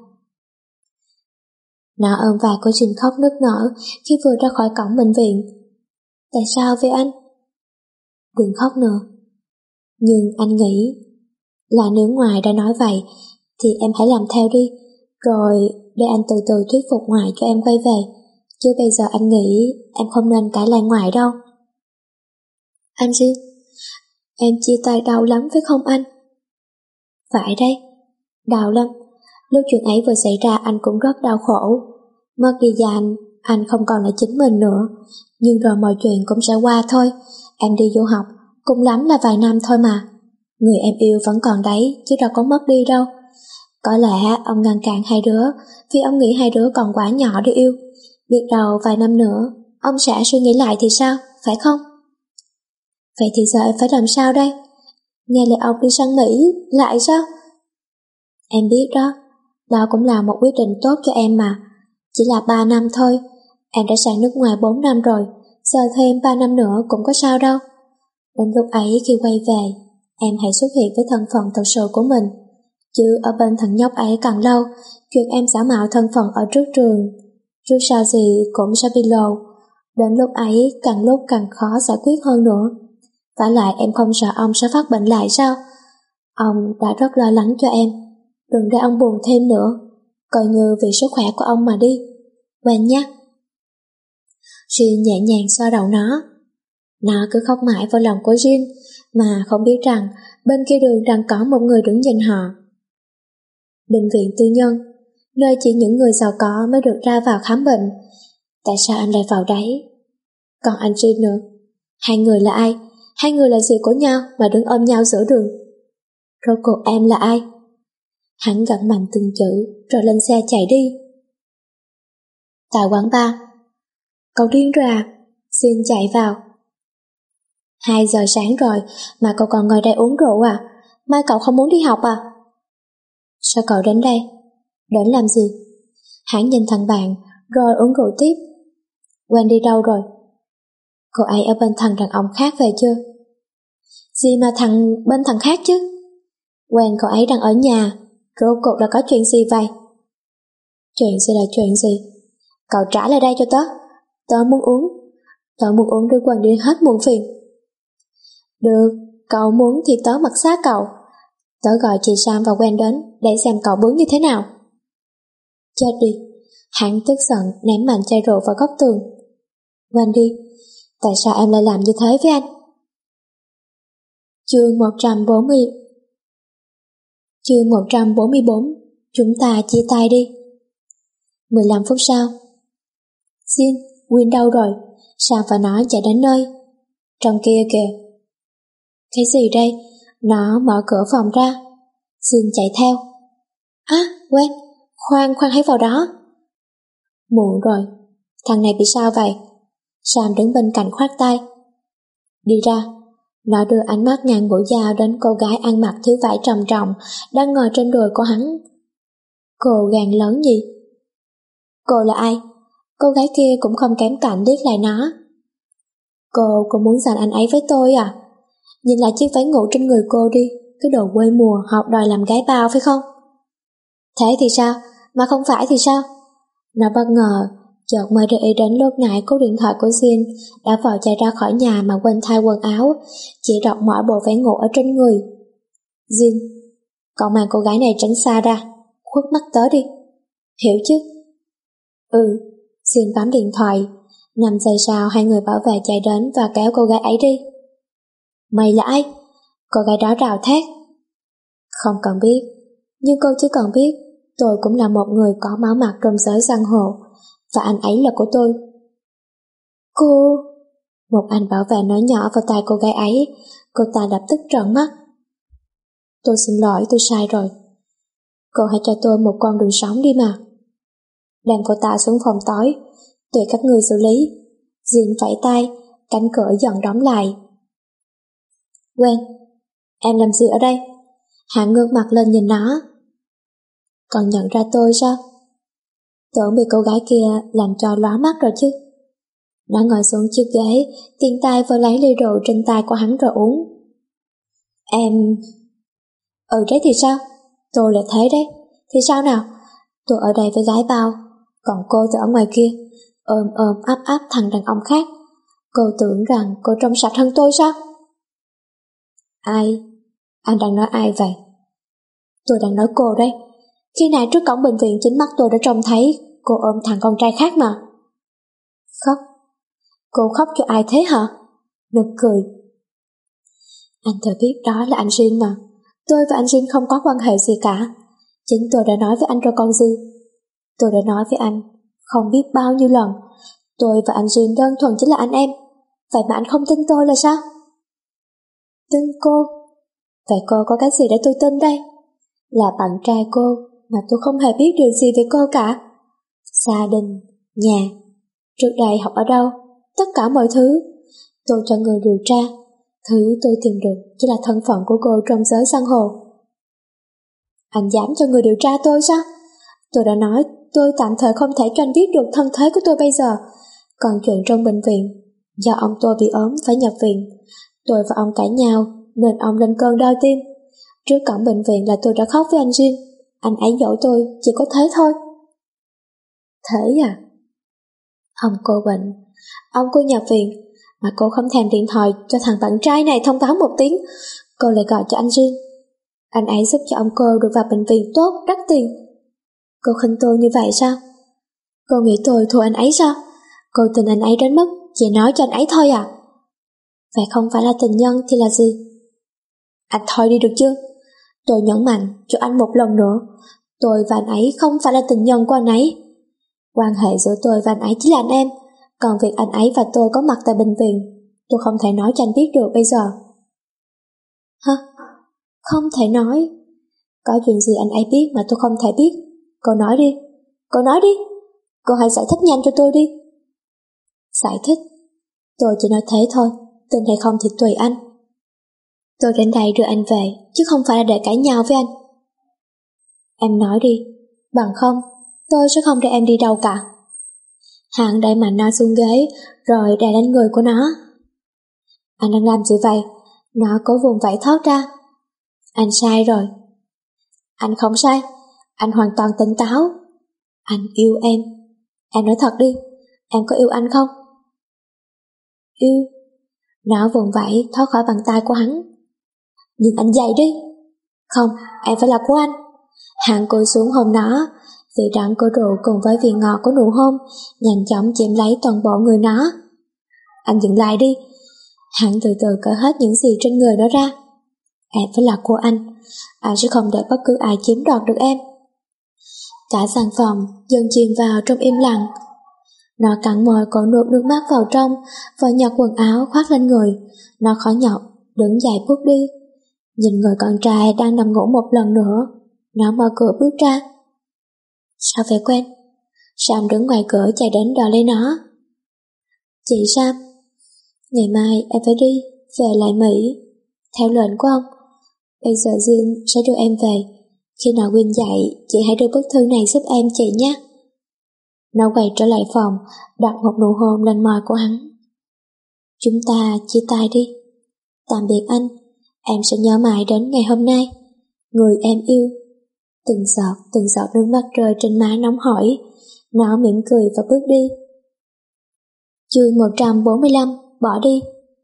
Nó ôm vai của Jin khóc nức nở khi vừa ra khỏi cổng bệnh viện. Tại sao vậy anh? Đừng khóc nữa. Nhưng anh nghĩ là nếu ngoài đã nói vậy thì em hãy làm theo đi, rồi để anh từ từ thuyết phục ngoại cho em quay về. Chứ bây giờ anh nghĩ em không nên cãi lại ngoại đâu. Anh Jin, em chia tay đau lắm phải không anh? Phải đấy, đau lắm. Lúc chuyện ấy vừa xảy ra anh cũng rất đau khổ. Mất đi Giang, anh không còn là chính mình nữa. Nhưng rồi mọi chuyện cũng sẽ qua thôi. Em đi du học, cũng lắm là vài năm thôi mà. Người em yêu vẫn còn đấy, chứ đâu có mất đi đâu. Có lẽ ông ngăn cản hai đứa vì ông nghĩ hai đứa còn quá nhỏ để yêu. Biết đâu vài năm nữa ông sẽ suy nghĩ lại thì sao, phải không? Vậy thì giờ em phải làm sao đây? Nghe lời ông đi sang Mỹ lại sao? Em biết đó, đó cũng là một quyết định tốt cho em mà. Chỉ là ba năm thôi. Em đã sang nước ngoài bốn năm rồi, giờ thêm ba năm nữa cũng có sao đâu. Đến lúc ấy khi quay về, em hãy xuất hiện với thân phận thật sự của mình. Chứ ở bên thằng nhóc ấy càng lâu, chuyện em giả mạo thân phận ở trước trường, trước sau gì cũng sẽ bị lộ. Đến lúc ấy càng lúc càng khó giải quyết hơn nữa. Vả lại em không sợ ông sẽ phát bệnh lại sao? Ông đã rất lo lắng cho em. Đừng để ông buồn thêm nữa. Coi như vì sức khỏe của ông mà đi. Quen nhé. Jin nhẹ nhàng xoa đầu nó. Nó cứ khóc mãi vào lòng của Jin, mà không biết rằng bên kia đường đang có một người đứng nhìn họ. Bệnh viện tư nhân, nơi chỉ những người giàu có mới được ra vào khám bệnh. Tại sao anh lại vào đấy? Còn anh Jin nữa. Hai người là ai? Hai người là gì của nhau mà đứng ôm nhau giữa đường? Rốt cuộc em là ai? Hắn gặm mạnh từng chữ rồi lên xe chạy đi. Tại quán bar. Cậu điên rồi à? Xin chạy vào. Hai giờ sáng rồi mà cậu còn ngồi đây uống rượu à? Mai cậu không muốn đi học à? Sao cậu đến đây? Đến làm gì? Hắn nhìn thằng bạn rồi uống rượu tiếp. Quen đi đâu rồi? Cô ấy ở bên thằng đàn ông khác về chưa? Gì mà thằng bên thằng khác chứ? Quen cậu ấy đang ở nhà. Rốt cuộc là có chuyện gì vậy? Chuyện gì là chuyện gì? Cậu trả lại đây cho tớ. Tớ muốn uống. Tớ muốn uống đưa quần đi hết muộn phiền. Được, cậu muốn thì tớ mặc xác cậu. Tớ gọi chị Sam và Gwen đến để xem cậu bướng như thế nào. Chết đi, hắn tức giận ném mạnh chai rượu vào góc tường. Wendy, tại sao em lại làm như thế với anh? Chương một trăm bốn mươi Chương một trăm bốn mươi bốn, chúng ta chia tay đi. mười lăm phút sau. Jin, Win đâu rồi? Sam và nó chạy đến nơi. Trong kia kìa. Cái gì đây? Nó mở cửa phòng ra. Jin chạy theo. À, Gwen, khoan khoan hãy vào đó. Muộn rồi, thằng này bị sao vậy? Sam đứng bên cạnh khoát tay. Đi ra. Nó đưa ánh mắt ngàn mũi dao đến cô gái ăn mặc thiếu vải trầm trọng đang ngồi trên đùi của hắn. Cô gan lớn gì? Cô là ai? Cô gái kia cũng không kém cạnh liếc lại nó. Cô, cô muốn giành anh ấy với tôi à? Nhìn lại chiếc váy ngủ trên người cô đi, cái đồ quê mùa học đòi làm gái bao phải không? Thế thì sao? Mà không phải thì sao? Nó bất ngờ, chợt mới để ý đến lúc nãy cú điện thoại của Jin đã vội chạy ra khỏi nhà mà quên thay quần áo, chỉ đọc mỗi bộ váy ngủ ở trên người. Jin, cậu mang cô gái này tránh xa ra, khuất mắt tớ đi. Hiểu chứ? Ừ, Jin bấm điện thoại. Năm giây sau hai người bảo vệ chạy đến và kéo cô gái ấy đi. Mày là ai? Cô gái đó rào thét. Không cần biết, nhưng cô chỉ cần biết tôi cũng là một người có máu mặt trong giới giang hồ, và anh ấy là của tôi. Cô... Một anh bảo vệ nói nhỏ vào tai cô gái ấy. Cô ta lập tức trợn mắt. Tôi xin lỗi, tôi sai rồi. Cô hãy cho tôi một con đường sống đi mà. Đem cô ta xuống phòng tối, tùy các người xử lý. Jin vẫy tay, cánh cửa dần đóng lại. Gwen, em làm gì ở đây? Hắn ngước mặt lên nhìn nó. Còn nhận ra tôi sao? Tưởng bị cô gái kia làm cho lóa mắt rồi chứ. Nó ngồi xuống chiếc ghế, tiện tay vừa lấy ly rượu trên tay của hắn rồi uống. Em... Ừ đấy thì sao? Tôi là thế đấy. Thì sao nào? Tôi ở đây với gái bao, còn cô thì ở ngoài kia, ôm ôm áp áp thằng đàn ông khác. Cô tưởng rằng cô trong sạch hơn tôi sao? Ai? Anh đang nói ai vậy? Tôi đang nói cô đấy. Khi nãy trước cổng bệnh viện chính mắt tôi đã trông thấy cô ôm thằng con trai khác mà. Khóc? Cô khóc cho ai thế hả? Nực cười. Anh thừa biết đó là anh Jin mà. Tôi và anh Jin không có quan hệ gì cả. Chính tôi đã nói với anh rồi còn gì. Tôi đã nói với anh không biết bao nhiêu lần. Tôi và anh Jin đơn thuần chính là anh em. Vậy mà anh không tin tôi là sao? Tin cô? Vậy cô có cái gì để tôi tin đây? Là bạn trai cô mà tôi không hề biết điều gì về cô cả. Gia đình, nhà, trước đây học ở đâu, tất cả mọi thứ. Tôi cho người điều tra. Thứ tôi tìm được chỉ là thân phận của cô trong giới giang hồ. Anh dám cho người điều tra tôi sao? Tôi đã nói tôi tạm thời không thể cho anh biết được thân thế của tôi bây giờ. Còn chuyện trong bệnh viện, do ông tôi bị ốm phải nhập viện, tôi và ông cãi nhau nên ông lên cơn đau tim. Trước cổng bệnh viện là tôi đã khóc với anh Jin. Anh ấy dỗ tôi chỉ có thế thôi. Thế à? Ông cô bệnh, ông cô nhập viện, mà cô không thèm điện thoại cho thằng bạn trai này thông báo một tiếng. Cô lại gọi cho anh Jin. Anh ấy giúp cho ông cô được vào bệnh viện tốt, đắt tiền. Cô khinh tôi như vậy sao? Cô nghĩ tôi thua anh ấy sao? Cô tin anh ấy đến mức chỉ nói cho anh ấy thôi à? Vậy không phải là tình nhân thì là gì? Anh thôi đi được chưa? Tôi nhấn mạnh cho anh một lần nữa. Tôi và anh ấy không phải là tình nhân của anh ấy. Quan hệ giữa tôi và anh ấy chỉ là anh em. Còn việc anh ấy và tôi có mặt tại bệnh viện, tôi không thể nói cho anh biết được bây giờ. Hả? Không thể nói? Có chuyện gì anh ấy biết mà tôi không thể biết? Cô nói đi. Cô nói đi. Cô hãy giải thích nhanh cho tôi đi. Giải thích? Tôi chỉ nói thế thôi. Tin hay không thì tùy anh. Tôi đến đây đưa anh về, chứ không phải là để cãi nhau với anh. Em nói đi. Bằng không, tôi sẽ không để em đi đâu cả. Hắn đẩy mạnh nó xuống ghế, rồi đè lên người của nó. Anh đang làm gì vậy? Nó cố vùng vẫy thoát ra. Anh sai rồi. Anh không sai. Anh hoàn toàn tỉnh táo. Anh yêu em. Em nói thật đi. Em có yêu anh không? Yêu. Nó vùng vẫy thoát khỏi bàn tay của hắn. Nhưng anh dậy đi. Không, em phải là của anh. Hắn cúi xuống hôn nó. Vị đắng của rượu cùng với vị ngọt của nụ hôn nhanh chóng chiếm lấy toàn bộ người nó. Anh dừng lại đi. Hắn từ từ cởi hết những gì trên người nó ra. Em phải là của anh. Anh sẽ không để bất cứ ai chiếm đoạt được em. Cả gian phòng dần chìm vào trong im lặng. Nó cắn môi cố nuốt nước mắt vào trong và nhặt quần áo khoác lên người. Nó khó nhọc đứng dậy bước đi. Nhìn người con trai đang nằm ngủ một lần nữa. Nó mở cửa bước ra. Sao về quen? Sam đứng ngoài cửa chạy đến đòi lấy nó. Chị Sam, ngày mai em phải đi về lại Mỹ theo lệnh của ông. Bây giờ Jim sẽ đưa em về. Khi nào Win dậy, chị hãy đưa bức thư này giúp em chị nhé. Nó quay trở lại phòng, đặt một nụ hôn lên môi của hắn. Chúng ta chia tay đi. Tạm biệt anh. Em sẽ nhớ mãi đến ngày hôm nay. Người em yêu. Từng giọt, từng giọt nước mắt rơi trên má nóng hổi. Nó mỉm cười và bước đi. Chương một trăm bốn mươi lăm, bỏ đi.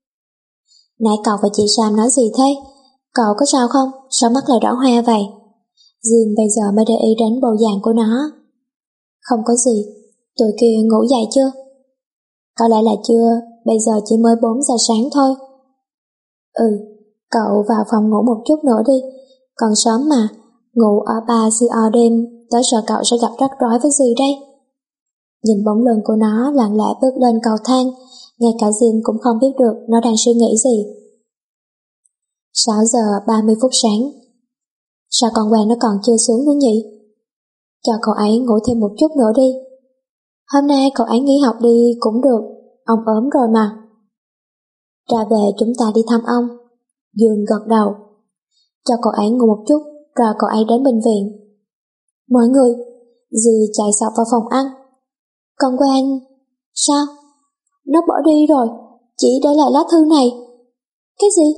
Nãy cậu và chị Sam nói gì thế? Cậu có sao không? Sao mắt lại đỏ hoe vậy? Jim bây giờ mới để ý đến bộ dạng của nó. Không có gì. Tụi kia ngủ dậy chưa? Có lẽ là chưa. Bây giờ chỉ mới bốn giờ sáng thôi. Ừ, cậu vào phòng ngủ một chút nữa đi. Còn sớm mà. Ngủ ở ba xê o đêm, tớ sợ cậu sẽ gặp rắc rối với gì đây. Nhìn bóng lưng của nó lặng lẽ bước lên cầu thang. Ngay cả Jim cũng không biết được nó đang suy nghĩ gì. sáu giờ ba mươi phút sáng. Sao con Quen nó còn chưa xuống nữa nhỉ? Cho cậu ấy ngủ thêm một chút nữa đi. Hôm nay cậu ấy nghỉ học đi cũng được. Ông ốm rồi mà. Ra về chúng ta đi thăm ông. Dương gật đầu. Cho cậu ấy ngủ một chút, rồi cậu ấy đến bệnh viện. Mọi người, dì chạy sọc vào phòng ăn. Con Quen, sao? Nó bỏ đi rồi, chỉ để lại lá thư này. Cái gì?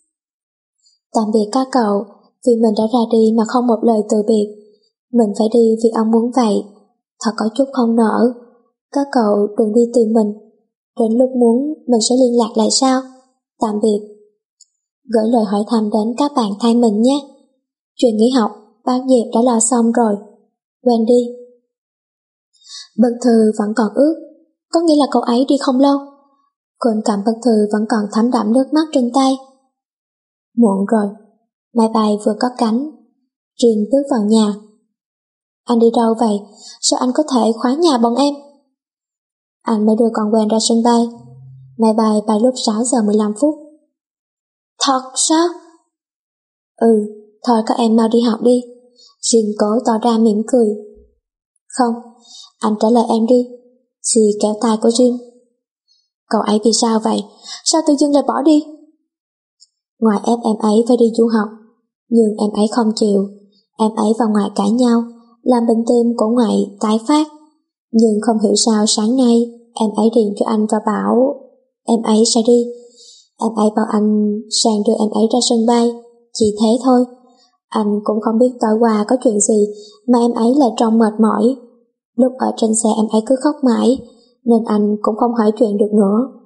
Tạm biệt các cậu, vì mình đã ra đi mà không một lời từ biệt. Mình phải đi vì ông muốn vậy. Thật có chút không nỡ. Các cậu đừng đi tìm mình. Đến lúc muốn mình sẽ liên lạc lại sau. Tạm biệt. Gửi lời hỏi thăm đến các bạn thay mình nhé. Chuyện nghỉ học, bác Diệp đã lo xong rồi. Wendy. Bức thư vẫn còn ướt, có nghĩa là cậu ấy đi không lâu. Quên cầm bức thư vẫn còn thấm đẫm nước mắt trên tay. Muộn rồi. Máy bay vừa có cánh. Riêng bước vào nhà. Anh đi đâu vậy? Sao anh có thể khóa nhà bọn em? Anh mới đưa con Quen ra sân bay. Máy bay bay lúc sáu giờ mười lăm phút. Thật sao? Ừ, thôi các em mau đi học đi. Jim cố tỏ ra mỉm cười. Không, anh trả lời em đi. Dì kéo tay của Jim. Cậu ấy vì sao vậy? Sao tự dưng lại bỏ đi? Ngoại ép em ấy phải đi du học, nhưng em ấy không chịu. Em ấy và ngoại cãi nhau, làm bệnh tim của ngoại tái phát. Nhưng không hiểu sao sáng nay em ấy điện cho anh và bảo em ấy sẽ đi. Em ấy bảo anh sang đưa em ấy ra sân bay. Chỉ thế thôi. Anh cũng không biết tối qua có chuyện gì mà em ấy lại trông mệt mỏi. Lúc ở trên xe em ấy cứ khóc mãi, nên anh cũng không hỏi chuyện được nữa.